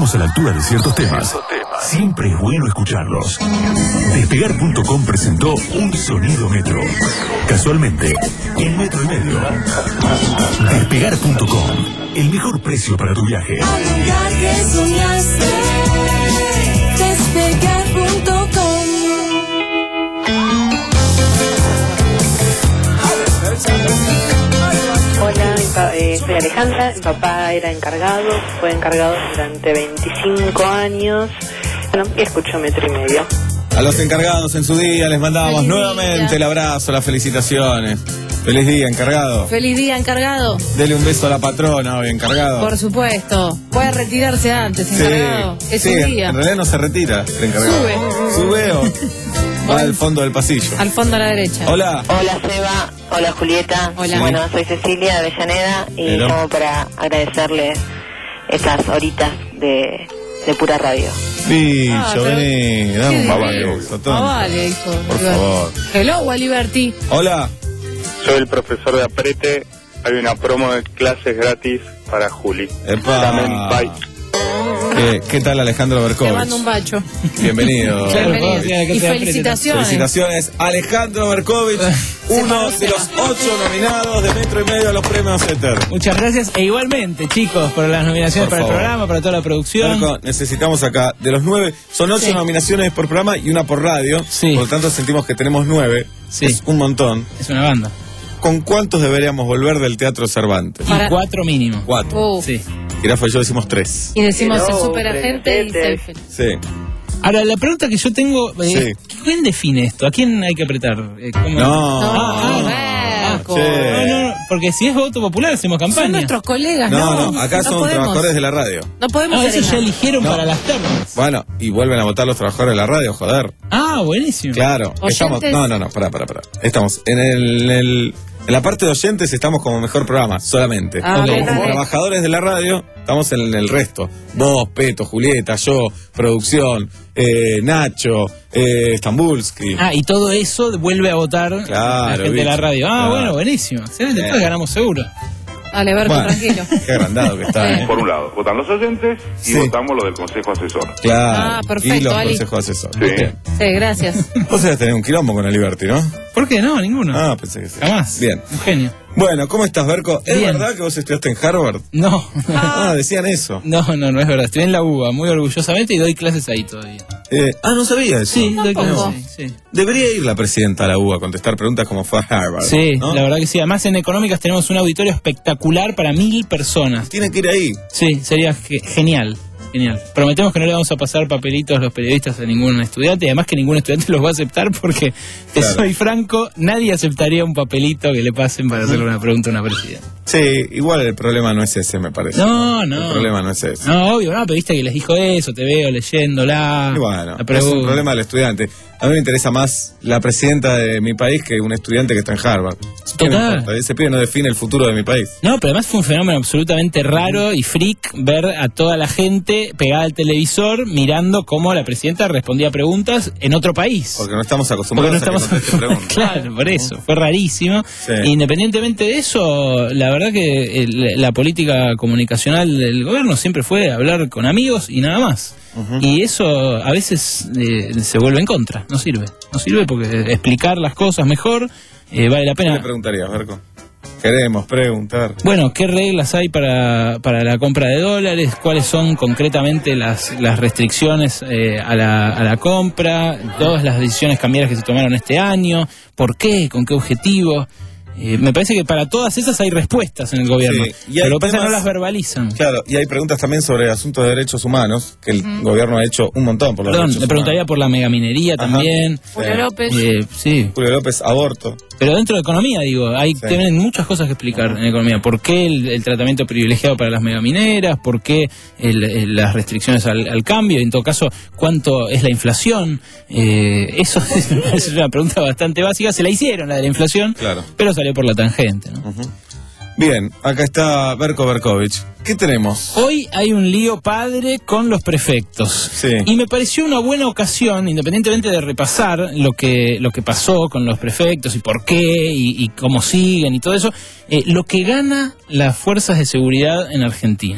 a la altura de ciertos temas, siempre es bueno escucharlos. Despegar punto com presentó Un Sonido Metro. Casualmente, en metro y medio. Despegar punto com, el mejor precio para tu viaje. Al lugar que soñaste, despegar punto com. Hola, mi pa- eh, soy Alejandra, mi papá era encargado, fue encargado durante veinticinco años, bueno, y escucho metro y medio. A los encargados en su día les mandamos Feliz nuevamente día. el abrazo, las felicitaciones. Feliz día, encargado. Feliz día, encargado. Dele un beso a la patrona hoy, encargado. Por supuesto. Puede retirarse antes, Sí, encargado. Es sí, su en, día. en realidad no se retira el encargado. Sube. Sube o va al fondo del pasillo. Al fondo a la derecha. Hola. Hola Seba, hola Julieta. Hola. Bueno, soy Cecilia de Avellaneda y Hello. llamo para agradecerles estas horitas de, de pura radio. Bicho, Ah, pero- vení, dame Qué un divino. beso, Tony. Ah, vale, hijo. Por favor. Hello, Waliberti. Hola. Soy el profesor de Aprete. Hay una promo de clases gratis para Juli. Epa. También, bye. ¿Qué, qué tal Alejandro Te Berkovich? mando un bacho. Bienvenido. Bienvenido. Y felicitaciones. Felicitaciones, Alejandro Berkovich, uno de los ocho nominados de Metro y Medio a los premios Éter. Muchas gracias e igualmente, chicos, por las nominaciones Por para favor. el programa, para toda la producción. Berco, necesitamos acá, de los nueve, son ocho Sí. nominaciones por programa y una por radio. Por lo tanto, sentimos que tenemos nueve. Es un montón. Es una banda. ¿Con cuántos deberíamos volver del Teatro Cervantes? Y cuatro mínimo. Cuatro. Uf. Sí. Jirafa y yo decimos tres. Y decimos el Hello, superagente y presentes. selfie. Sí. Ahora, la pregunta que yo tengo es, Sí. ¿quién define esto? ¿A quién hay que apretar? Eh, ¿cómo- No. Ah, Ah, Berco. che. no, no, no, porque si es voto popular hacemos Son campaña. nuestros colegas, No, ¿no? no, acá no son podemos. trabajadores de la radio. No podemos No, eso hacer ya nada. eligieron No. para las ternas. Bueno, y vuelven a votar los trabajadores de la radio, joder. Ah, buenísimo. Claro. ¿Oyentes? Estamos, no, no, no, pará, pará, pará. Estamos en el, en el- en la parte de oyentes estamos como mejor programa, solamente. Ah, Como bien, bien. trabajadores de la radio, estamos en el resto. Vos, Peto, Julieta, yo, producción, eh, Nacho, eh, Stambulski. Ah, y todo eso vuelve a votar la Claro, gente de la bicho, radio. Ah, claro. bueno, buenísimo. Excelente, entonces Bien. ganamos seguro. Dale, Berco, Bueno. tranquilo. Qué agrandado que está, ¿eh? Por un lado, votan los oyentes y Sí. votamos lo del Consejo Asesor. Claro. Ah, perfecto, Y los Ali. consejos asesores. Sí. Bien. Sí, gracias. Vos debes tener un quilombo con el Liberty, ¿no? ¿Por qué no? Ninguno. Ah, pensé que sí. Jamás. Bien. Un genio. Bueno, ¿cómo estás, Berco? ¿Es Bien. verdad que vos estudiaste en Harvard? No. Ah, decían eso. No, no, no es verdad. Estoy en la U B A muy orgullosamente y doy clases ahí todavía. Eh, ah, no sabía eso. Sí, doy clases Tampoco. ahí, sí. Debería ir la presidenta a la U A a contestar preguntas como fue a Harvard. Sí, ¿no? la verdad que sí. Además, en Económicas tenemos un auditorio espectacular para mil personas. Tiene que ir ahí. Sí, sería ge- genial. Genial. Prometemos que no le vamos a pasar papelitos los periodistas a ningún estudiante y además que ningún estudiante los va a aceptar porque, te Claro. soy franco, nadie aceptaría un papelito que le pasen para hacerle una pregunta a una presidenta. Sí, igual el problema no es ese, me parece. No, no. El problema no es ese. No, obvio, no, pero viste que les dijo eso, te veo leyéndola. Y bueno, la es un pregunta. problema del estudiante. A mí me interesa más la presidenta de mi país que un estudiante que está en Harvard. ¿Qué me Total. importa? Ese pibe no define el futuro de mi país. No, pero además fue un fenómeno absolutamente raro y freak ver a toda la gente pegada al televisor mirando cómo la presidenta respondía a preguntas en otro país. Porque no estamos Porque acostumbrados no a que estamos conteste preguntas. Claro, por eso, fue rarísimo. Sí. Independientemente de eso, la verdad que el- la política comunicacional del gobierno siempre fue hablar con amigos y nada más. Y eso a veces eh, se vuelve en contra, no sirve. No sirve porque explicar las cosas mejor eh, vale la ¿Qué le pena. preguntarías, Berco? Queremos preguntar. Bueno, ¿qué reglas hay para, para la compra de dólares? ¿Cuáles son concretamente las, las restricciones eh, a, la, a la compra? Todas las decisiones cambiarias que se tomaron este año. ¿Por qué? ¿Con qué objetivo? Eh, me parece que para todas esas hay respuestas en el gobierno. Sí, y hay pero lo que pasa es que no temas- las verbalizan. Claro, y hay preguntas también sobre asuntos de derechos humanos, que el Ujú. gobierno ha hecho un montón por los Perdón, derechos le preguntaría por la megaminería Ajá. también. Julio López. Eh, sí. humanos. Julio López, aborto. Pero dentro de economía, digo, hay Sí. tienen muchas cosas que explicar en economía. ¿Por qué el, el tratamiento privilegiado para las megamineras? ¿Por qué el- el- las restricciones al, al cambio? En todo caso, ¿cuánto es la inflación? Eh, eso es, es una pregunta bastante básica. Se la hicieron, la de la inflación, Claro. pero salió por la tangente, ¿no? Bien, acá está Berko Berkovich. ¿Qué tenemos? Hoy hay un lío padre con los prefectos. Sí. Y me pareció una buena ocasión, independientemente de repasar lo que, lo que pasó con los prefectos y por qué y, y cómo siguen y todo eso, eh, lo que gana las fuerzas de seguridad en Argentina.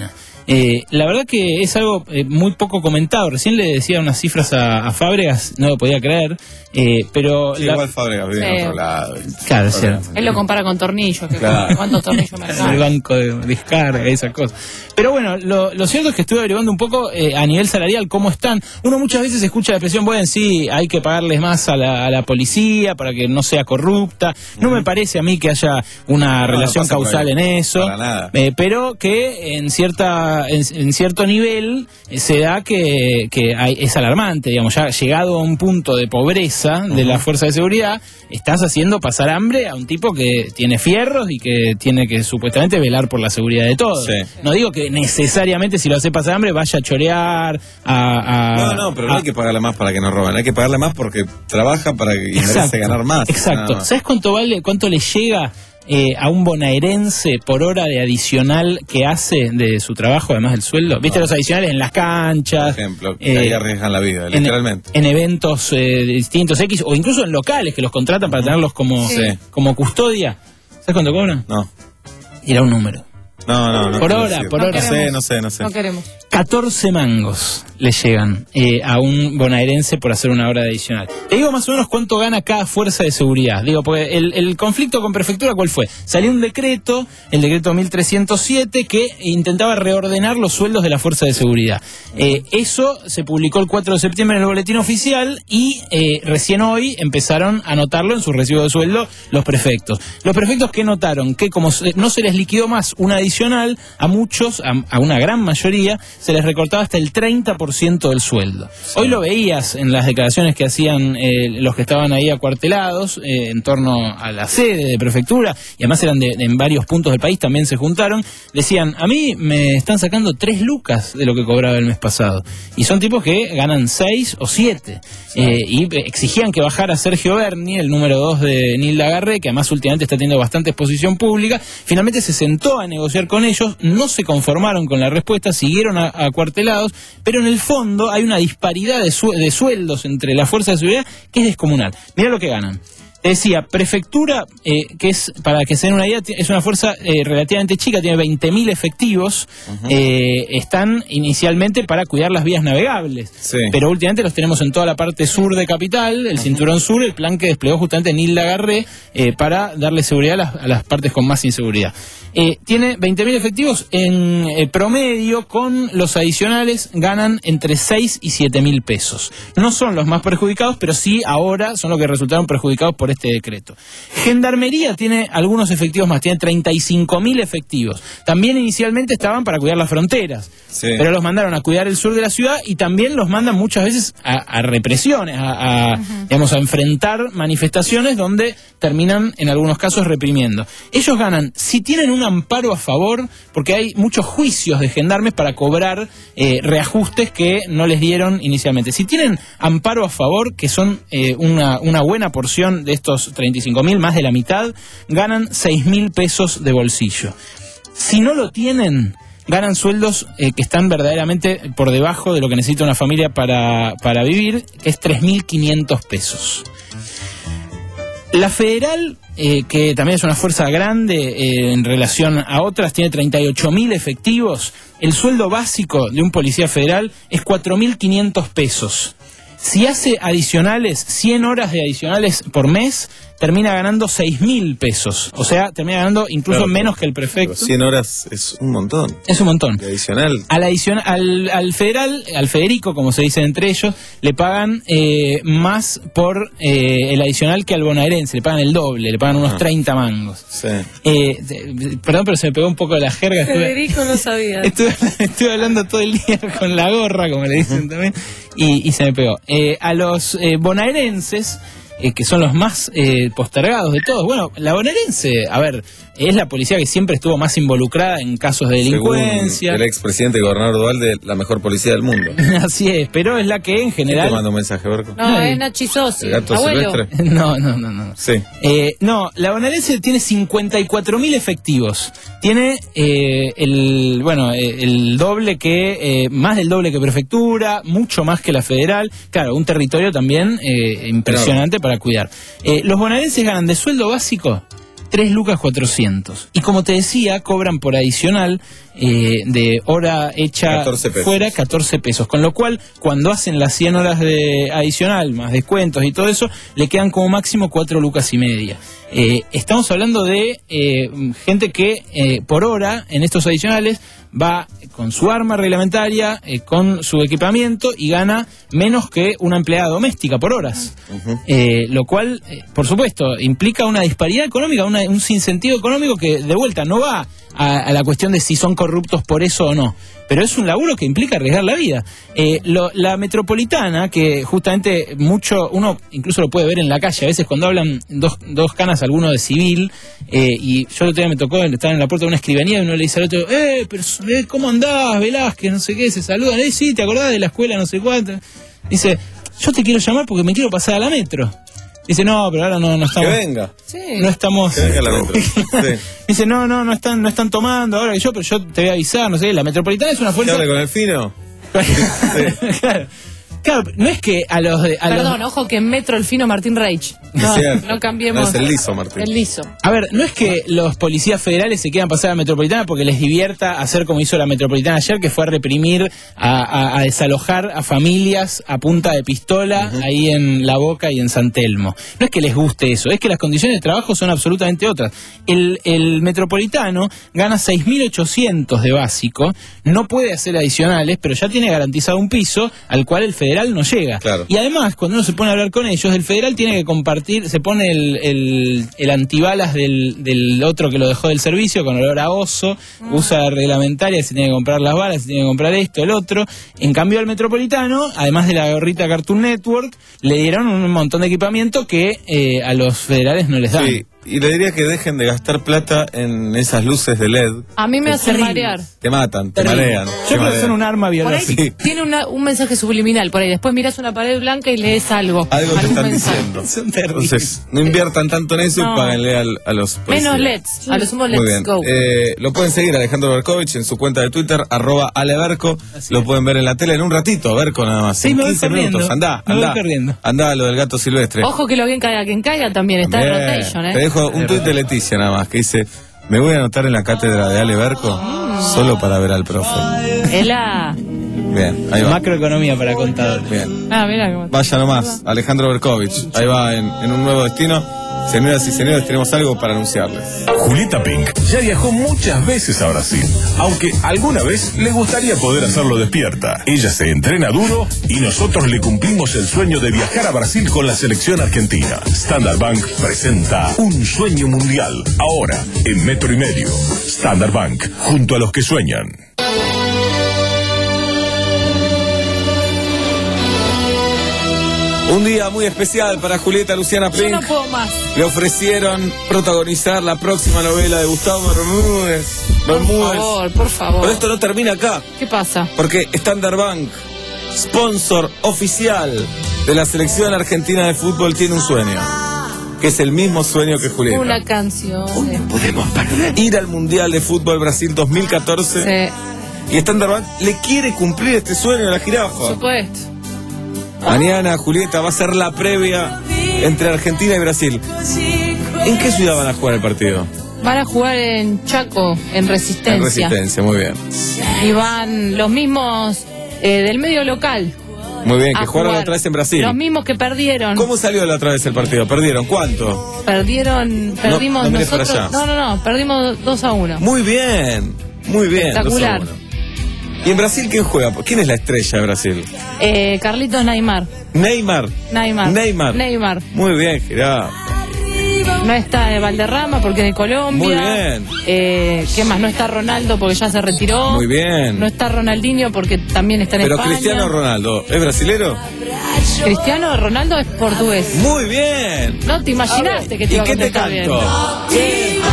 Eh, la verdad que es algo eh, muy poco comentado. Recién le decía unas cifras a, a Fábregas, no lo podía creer, eh, pero... Sí, la... igual Fábregas vive Sí. en otro lado. Claro, es cierto. Él lo compara con tornillos, que Claro. cuántos tornillos me El alcanzan. banco de descarga y esas cosas. Pero bueno, lo, lo cierto es que estuve averiguando un poco eh, a nivel salarial cómo están. Uno muchas veces escucha la expresión, bueno, sí, hay que pagarles más a la, a la policía para que no sea corrupta. No me parece a mí que haya una No, relación no pasa por causal ahí. en eso, Para nada. eh, pero que en cierta en, en cierto nivel eh, se da que, que hay, es alarmante, digamos, ya llegado a un punto de pobreza de la fuerza de seguridad, estás haciendo pasar hambre a un tipo que tiene fierros y que tiene que supuestamente velar por la seguridad de todos. Sí. No digo que necesariamente si lo hace pasar hambre vaya a chorear, a... a No, no, pero no a- hay que pagarle más para que no roben. Hay que pagarle más porque trabaja para que y merece Exacto, ganar más. Exacto. Nada más. ¿Sabes cuánto vale, cuánto le llega eh, a un bonaerense por hora de adicional que hace de su trabajo, además del sueldo? ¿Viste los adicionales en las canchas? Por ejemplo, eh, que ahí arriesgan la vida, en, literalmente. en eventos eh, distintos X o incluso en locales que los contratan para tenerlos como, Sí. como custodia. ¿Sabes cuánto cobran? No. Era un número. No, no, no. Por quiero hora, decir. por no hora. sé, no sé, no sé. No queremos. catorce mangos le llegan eh, a un bonaerense por hacer una hora adicional. Te digo más o menos cuánto gana cada fuerza de seguridad. Digo, porque el, el conflicto con prefectura, ¿cuál fue? Salió un decreto, el decreto mil trescientos siete, que intentaba reordenar los sueldos de la fuerza de seguridad. Eh, eso se publicó el cuatro de septiembre en el boletín oficial y eh, recién hoy empezaron a notarlo en su recibo de sueldo los prefectos. Los prefectos que notaron que como se- no se les liquidó más una adicional, a muchos, a, a una gran mayoría, se les recortaba hasta el treinta por ciento del sueldo. Hoy lo veías en las declaraciones que hacían eh, los que estaban ahí acuartelados eh, en torno a la sede de prefectura, y además eran de, de- en varios puntos del país, también se juntaron, decían, a mí me están sacando tres lucas de lo que cobraba el mes pasado. Y son tipos que ganan seis o siete. Eh, y exigían que bajara Sergio Berni, el número dos de Nilda Garré, que además últimamente está teniendo bastante exposición pública. Finalmente se sentó a negociar con ellos, no se conformaron con la respuesta, siguieron a- acuartelados, pero en el fondo hay una disparidad de, sue- de sueldos entre la fuerza de seguridad que es descomunal. Mirá lo que ganan. Te decía, prefectura, eh, que es, para que se den una idea, ti- es una fuerza eh, relativamente chica, tiene veinte mil efectivos, eh, están inicialmente para cuidar las vías navegables, Sí. pero últimamente los tenemos en toda la parte sur de Capital, el cinturón sur, el plan que desplegó justamente Nilda Garré eh, para darle seguridad a las, a las partes con más inseguridad. Eh, tiene veinte mil efectivos en eh, promedio, con los adicionales ganan entre seis y siete mil pesos. No son los más perjudicados, pero sí ahora son los que resultaron perjudicados por este decreto. Gendarmería tiene algunos efectivos más, tiene treinta y cinco mil efectivos. También inicialmente estaban para cuidar las fronteras, Sí. pero los mandaron a cuidar el sur de la ciudad y también los mandan muchas veces a, a represiones, a, a, digamos, a enfrentar manifestaciones donde terminan en algunos casos reprimiendo. Ellos ganan, si tienen un amparo a favor, porque hay muchos juicios de gendarmes para cobrar eh, reajustes que no les dieron inicialmente. Si tienen amparo a favor, que son eh, una, una buena porción de estos treinta y cinco mil, más de la mitad, ganan seis mil pesos de bolsillo. Si no lo tienen, ganan sueldos eh, que están verdaderamente por debajo de lo que necesita una familia para, para vivir, que es tres mil quinientos pesos. La federal, eh, que también es una fuerza grande eh, en relación a otras, tiene treinta y ocho mil efectivos. El sueldo básico de un policía federal es cuatro mil quinientos pesos. Si hace adicionales, cien horas de adicionales por mes, termina ganando seis mil pesos. O sea, termina ganando incluso Claro, menos que el prefecto. cien horas es un montón. Es un montón. Y adicional. Al, adicion- al, al federal, al Federico, como se dice entre ellos, le pagan eh, más por eh, el adicional que al bonaerense, le pagan el doble, le pagan unos Ah. treinta mangos. Sí. Eh, de- perdón, pero se me pegó un poco la jerga. Estuve, Federico no sabía. estuve, estuve hablando todo el día con la gorra, como le dicen también, y, y se me pegó. Eh, a los eh, bonaerenses, eh, que son los más eh, postergados de todos. Bueno, la bonaerense, a ver, es la policía que siempre estuvo más involucrada en casos de delincuencia. Según el expresidente y gobernador Dualde, la mejor policía del mundo. Así es, pero es la que en ¿Quién general... te manda un mensaje, Berco? No, es Nachi Sosi. ¿El gato Abuelo. silvestre? No, no, no, no. Sí. Eh, no, la bonaerense tiene cincuenta y cuatro mil efectivos. Tiene eh, el, bueno, eh, el doble que, eh, más del doble que prefectura, mucho más que la federal. Claro, un territorio también eh, impresionante para cuidar. Eh, los bonaerenses ganan de sueldo básico tres lucas cuatrocientos. Y como te decía, cobran por adicional eh, de hora hecha catorce pesos. fuera catorce pesos. Con lo cual, cuando hacen las cien horas de adicional, más descuentos y todo eso, le quedan como máximo cuatro lucas y media. Eh, estamos hablando de eh, gente que eh, por hora, en estos adicionales, va con su arma reglamentaria, eh, con su equipamiento y gana menos que una empleada doméstica por horas. Uh-huh. Eh, lo cual, eh, por supuesto, implica una disparidad económica, una, un sinsentido económico que, de vuelta, no va a, a la cuestión de si son corruptos por eso o no. Pero es un laburo que implica arriesgar la vida. Eh, lo, la metropolitana, que justamente mucho, uno incluso lo puede ver en la calle, a veces cuando hablan dos, dos canas, alguno de civil, eh, y yo el otro día me tocó estar en la puerta de una escribanía y uno le dice al otro, eh, pero, eh, ¿cómo andás, Velázquez? No sé qué, se saludan, eh, sí, ¿te acordás de la escuela, no sé cuánto? Dice, yo te quiero llamar porque me quiero pasar a la metro. Dice, no, pero ahora no, no estamos. Que venga. Sí. No estamos. Que venga la metro. Sí. Dice, no, no, no están, no están tomando ahora que yo, pero yo te voy a avisar, no sé, la metropolitana es una fuerza. ¿Qué habla con el fino? Sí. Claro. Claro, no es que a los de. A Perdón, los... ojo que en Metro el fino Martín Reich. No, no cambiemos. No, es el liso, Martín. El liso. A ver, no es que los policías federales se quieran pasar a la metropolitana porque les divierta hacer como hizo la metropolitana ayer, que fue a reprimir, a, a, a desalojar a familias a punta de pistola, uh-huh, ahí en La Boca y en San Telmo. No es que les guste eso, es que las condiciones de trabajo son absolutamente otras. El, el metropolitano gana seis mil ochocientos de básico, no puede hacer adicionales, pero ya tiene garantizado un piso al cual el federal no llega. Claro. Y además, cuando uno se pone a hablar con ellos, el federal tiene que compartir, se pone el, el, el antibalas del, del otro que lo dejó del servicio con olor a oso, mm. usa reglamentaria, se tiene que comprar las balas, se tiene que comprar esto, el otro. En cambio al metropolitano, además de la gorrita Cartoon Network, le dieron un montón de equipamiento que eh, a los federales no les dan. Sí. Y le diría que dejen de gastar plata en esas luces de L E D. A mí me hace marear. Te matan, te Terrible. marean. Yo te creo marean. que son un arma Por ahí biológica. tiene una, un mensaje subliminal por ahí. Después miras una pared blanca y lees algo. Algo te algún están mensaje. diciendo. Son terribles. Entonces, no inviertan tanto en eso No. y páguenle al, a los policías. Menos L E Ds. A lo sumo Muy Let's bien. Go. Eh, lo pueden seguir Alejandro Berkovich en su cuenta de Twitter, arroba aleberco. Así Lo es. pueden ver en la tele en un ratito, Berco nada más. Sí, en me voy quince corriendo. minutos. Andá, Me voy andá. corriendo. Andá a lo del gato silvestre. Ojo que lo bien caiga quien caiga también. Está en Bien. rotation, ¿eh? Te dejo un tuit de Leticia nada más que dice: me voy a anotar en la cátedra de Ale Berco solo para ver al profe. Ela. Bien, ahí va. Macroeconomía para contadores. Bien. Ah, mira cómo. Vaya nomás, Alejandro Berkovich. Ahí va en, en un nuevo destino. Señoras y señores, tenemos algo para anunciarles. Julieta Pink ya viajó muchas veces a Brasil, aunque alguna vez le gustaría poder hacerlo despierta. Ella se entrena duro y nosotros le cumplimos el sueño de viajar a Brasil con la selección argentina. Standard Bank presenta Un Sueño Mundial, ahora en metro y medio. Standard Bank, junto a los que sueñan. Un día muy especial para Julieta Luciana Yo Pink. no puedo más. Le ofrecieron protagonizar la próxima novela de Gustavo Bermúdez. Por Bermúdez. favor, por favor. Pero esto no termina acá, ¿Qué pasa? porque Standard Bank, sponsor oficial de la selección argentina de fútbol, tiene un sueño, que es el mismo sueño que Julieta. Una canción. Podemos perder. Ir al Mundial de Fútbol Brasil dos mil catorce. Sí, Y Standard Bank le quiere cumplir este sueño a la por jirafa. supuesto. Mañana, Julieta, va a ser la previa entre Argentina y Brasil. ¿En qué ciudad van a jugar el partido? Van a jugar en Chaco, en Resistencia. En Resistencia, muy bien. Y van los mismos eh, del medio local. Muy bien, que a jugaron la jugar. otra vez en Brasil. Los mismos que perdieron. ¿Cómo salió la otra vez el partido? ¿Perdieron? ¿Cuánto? Perdieron, perdimos no mires para nosotros. allá. No, no, no, perdimos dos a uno. Muy bien, muy bien. Espectacular. dos a uno. ¿Y en Brasil quién juega? ¿Quién es la estrella de Brasil? Eh, Carlitos Neymar. Neymar. Neymar. Neymar. Neymar. Muy bien, Girá. No está de Valderrama porque es de Colombia. Muy bien. Eh, ¿Qué más? No está Ronaldo porque ya se retiró. Muy bien. No está Ronaldinho porque también está en Pero España. Cristiano Ronaldo, ¿es brasilero? Cristiano Ronaldo es portugués. Muy bien. No te imaginaste que te ¿Y iba a qué te contestar bien. canto?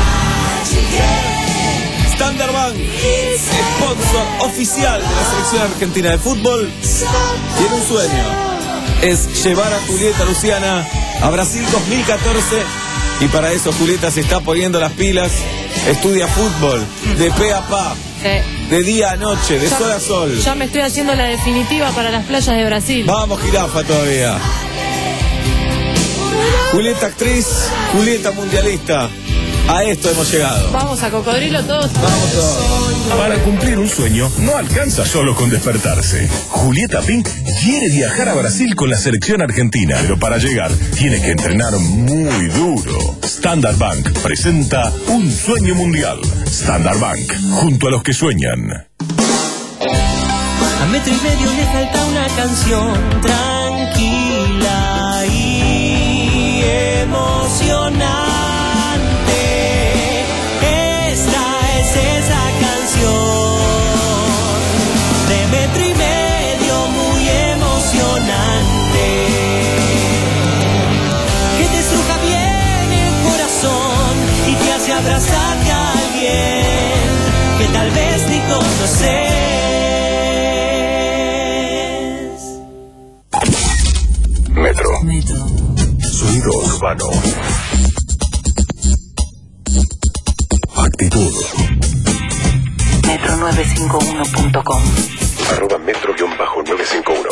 Standard Bank, sponsor oficial de la selección argentina de fútbol, tiene un sueño. Es llevar a Julieta Luciana a Brasil dos mil catorce. Y para eso Julieta se está poniendo las pilas. Estudia fútbol de pe a pa, Sí. de día a noche, de Ya- sol a sol. Ya me estoy haciendo la definitiva para las playas de Brasil. Vamos, jirafa, todavía. Julieta actriz, Julieta mundialista. A esto hemos llegado. Vamos a Cocodrilo todos. Vamos todos. Para cumplir un sueño, no alcanza solo con despertarse. Julieta Pink quiere viajar a Brasil con la selección argentina, pero para llegar tiene que entrenar muy duro. Standard Bank presenta Un Sueño Mundial. Standard Bank, junto a los que sueñan. A metro y medio le falta una canción tranquila y emocionante. Esta es esa canción de metro y medio muy emocionante, que te estruja bien el corazón y te hace abrazarte a alguien que tal vez ni conoces. Metro. Metro. Sonido urbano. Actitud. metro nueve cinco uno punto com. Arroba metro nueve cinco uno.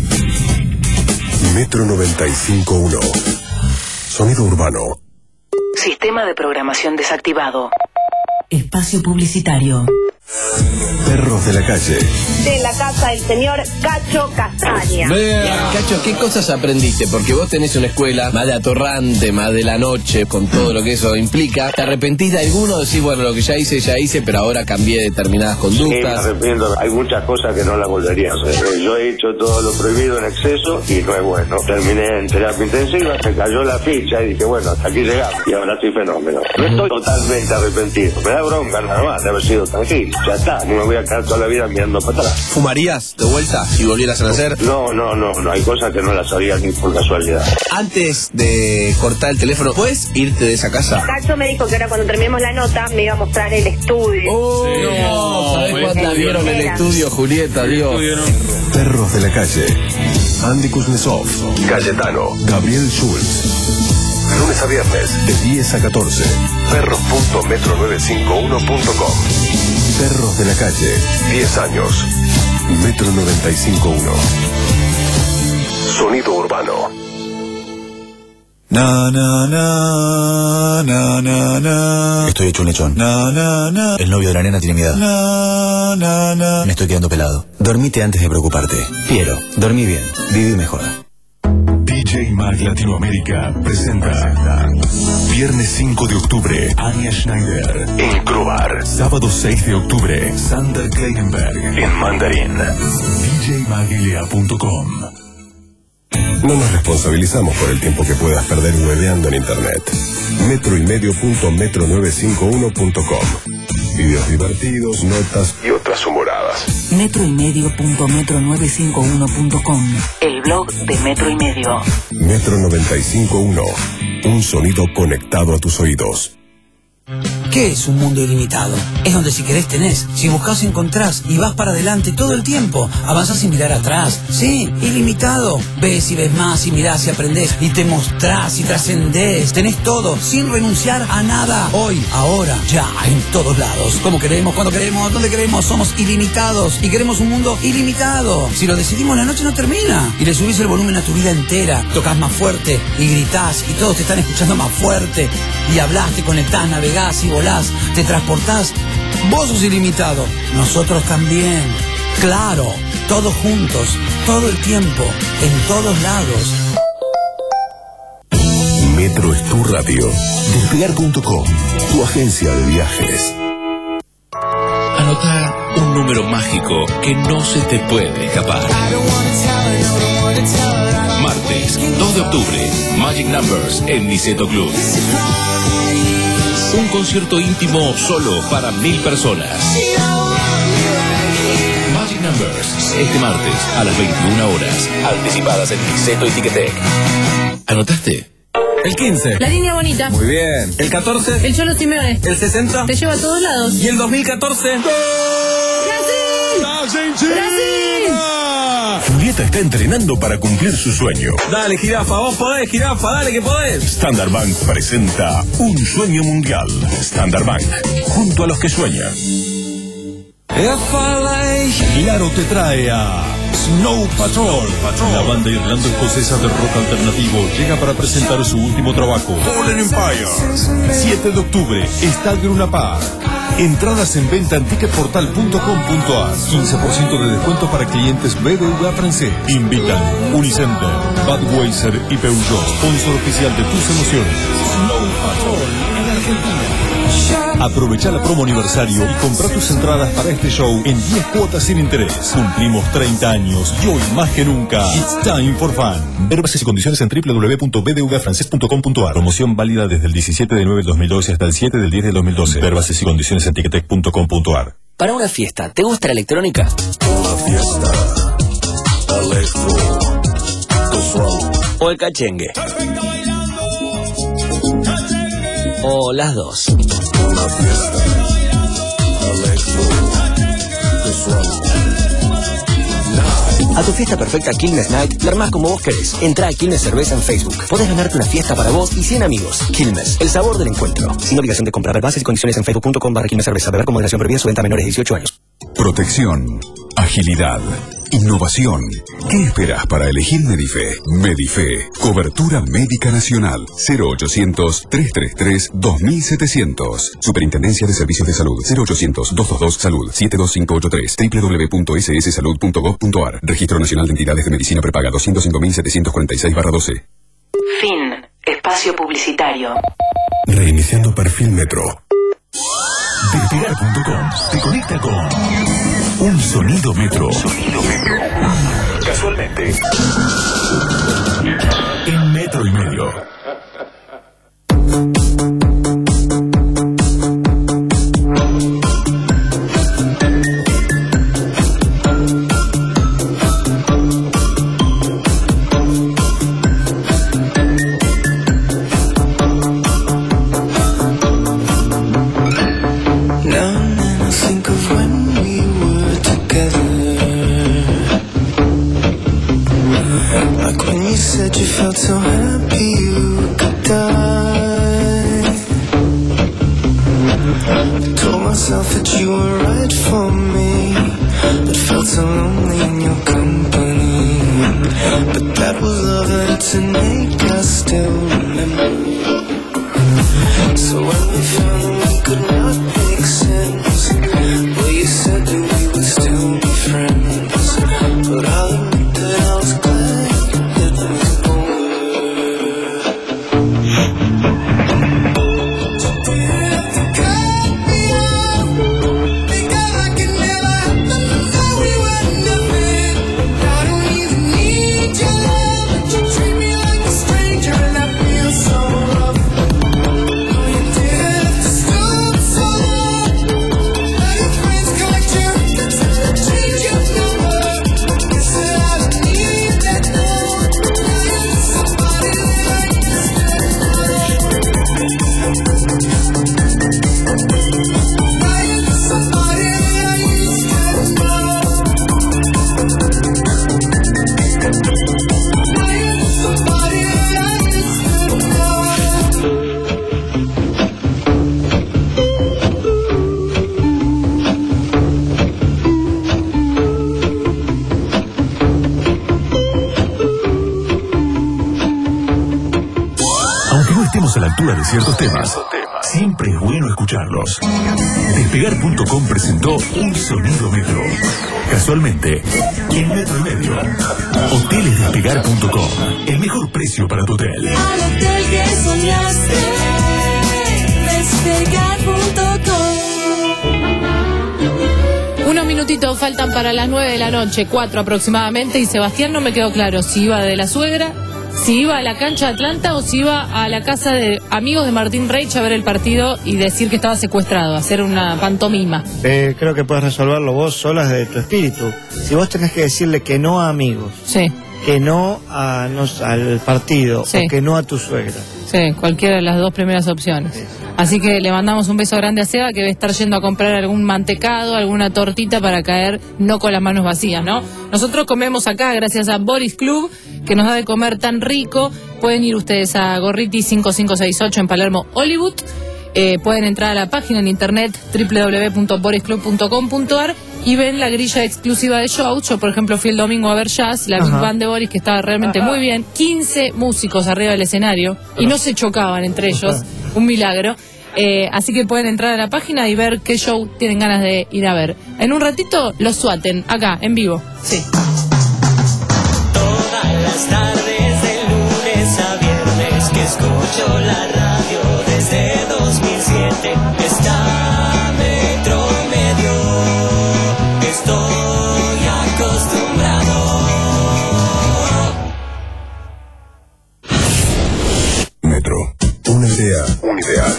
Metro noventa y cinco punto uno. Sonido urbano. Sistema de programación desactivado. Espacio publicitario. Perros de la calle. De la casa del señor Cacho Castaña. Cacho, ¿qué cosas aprendiste? Porque vos tenés una escuela más de atorrante, más de la noche, con todo lo que eso implica. ¿Te arrepentís de alguno? Decís, bueno, lo que ya hice, ya hice, pero ahora cambié determinadas conductas. Sí, me arrepiento. Hay muchas cosas que no las volvería a hacer. Yo he hecho todo lo prohibido en exceso y no es bueno. Terminé en terapia intensiva, me cayó la ficha y dije, bueno, hasta aquí llegamos. Y ahora estoy fenómeno. No estoy totalmente arrepentido. Me da bronca nada más de haber sido tranquilo. Ya está, no me voy a quedar toda la vida mirando para atrás. ¿Fumarías de vuelta si volvieras a nacer? No, no, no, no. Hay cosas que no las haría ni por casualidad. Antes de cortar el teléfono, ¿puedes irte de esa casa? Cacho me dijo que ahora cuando terminemos la nota me iba a mostrar el estudio. Oh, sí, no, ¿sabés cuántas vieron el estudio, Julieta? Dios. Perros de la calle. Andy Kuznetsov. Cayetano. Gabriel Schultz. Lunes a viernes, de diez a catorce. perros punto metro nueve cinco uno punto com. Perros de la calle. diez años. Metro noventa y cinco punto uno. Sonido urbano. Na, na, na, na, na, na. Estoy hecho un lechón. Na, na, na. El novio de la nena tiene mi edad. Na, na, na. Me estoy quedando pelado. Dormite antes de preocuparte. Piero, dormí bien. Viví mejor. D J Mag Latinoamérica presenta Viernes cinco de octubre, Anya Schneider en Crobar. Sábado seis de octubre, Sander Kleinenberg en Mandarín. D J mag L A punto com. No nos responsabilizamos por el tiempo que puedas perder hueveando en internet. Metro y medio punto metro nueve cinco uno punto com. Videos divertidos, notas y otras humoradas. metro y medio punto metro nueve cinco uno punto com. El blog de Metro y Medio. Metro noventa y cinco punto uno. Un sonido conectado a tus oídos. ¿Qué es un mundo ilimitado? Es donde si querés tenés, si buscas encontrás y vas para adelante todo el tiempo, avanzás sin mirar atrás. Sí, ilimitado. Ves y ves más y mirás y aprendés y te mostrás y trascendés. Tenés todo sin renunciar a nada. Hoy, ahora, ya, en todos lados. Como queremos, cuando queremos, donde queremos. Somos ilimitados y queremos un mundo ilimitado. Si lo decidimos, la noche no termina. Y le subís el volumen a tu vida entera. Tocas más fuerte y gritás y todos te están escuchando más fuerte. Y hablás, te conectás, navegás y volás. Te transportás, vos sos ilimitado, nosotros también. Claro, todos juntos, todo el tiempo, en todos lados. Metro es tu radio. Despegar punto com, tu agencia de viajes. Anota un número mágico que no se te puede escapar. Martes, dos de octubre, Magic Numbers en Niceto Club. Un concierto íntimo solo para mil personas. Magic Numbers, este martes a las veintiuna horas. Anticipadas en Niceto y Ticketek. ¿Anotaste? El quince. La línea bonita. Muy bien. El catorce. El Cholo Simeone. El sesenta. Te lleva a todos lados. Y el dos mil catorce. ¡Brasil! ¡Brasil! Julieta está entrenando para cumplir su sueño. Dale, jirafa, vos podés, jirafa, dale que podés. Standard Bank presenta Un Sueño Mundial. Standard Bank, junto a los que sueñan. Claro te trae a Snow Patrol. La banda irlando-escocesa de rock alternativo llega para presentar su último trabajo, Fallen Empire. siete de octubre, Estadio Luna Park. Entradas en venta en ticketportal punto com punto a r. quince por ciento de descuento para clientes B B V A francés. Invitan Unicenter, Budweiser y Peugeot, sponsor oficial de tus emociones. Snow Patrol en Argentina. Aprovecha la promo aniversario y compra tus entradas para este show en diez cuotas sin interés. Cumplimos treinta años y hoy más que nunca, it's time for fun. Ver bases y condiciones en doble u doble u doble u punto b d v a francés punto com punto a r. Promoción válida desde el diecisiete de nueve del dos mil doce hasta el siete del diez del dos mil doce. Ver bases y condiciones en ticketek punto com punto a r. Para una fiesta, ¿te gusta la electrónica? Una fiesta. Electro. ¿O el cachengue? ¿O las dos? Una fiesta. Electro. A tu fiesta perfecta Quilmes Night, la armás como vos querés. Entrá a Quilmes Cerveza en Facebook. Podés ganarte una fiesta para vos y cien amigos. Quilmes, el sabor del encuentro. Sin obligación de comprar. Bases y condiciones en facebook punto com barra Quilmes Cerveza. Beber con moderación, prohibida su venta a menores de dieciocho años. Protección, agilidad, innovación. ¿Qué esperas para elegir Medife? Medife, cobertura médica nacional. cero ochocientos, trescientos treinta y tres, dos mil setecientos. Superintendencia de Servicios de Salud. cero ochocientos, doscientos veintidós, salud. siete dos cinco ocho tres. doble u doble u doble u punto s s salud punto gov punto a r. Registro Nacional de Entidades de Medicina Prepaga doscientos cinco mil setecientos cuarenta y seis barra doce. Fin. Espacio publicitario. Reiniciando perfil Metro. Despegar punto com te conecta con un sonido Metro. Sonido Metro. Casualmente. En metro y medio. So happy you could die. I told myself that you were right for me, but felt so lonely in your company. But that was love and tonight I still remember. So when we found that we could not make sense, well you said that we would still be friends. But I'll admit that I was glad that it was over. A la altura de ciertos temas, siempre es bueno escucharlos. Despegar punto com presentó un sonido Metro. Casualmente, en metro y medio. Hoteles Despegar punto com, el mejor precio para tu hotel. Al hotel que soñaste, Despegar punto com. Unos minutitos faltan para las nueve de la noche, cuatro aproximadamente, y Sebastián no me quedó claro si iba de la suegra, si iba a la cancha de Atlanta o si iba a la casa de amigos de Martín Reich a ver el partido y decir que estaba secuestrado, hacer una pantomima. Eh, creo que puedes resolverlo vos solas de tu espíritu. Si vos tenés que decirle que no a amigos, sí, que no, a, no al partido, sí, o que no a tu suegra. Sí, cualquiera de las dos primeras opciones. Sí. Así que le mandamos un beso grande a Seba, que debe estar yendo a comprar algún mantecado, alguna tortita para caer no con las manos vacías, ¿no? Nosotros comemos acá gracias a Boris Club, que nos da de comer tan rico. Pueden ir ustedes a Gorriti cinco cinco seis ocho en Palermo, Hollywood. Eh, pueden entrar a la página en internet doble u doble u doble u punto boris club punto com punto a r y ven la grilla exclusiva de shows. Yo, por ejemplo, fui el domingo a ver jazz, la Big Ajá. Band de Boris, que estaba realmente muy bien. quince músicos arriba del escenario y no se chocaban entre ellos. Un milagro. Eh, así que pueden entrar a la página y ver qué show tienen ganas de ir a ver. En un ratito, los Suaten, acá, en vivo. Sí. Todas las tardes de lunes a viernes que escucho la radio desde dos mil siete está Metro y Medio. Estoy acostumbrado. Metro. Una idea. Un ideal.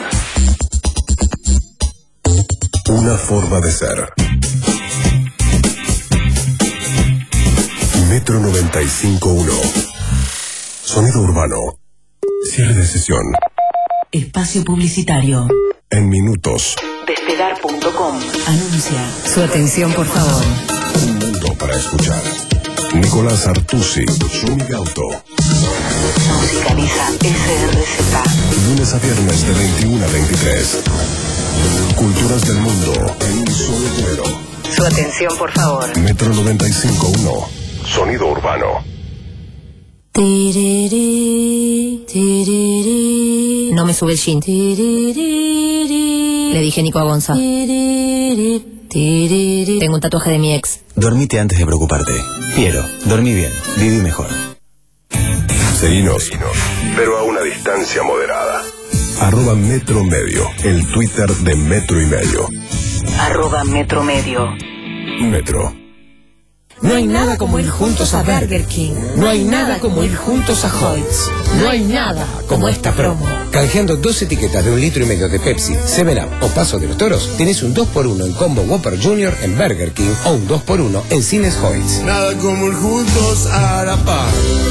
Una forma de ser. Metro noventa y cinco punto uno. Sonido urbano. Cierre de sesión. Espacio publicitario. En minutos. Despegar punto com. Anuncia. Su atención, por favor. Un mundo para escuchar. Nicolás Artusi. Shumi Gauto. Musicaliza S R Z. Lunes a viernes de veintiuno a veintitrés. Culturas del mundo en un solo género. Su atención, por favor. Metro noventa y cinco punto uno. Sonido urbano. No me sube el jean. Le dije Nico a Gonza. Tengo un tatuaje de mi ex. Dormite antes de preocuparte. Piero, dormí bien, viví mejor. Seguinos, pero a una distancia moderada. Arroba Metro Medio, el Twitter de Metro y Medio. Arroba Metro Medio. Metro. No hay nada como ir juntos a Burger King. No hay nada como ir juntos a Hoyts. No hay nada como esta promo. Canjeando dos etiquetas de un litro y medio de Pepsi, seven up o Paso de los Toros, tenés un dos por uno en combo Whopper Junior en Burger King o un dos por uno en Cines Hoyts. Nada como ir juntos a la par.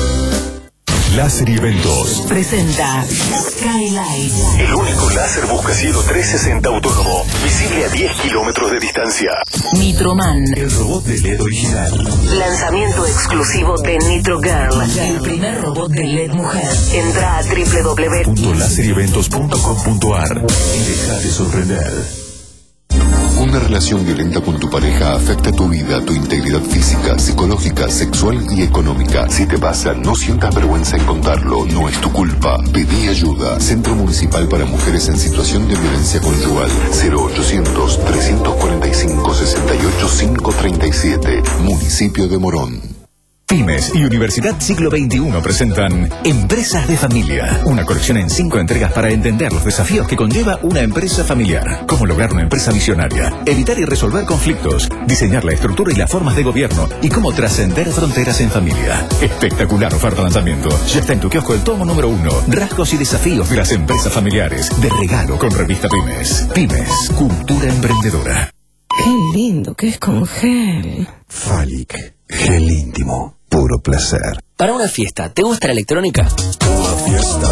Láser y Eventos Presenta Skylight. El único láser buscacielo trescientos sesenta autónomo, visible a diez kilómetros de distancia. Nitroman. El robot de L E D original. Lanzamiento exclusivo de Nitro Girl. El primer robot de L E D mujer. Entra a doble u doble u doble u punto láser y eventos punto com punto a r y déjate sorprender. Una relación violenta con tu pareja afecta tu vida, tu integridad física, psicológica, sexual y económica. Si te pasa, no sientas vergüenza en contarlo, no es tu culpa. Pedí ayuda. Centro Municipal para Mujeres en Situación de Violencia Conyugal. cero ochocientos, trescientos cuarenta y cinco, sesenta y ocho, quinientos treinta y siete. Municipio de Morón. Pymes y Universidad Siglo veintiuno presentan Empresas de Familia, una colección en cinco entregas para entender los desafíos que conlleva una empresa familiar, cómo lograr una empresa visionaria, evitar y resolver conflictos, diseñar la estructura y las formas de gobierno y cómo trascender fronteras en familia. Espectacular oferta de lanzamiento. Ya está en tu kiosco el tomo número uno, Rasgos y desafíos de las empresas familiares, de regalo con revista Pymes. Pymes, cultura emprendedora. Qué lindo que es con gel. Falic, gel íntimo, puro placer. Para una fiesta, ¿te gusta la electrónica? Una fiesta.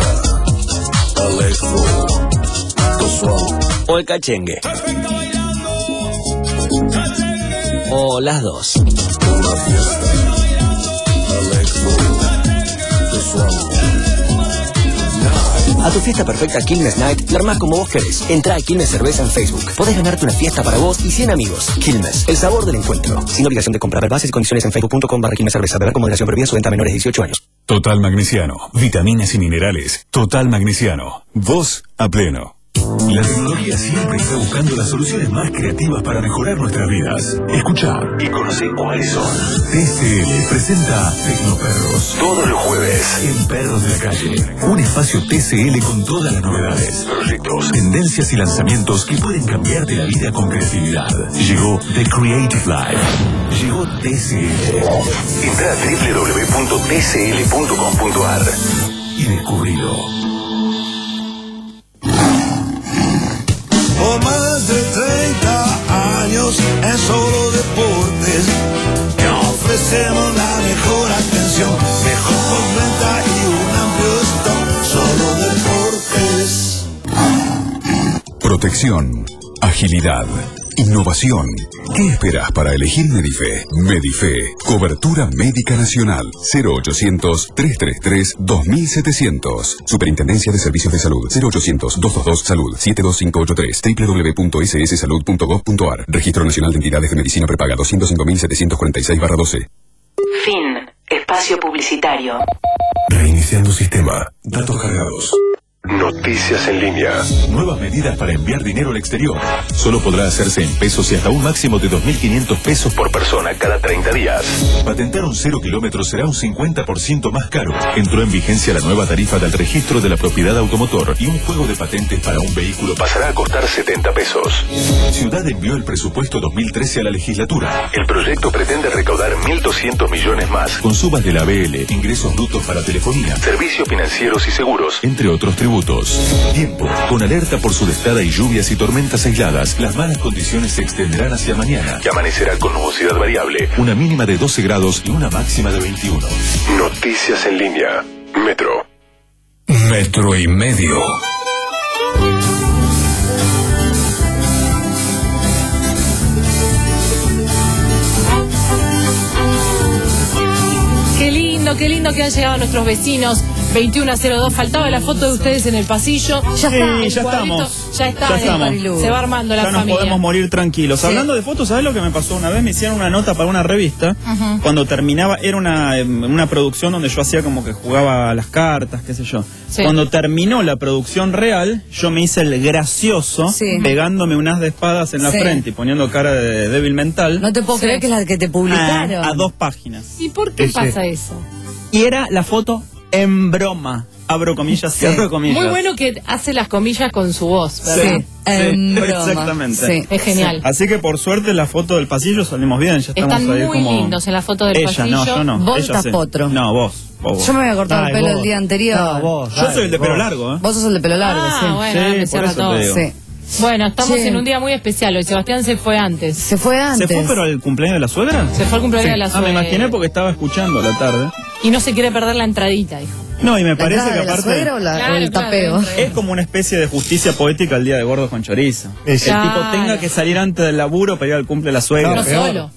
Electro. ¿O el cachengue? ¿O las dos? Una fiesta. Electro. A tu fiesta perfecta Quilmes Night, la armás como vos querés. Entrá a Quilmes Cerveza en Facebook. Podés ganarte una fiesta para vos y cien amigos. Quilmes, el sabor del encuentro. Sin obligación de comprar. Bases y condiciones en facebook punto com barra Quilmes Cerveza. Beber con moderación prohibida. Su venta a menores de dieciocho años. Total Magnesiano, vitaminas y minerales. Total Magnesiano, vos a pleno. La tecnología siempre está buscando las soluciones más creativas para mejorar nuestras vidas. Escucha y conoce cuáles son. T C L presenta Tecnoperros todos los jueves en Perros de la Calle. Un espacio T C L con todas las novedades, proyectos, tendencias y lanzamientos que pueden cambiarte la vida con creatividad. Llegó The Creative Life. Llegó T C L. Entra a doble u doble u doble u punto t c l punto com punto a r y descubrilo. Por más de treinta años en solo deportes, te ofrecemos la mejor atención, mejor postventa y un amplio stock. Solo deportes. Protección, agilidad innovación. ¿Qué esperas para elegir Medife? Medife, cobertura médica nacional. cero ochocientos, trescientos treinta y tres, dos mil setecientos. Superintendencia de Servicios de Salud. cero ochocientos, doscientos veintidós, salud. siete dos cinco ocho tres. doble u doble u doble u punto ese ese salud punto gov punto a r. Registro Nacional de Entidades de Medicina Prepaga doscientos cinco mil setecientos cuarenta y seis barra doce. Fin. Espacio publicitario. Reiniciando sistema. Datos cargados. Noticias en línea. Nuevas medidas para enviar dinero al exterior. Solo podrá hacerse en pesos y hasta un máximo de dos mil quinientos pesos por persona cada treinta días. Patentar un cero kilómetros será un cincuenta por ciento más caro. Entró en vigencia la nueva tarifa del registro de la propiedad automotor y un juego de patentes para un vehículo pasará a costar setenta pesos. Ciudad envió el presupuesto dos mil trece a la legislatura. El proyecto pretende recaudar mil doscientos millones más con subas de la B L, ingresos brutos para telefonía, servicios financieros y seguros, entre otros tributos. Tiempo. Con alerta por sudestada y lluvias y tormentas aisladas, las malas condiciones se extenderán hacia mañana, que amanecerá con nubosidad variable, una mínima de doce grados y una máxima de veintiuno. Noticias en línea. Metro. Metro y medio. Qué lindo, qué lindo que han llegado nuestros vecinos. veintiuno cero dos, faltaba la foto de ustedes en el pasillo. Ya Sí, está, el ya cuadrito, estamos. ya está, Ya en el estamos. Parilú. Se va armando la Ya nos familia. podemos morir tranquilos. Sí. Hablando de fotos, ¿sabes lo que me pasó? Una vez me hicieron una nota para una revista. Ujú. Cuando terminaba, era una, eh, una producción donde yo hacía como que jugaba a las cartas, qué sé yo. Sí. Cuando terminó la producción real, yo me hice el gracioso, Sí. pegándome unas de espadas en la Sí. frente y poniendo cara de débil mental. No te puedo Sí. creer que es la que te publicaron. A, a dos páginas. ¿Y por qué Sí, sí. pasa eso? Y era la foto en broma. Abro comillas, cierro comillas. Muy bueno que hace las comillas con su voz, ¿verdad? Sí, sí, exactamente. Sí, es genial. Así que por suerte la foto del pasillo salimos bien, ya estamos Están ahí muy como... lindos en la foto del Ella, pasillo. no, yo no. Vos Ella estás sí. potro. No, vos. vos, vos. Yo me había cortado Ay, el pelo vos. el día anterior. No, vos, Yo soy el de pelo largo, ¿eh? Vos sos el de pelo largo, Ah, sí. bueno, ahora me cierra todo. Sí. Bueno, estamos Sí. en un día muy especial hoy. Sebastián se fue antes. Se fue antes. ¿Se fue pero al cumpleaños de la suegra? Se fue al cumpleaños Sí. de la Ah, suegra. me imaginé porque estaba escuchando a la tarde. Y no se quiere perder la entradita, dijo. No, y me ¿La parece entrada que de la aparte... suegra o, la- o Claro, el claro, tapeo? entra. Es como una especie de justicia poética el día de gordos con chorizo. El Claro. tipo tenga que salir antes del laburo para ir al cumple de la suegra. No, peor. Solo.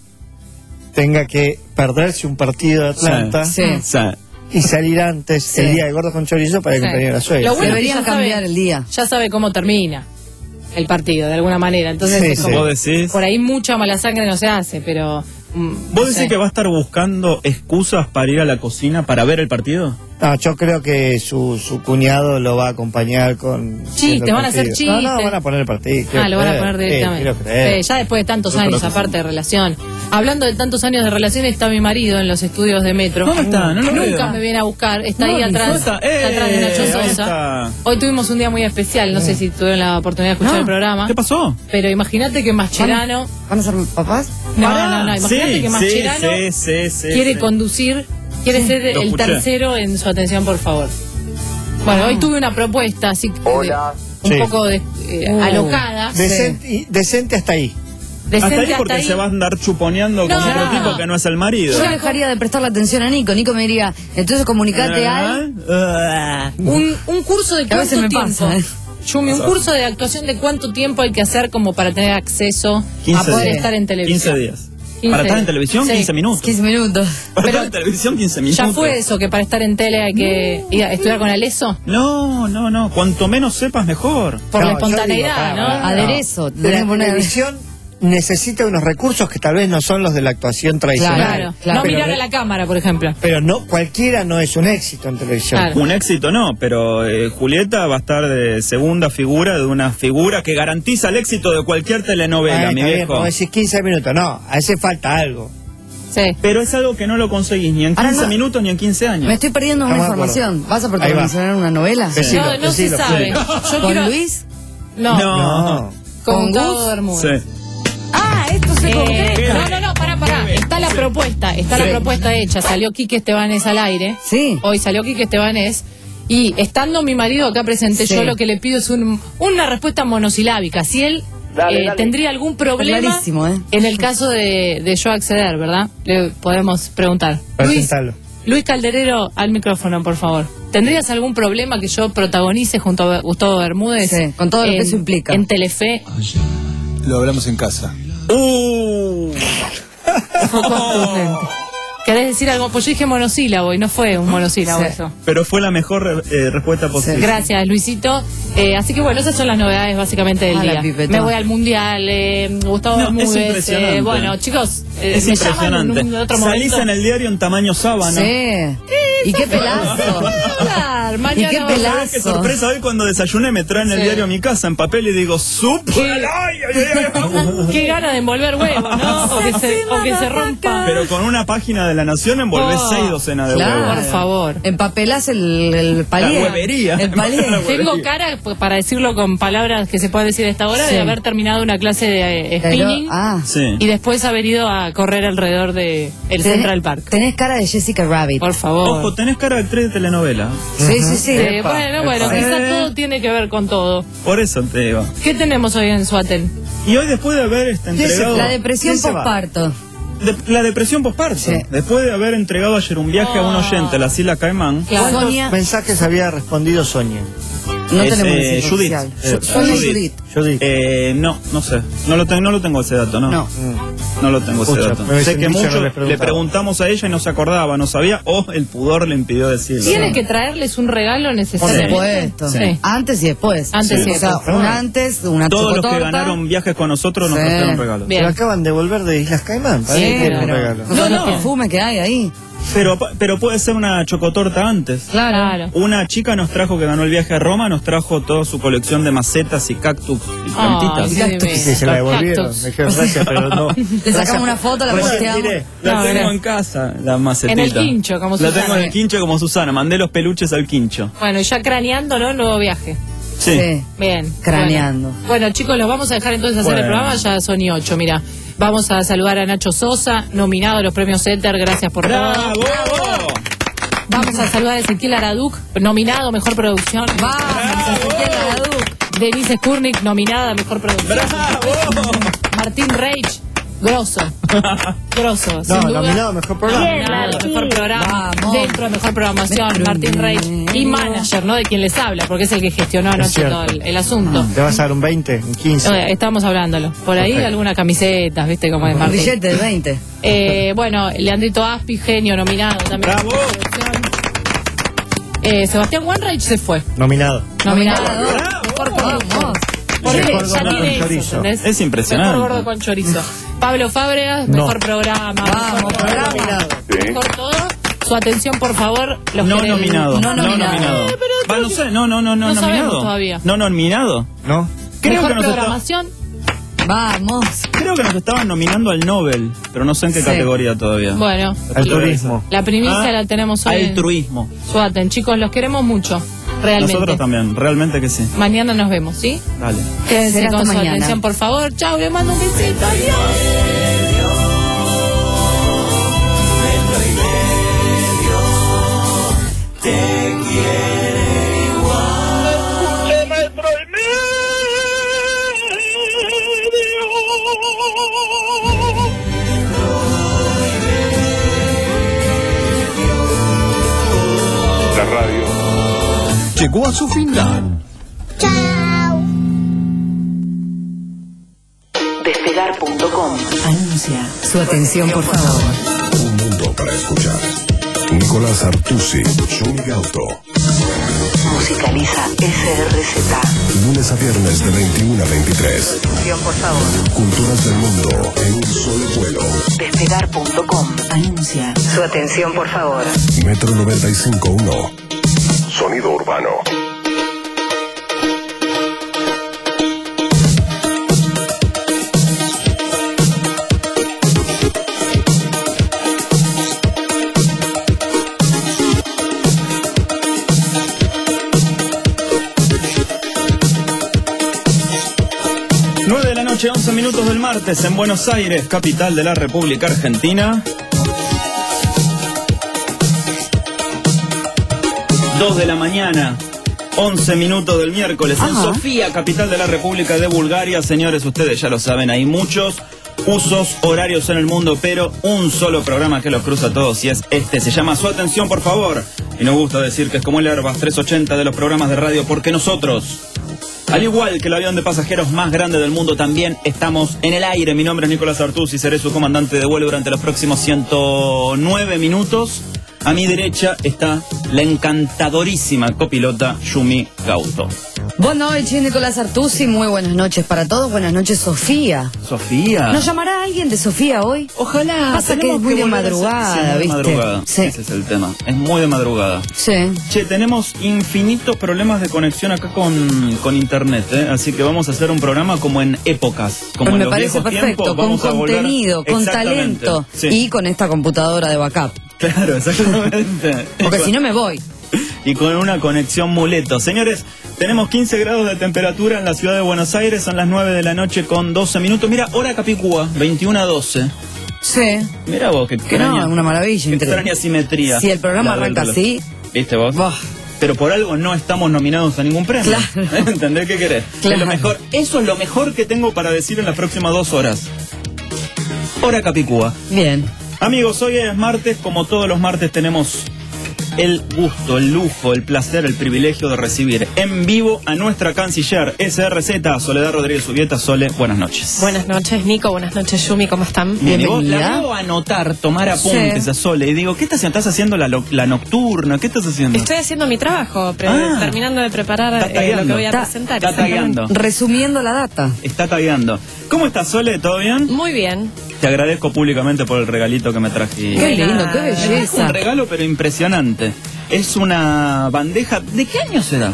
Tenga que perderse un partido de Atlanta Sí. Sí. y salir antes Sí. el día de gordos con chorizo para el Sí. cumpleaños de la suegra. Lo bueno es que Deberían ya sabe- cambiar el día. Ya sabe cómo termina el partido, de alguna manera. Entonces, Sí, es sí. como- ¿Vos decís? por ahí mucha mala sangre no se hace, pero... mm, ¿Vos no decís sé. que va a estar buscando excusas para ir a la cocina para ver el partido? No, yo creo que su, su cuñado lo va a acompañar con... Chistes, van a hacer partido. No, no, chistes. van a poner el partido. quiero Ah, lo van a creer. poner Sí, directamente. quiero creer. Sí, ya después de tantos Yo creo años, que aparte de relación. Hablando de tantos años de relación, está mi marido en los estudios de Metro. ¿Dónde está? No lo Nunca veo. me viene a buscar. Está ahí No, atrás. está. Está atrás de Nacho Eh, ahí Sosa. está. Hoy tuvimos un día muy especial. No sé si tuvieron la oportunidad de escuchar No. el programa. ¿Qué pasó? Pero imagínate que Mascherano. ¿Van a ser papás? No, Pará. no, no. Imagínate Sí, que sí, Mascherano sí, sí, sí, quiere sí. conducir. Quiere ser Lo el escuché. tercero en su atención, por favor. Bueno, hoy tuve una propuesta así que- Hola. un Sí. poco de, eh, Uh. alocada. Decente, y- decente hasta ahí. Decente Hasta ahí porque hasta ahí. se va a andar chuponeando No, con otro no. tipo que no es el marido. Yo dejaría de prestarle atención a Nico. Nico me diría, entonces comunicate Ah, al... ah. Un, un curso de Que a veces cuánto me tiempo. pasa, ¿eh? Chumi, un Pasa. curso de actuación de cuánto tiempo hay que hacer como para tener acceso a quince poder días. estar en televisión. quince días. quince Para estar en días. televisión, Sí. quince minutos. quince minutos. Para Pero estar en televisión, quince minutos. ¿Ya fue eso que para estar en tele hay que ir a estudiar con Aleso? No, no, no. Cuanto menos sepas, mejor. Por No, la yo espontaneidad, digo, ¿no? pará, pará. Aderezo. La Tenés que poner- televisión necesita unos recursos que tal vez no son los de la actuación tradicional. Claro, Claro. no Pero, mirar a la cámara, por ejemplo. pero no, cualquiera no es un éxito en televisión. Claro. Un éxito no, pero eh, Julieta va a estar de segunda figura de una figura que garantiza el éxito de cualquier telenovela, Ah, mi está bien, viejo. como decís quince minutos, no, hace falta algo. Sí. Pero es algo que no lo conseguís ni en Ahora quince no. minutos ni en quince años. Me estoy perdiendo una Estamos de acuerdo. información. ¿Vas a Ahí va. protagonizar una novela? Decilo, No, no se decilo, sabe. decilo. Yo ¿Con quiero... Luis? No, No. con ¿Con Gustavo Gus? Bermúdez. Sí. Ah, esto se Eh, concreta. no, no, no, pará, pará. Está la propuesta, está la Sí. propuesta hecha. Salió Quique Estebanés al aire. Sí. Hoy salió Quique Estebanés. Y estando mi marido acá presente, Sí. yo lo que le pido es un- una respuesta monosilábica. Si él Dale, eh, dale. tendría algún problema Clarísimo, ¿eh? en el caso de, de yo acceder, ¿verdad? Le podemos preguntar. Luis, Presentalo. Luis Calderero, al micrófono, por favor. ¿Tendrías algún problema que yo protagonice junto a Gustavo Bermúdez? Sí, con todo lo que en- eso implica. En Telefe. lo hablamos en casa. Uh. Fue contundente. ¿Querés decir algo? Pues yo dije monosílabo y no fue un monosílabo Sí. eso. Pero fue la mejor eh, respuesta posible. Gracias, Luisito. Eh, así que bueno, esas son las novedades básicamente del Ah, la día. pipeta. Me voy al Mundial, eh, Gustavo No, es Bermúdez. impresionante. Eh, bueno, chicos, eh, Es me llaman impresionante. en un otro Salís momento. en el diario en tamaño sábana. Sí. ¿Y qué pelazo? Claro, mañana ¿Y qué vamos a ver pelazo? Qué sorpresa, hoy cuando desayuné me traen el Sí. diario a mi casa en papel y digo, ¡sup! Qué, qué gana de envolver huevos, ¿no? O que se, o que se rompa. Pero con una página de La Nación envolvés Oh, seis docenas de claro. huevos. Por favor. Empapelás el, el palier. La huevería. El palier. La Tengo cara, pues, para decirlo con palabras que se pueden decir a esta hora, Sí. de haber terminado una clase de eh, Pero- spinning ah. Sí. y después haber ido a correr alrededor de el Tenés- Central Park. Tenés cara de Jessica Rabbit. Por favor. Ojo, tenés cara de actriz de telenovela. Sí, sí, sí. Eh, bueno, bueno, epa. quizá Eh. todo tiene que ver con todo. Por eso te digo. ¿Qué tenemos hoy en Suaten? Y hoy después de haber este, entregado... La depresión ¿Quién se va? posparto. de- la depresión posparto. Sí. Después de haber entregado ayer un viaje a un oyente a la Isla Caimán. Claro. ¿Cuántos Sonia- mensajes había respondido Sonia? No Es, tenemos eh, ese Judith. oficial. Eh, Sonia Judith. Judith. Judith. Eh, no, no sé. No lo, tengo, no lo tengo ese dato, ¿no? No. No lo tengo ese Pucha, dato. me hubiesen Sé que dicho, mucho no les le preguntaba. preguntamos a ella y no se acordaba, no sabía, o el pudor le impidió decirlo. Tiene que traerles un regalo Por necesariamente. supuesto. Sí. Antes y después. Antes Sí. y O sea, después. un antes, una Todos los que chocotorta. ganaron viajes con nosotros nos Sí. trajeron regalos. Bien. Pero acaban de volver de Islas Caimán. ¿Para Sí, qué quieren un pero regalo? con No, todos los no. perfumes que hay ahí. Pero, pero puede ser una chocotorta antes. Claro. Una chica nos trajo, que ganó el viaje a Roma, nos trajo toda su colección de macetas y cactus y plantitas. Ay, Cactus. divino. Sí, se la devolvieron. Cactus. Me dijeron gracias, pero no. Le sacamos una foto, la Recién posteamos. tiré. La No, tengo mira. en casa, la macetita. En el quincho, como La Susana. tengo en el quincho como Susana. Mandé los peluches al quincho. Bueno, ya craneando, ¿no? Nuevo viaje. Sí. Sí. Bien. Craneando. Bueno, Bueno, chicos, los vamos a dejar entonces hacer el Bueno. programa. Ya son y ocho, mira. Vamos a saludar a Nacho Sosa, nominado a los premios Éter. Gracias por todo. ¡Bravo! Vamos a saludar a Ezequiel Araduc, nominado a Mejor Producción. Vamos, Ezequiel Araduc. Denise Skurnik, nominada a Mejor Producción. ¡Bravo! Martín Reich, grosso. Grosso, sin No, duda. nominado a mejor programa. Nominado a Mejor Programa, Vamos. dentro de Mejor Programación, Martín Reich. Y manager, ¿no? De quien les habla, porque es el que gestionó Es anoche cierto. todo el, el asunto. ¿Te vas a dar un veinte? ¿Un quince? Eh, Estábamos hablándolo. Por ahí Perfecto. algunas camisetas, ¿viste? Como es Un Martín. billete de veinte. Eh, bueno, Leandrito Aspi, genio, nominado también. ¡Bravo! Eh, Sebastián Wanreich se fue. Nominado. Nominado. Nominado. Mejor productor. Vamos. Porque Mejor ya gordo tiene con eso, chorizo. ¿entendés? Es impresionante. Mejor gordo con chorizo. Pablo Fábregas, No. mejor programa. Vamos, mejor programa. programa. Sí. Mejor todo. Su atención, por favor. Los No queremos. nominado. No nominado. Eh, pero Va, no sé, no, no, no, no, No sabemos nominado. todavía. No nominado. ¿No? Creo mejor que, nos está- programación. Vamos. creo que nos estaban nominando al Nobel, pero no sé en qué Sí. categoría todavía. Bueno, Al turismo. la primicia Ah, la tenemos hoy. en Altruismo. Suaten, chicos, los queremos mucho. Realmente. Nosotros también, realmente que sí. Mañana nos vemos, ¿sí? Dale. Quédense Será con hasta su mañana. atención, por favor. Chao, le mando un besito. Adiós. La radio. Llegó a su final. Despegar punto com anuncia. Su atención, por favor. Un mundo para escuchar. Nicolás Artusi, Johnny Gauto. Musicaliza S R Z. Lunes a viernes de veintiuno a veintitrés. Atención, por favor. Culturas del mundo en un solo vuelo. Despegar punto com anuncia. Su atención, por favor. Metro noventa y cinco punto uno. Sonido urbano. nueve de la noche, once minutos del martes en Buenos Aires, capital de la República Argentina. dos de la mañana, once minutos del miércoles en Ajá. Sofía, capital de la República de Bulgaria. Señores, ustedes ya lo saben, hay muchos usos horarios en el mundo, pero un solo programa que los cruza a todos y es este. Se llama Su Atención, por favor. Y nos gusta decir que es como el Airbus trescientos ochenta de los programas de radio, porque nosotros Al igual que el avión de pasajeros más grande del mundo, también estamos en el aire. Mi nombre es Nicolás Artuz y seré su comandante de vuelo durante los próximos ciento nueve minutos. A mi derecha está la encantadorísima copilota Yumi Gauto. Buenas noches, Nicolás Artusi. Muy buenas noches para todos. Buenas noches, Sofía. Sofía. ¿Nos llamará alguien de Sofía hoy? Ojalá. Pasa que es muy de madrugada, sí, es muy de ¿viste? madrugada. Sí. Ese es el tema. Es muy de madrugada. Sí. Che, tenemos infinitos problemas de conexión acá con, con internet, ¿eh? Así que vamos a hacer un programa como en épocas. Como Pues en me los parece viejos perfecto, tiempos, con vamos a volver- contenido, con Exactamente. talento Sí. y con esta computadora de backup. Claro, exactamente. Porque si no me voy. Y con una conexión muleto. Señores, tenemos quince grados de temperatura en la ciudad de Buenos Aires, son las nueve de la noche con doce minutos. Mira, hora Capicúa, veintiuno a doce. Sí. Mira vos, qué Que no, extraña, una maravilla. qué entre- extraña simetría. Si el programa La del arranca reloj. así, ¿Viste vos? Pero por algo no estamos nominados a ningún premio. ¿Entendés qué querés? Claro. Es lo mejor, eso es lo mejor que tengo para decir en las próximas dos horas. Hora Capicúa. bien. Amigos, hoy es martes, como todos los martes tenemos el gusto, el lujo, el placer, el privilegio de recibir en vivo a nuestra canciller S R Z, Soledad Rodríguez Ubieta. Sole, buenas noches. Buenas noches, Nico. Buenas noches, Yumi. ¿Cómo están? Bien, y vos la veo anotar, tomar apuntes Sí. a Sole y digo, ¿qué estás haciendo? ¿Estás haciendo la, lo- la nocturna? ¿Qué estás haciendo? Estoy haciendo mi trabajo, pre- Ah. terminando de preparar Está eh, lo que tagueando. voy a Está- presentar. está exactamente. tagueando. Resumiendo la data. Está tagueando. ¿Cómo estás, Sole? ¿Todo bien? Muy bien. Te agradezco públicamente por el regalito que me traje. Qué lindo, qué Es belleza. un regalo, pero impresionante. Es una bandeja. ¿De qué año será?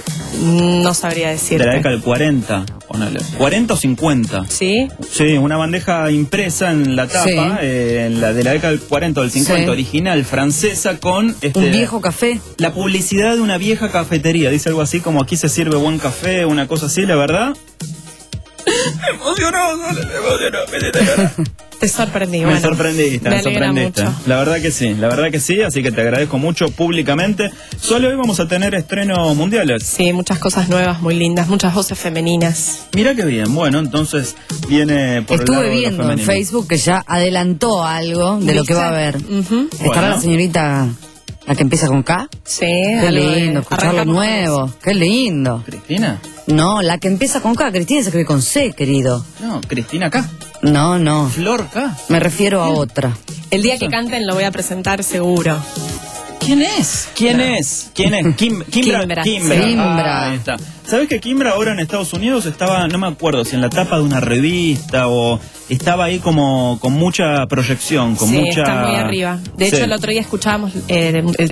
No sabría decirte. De la década del cuarenta. Ponele. ¿cuarenta o cincuenta? Sí. Sí, una bandeja impresa en la tapa, Sí. eh, en la de la década del cuarenta o del cincuenta, Sí. original, francesa, con este, Un viejo café. la publicidad de una vieja cafetería. Dice algo así como aquí se sirve buen café, una cosa así, la verdad. Me emocionó, me emocionó, me hiciste llorar. Te sorprendí. Me bueno. sorprendiste, Me me alegra sorprendiste. mucho. La verdad que sí, la verdad que sí, así que te agradezco mucho públicamente. Solo hoy vamos a tener estrenos mundiales. Sí, muchas cosas nuevas, muy lindas, muchas voces femeninas. Mira qué bien, bueno, entonces viene por el lado Estuve de lo viendo en femenino. Facebook que ya adelantó algo de lo que va a haber. Ujú. ¿Estará Bueno. la señorita, la que empieza con K? Sí, Qué algo de- lindo, escuchar lo arrancamos con nuevo. Qué lindo. ¿Cristina? No, la que empieza con K. Cristina se escribe con C, querido. No, Cristina acá. No, no. Flor K. Me refiero a otra. El día que canten lo voy a presentar seguro. ¿Quién es? ¿Quién es? ¿Quién es? Kim, Kimbra. Kimbra. Kimbra. Kimbra. Ah, ahí está. ¿Sabes que Kimbra ahora en Estados Unidos estaba, no me acuerdo si en la tapa de una revista o estaba ahí como con mucha proyección, con Sí, mucha... está muy arriba. De hecho, Sí. el otro día escuchábamos eh, el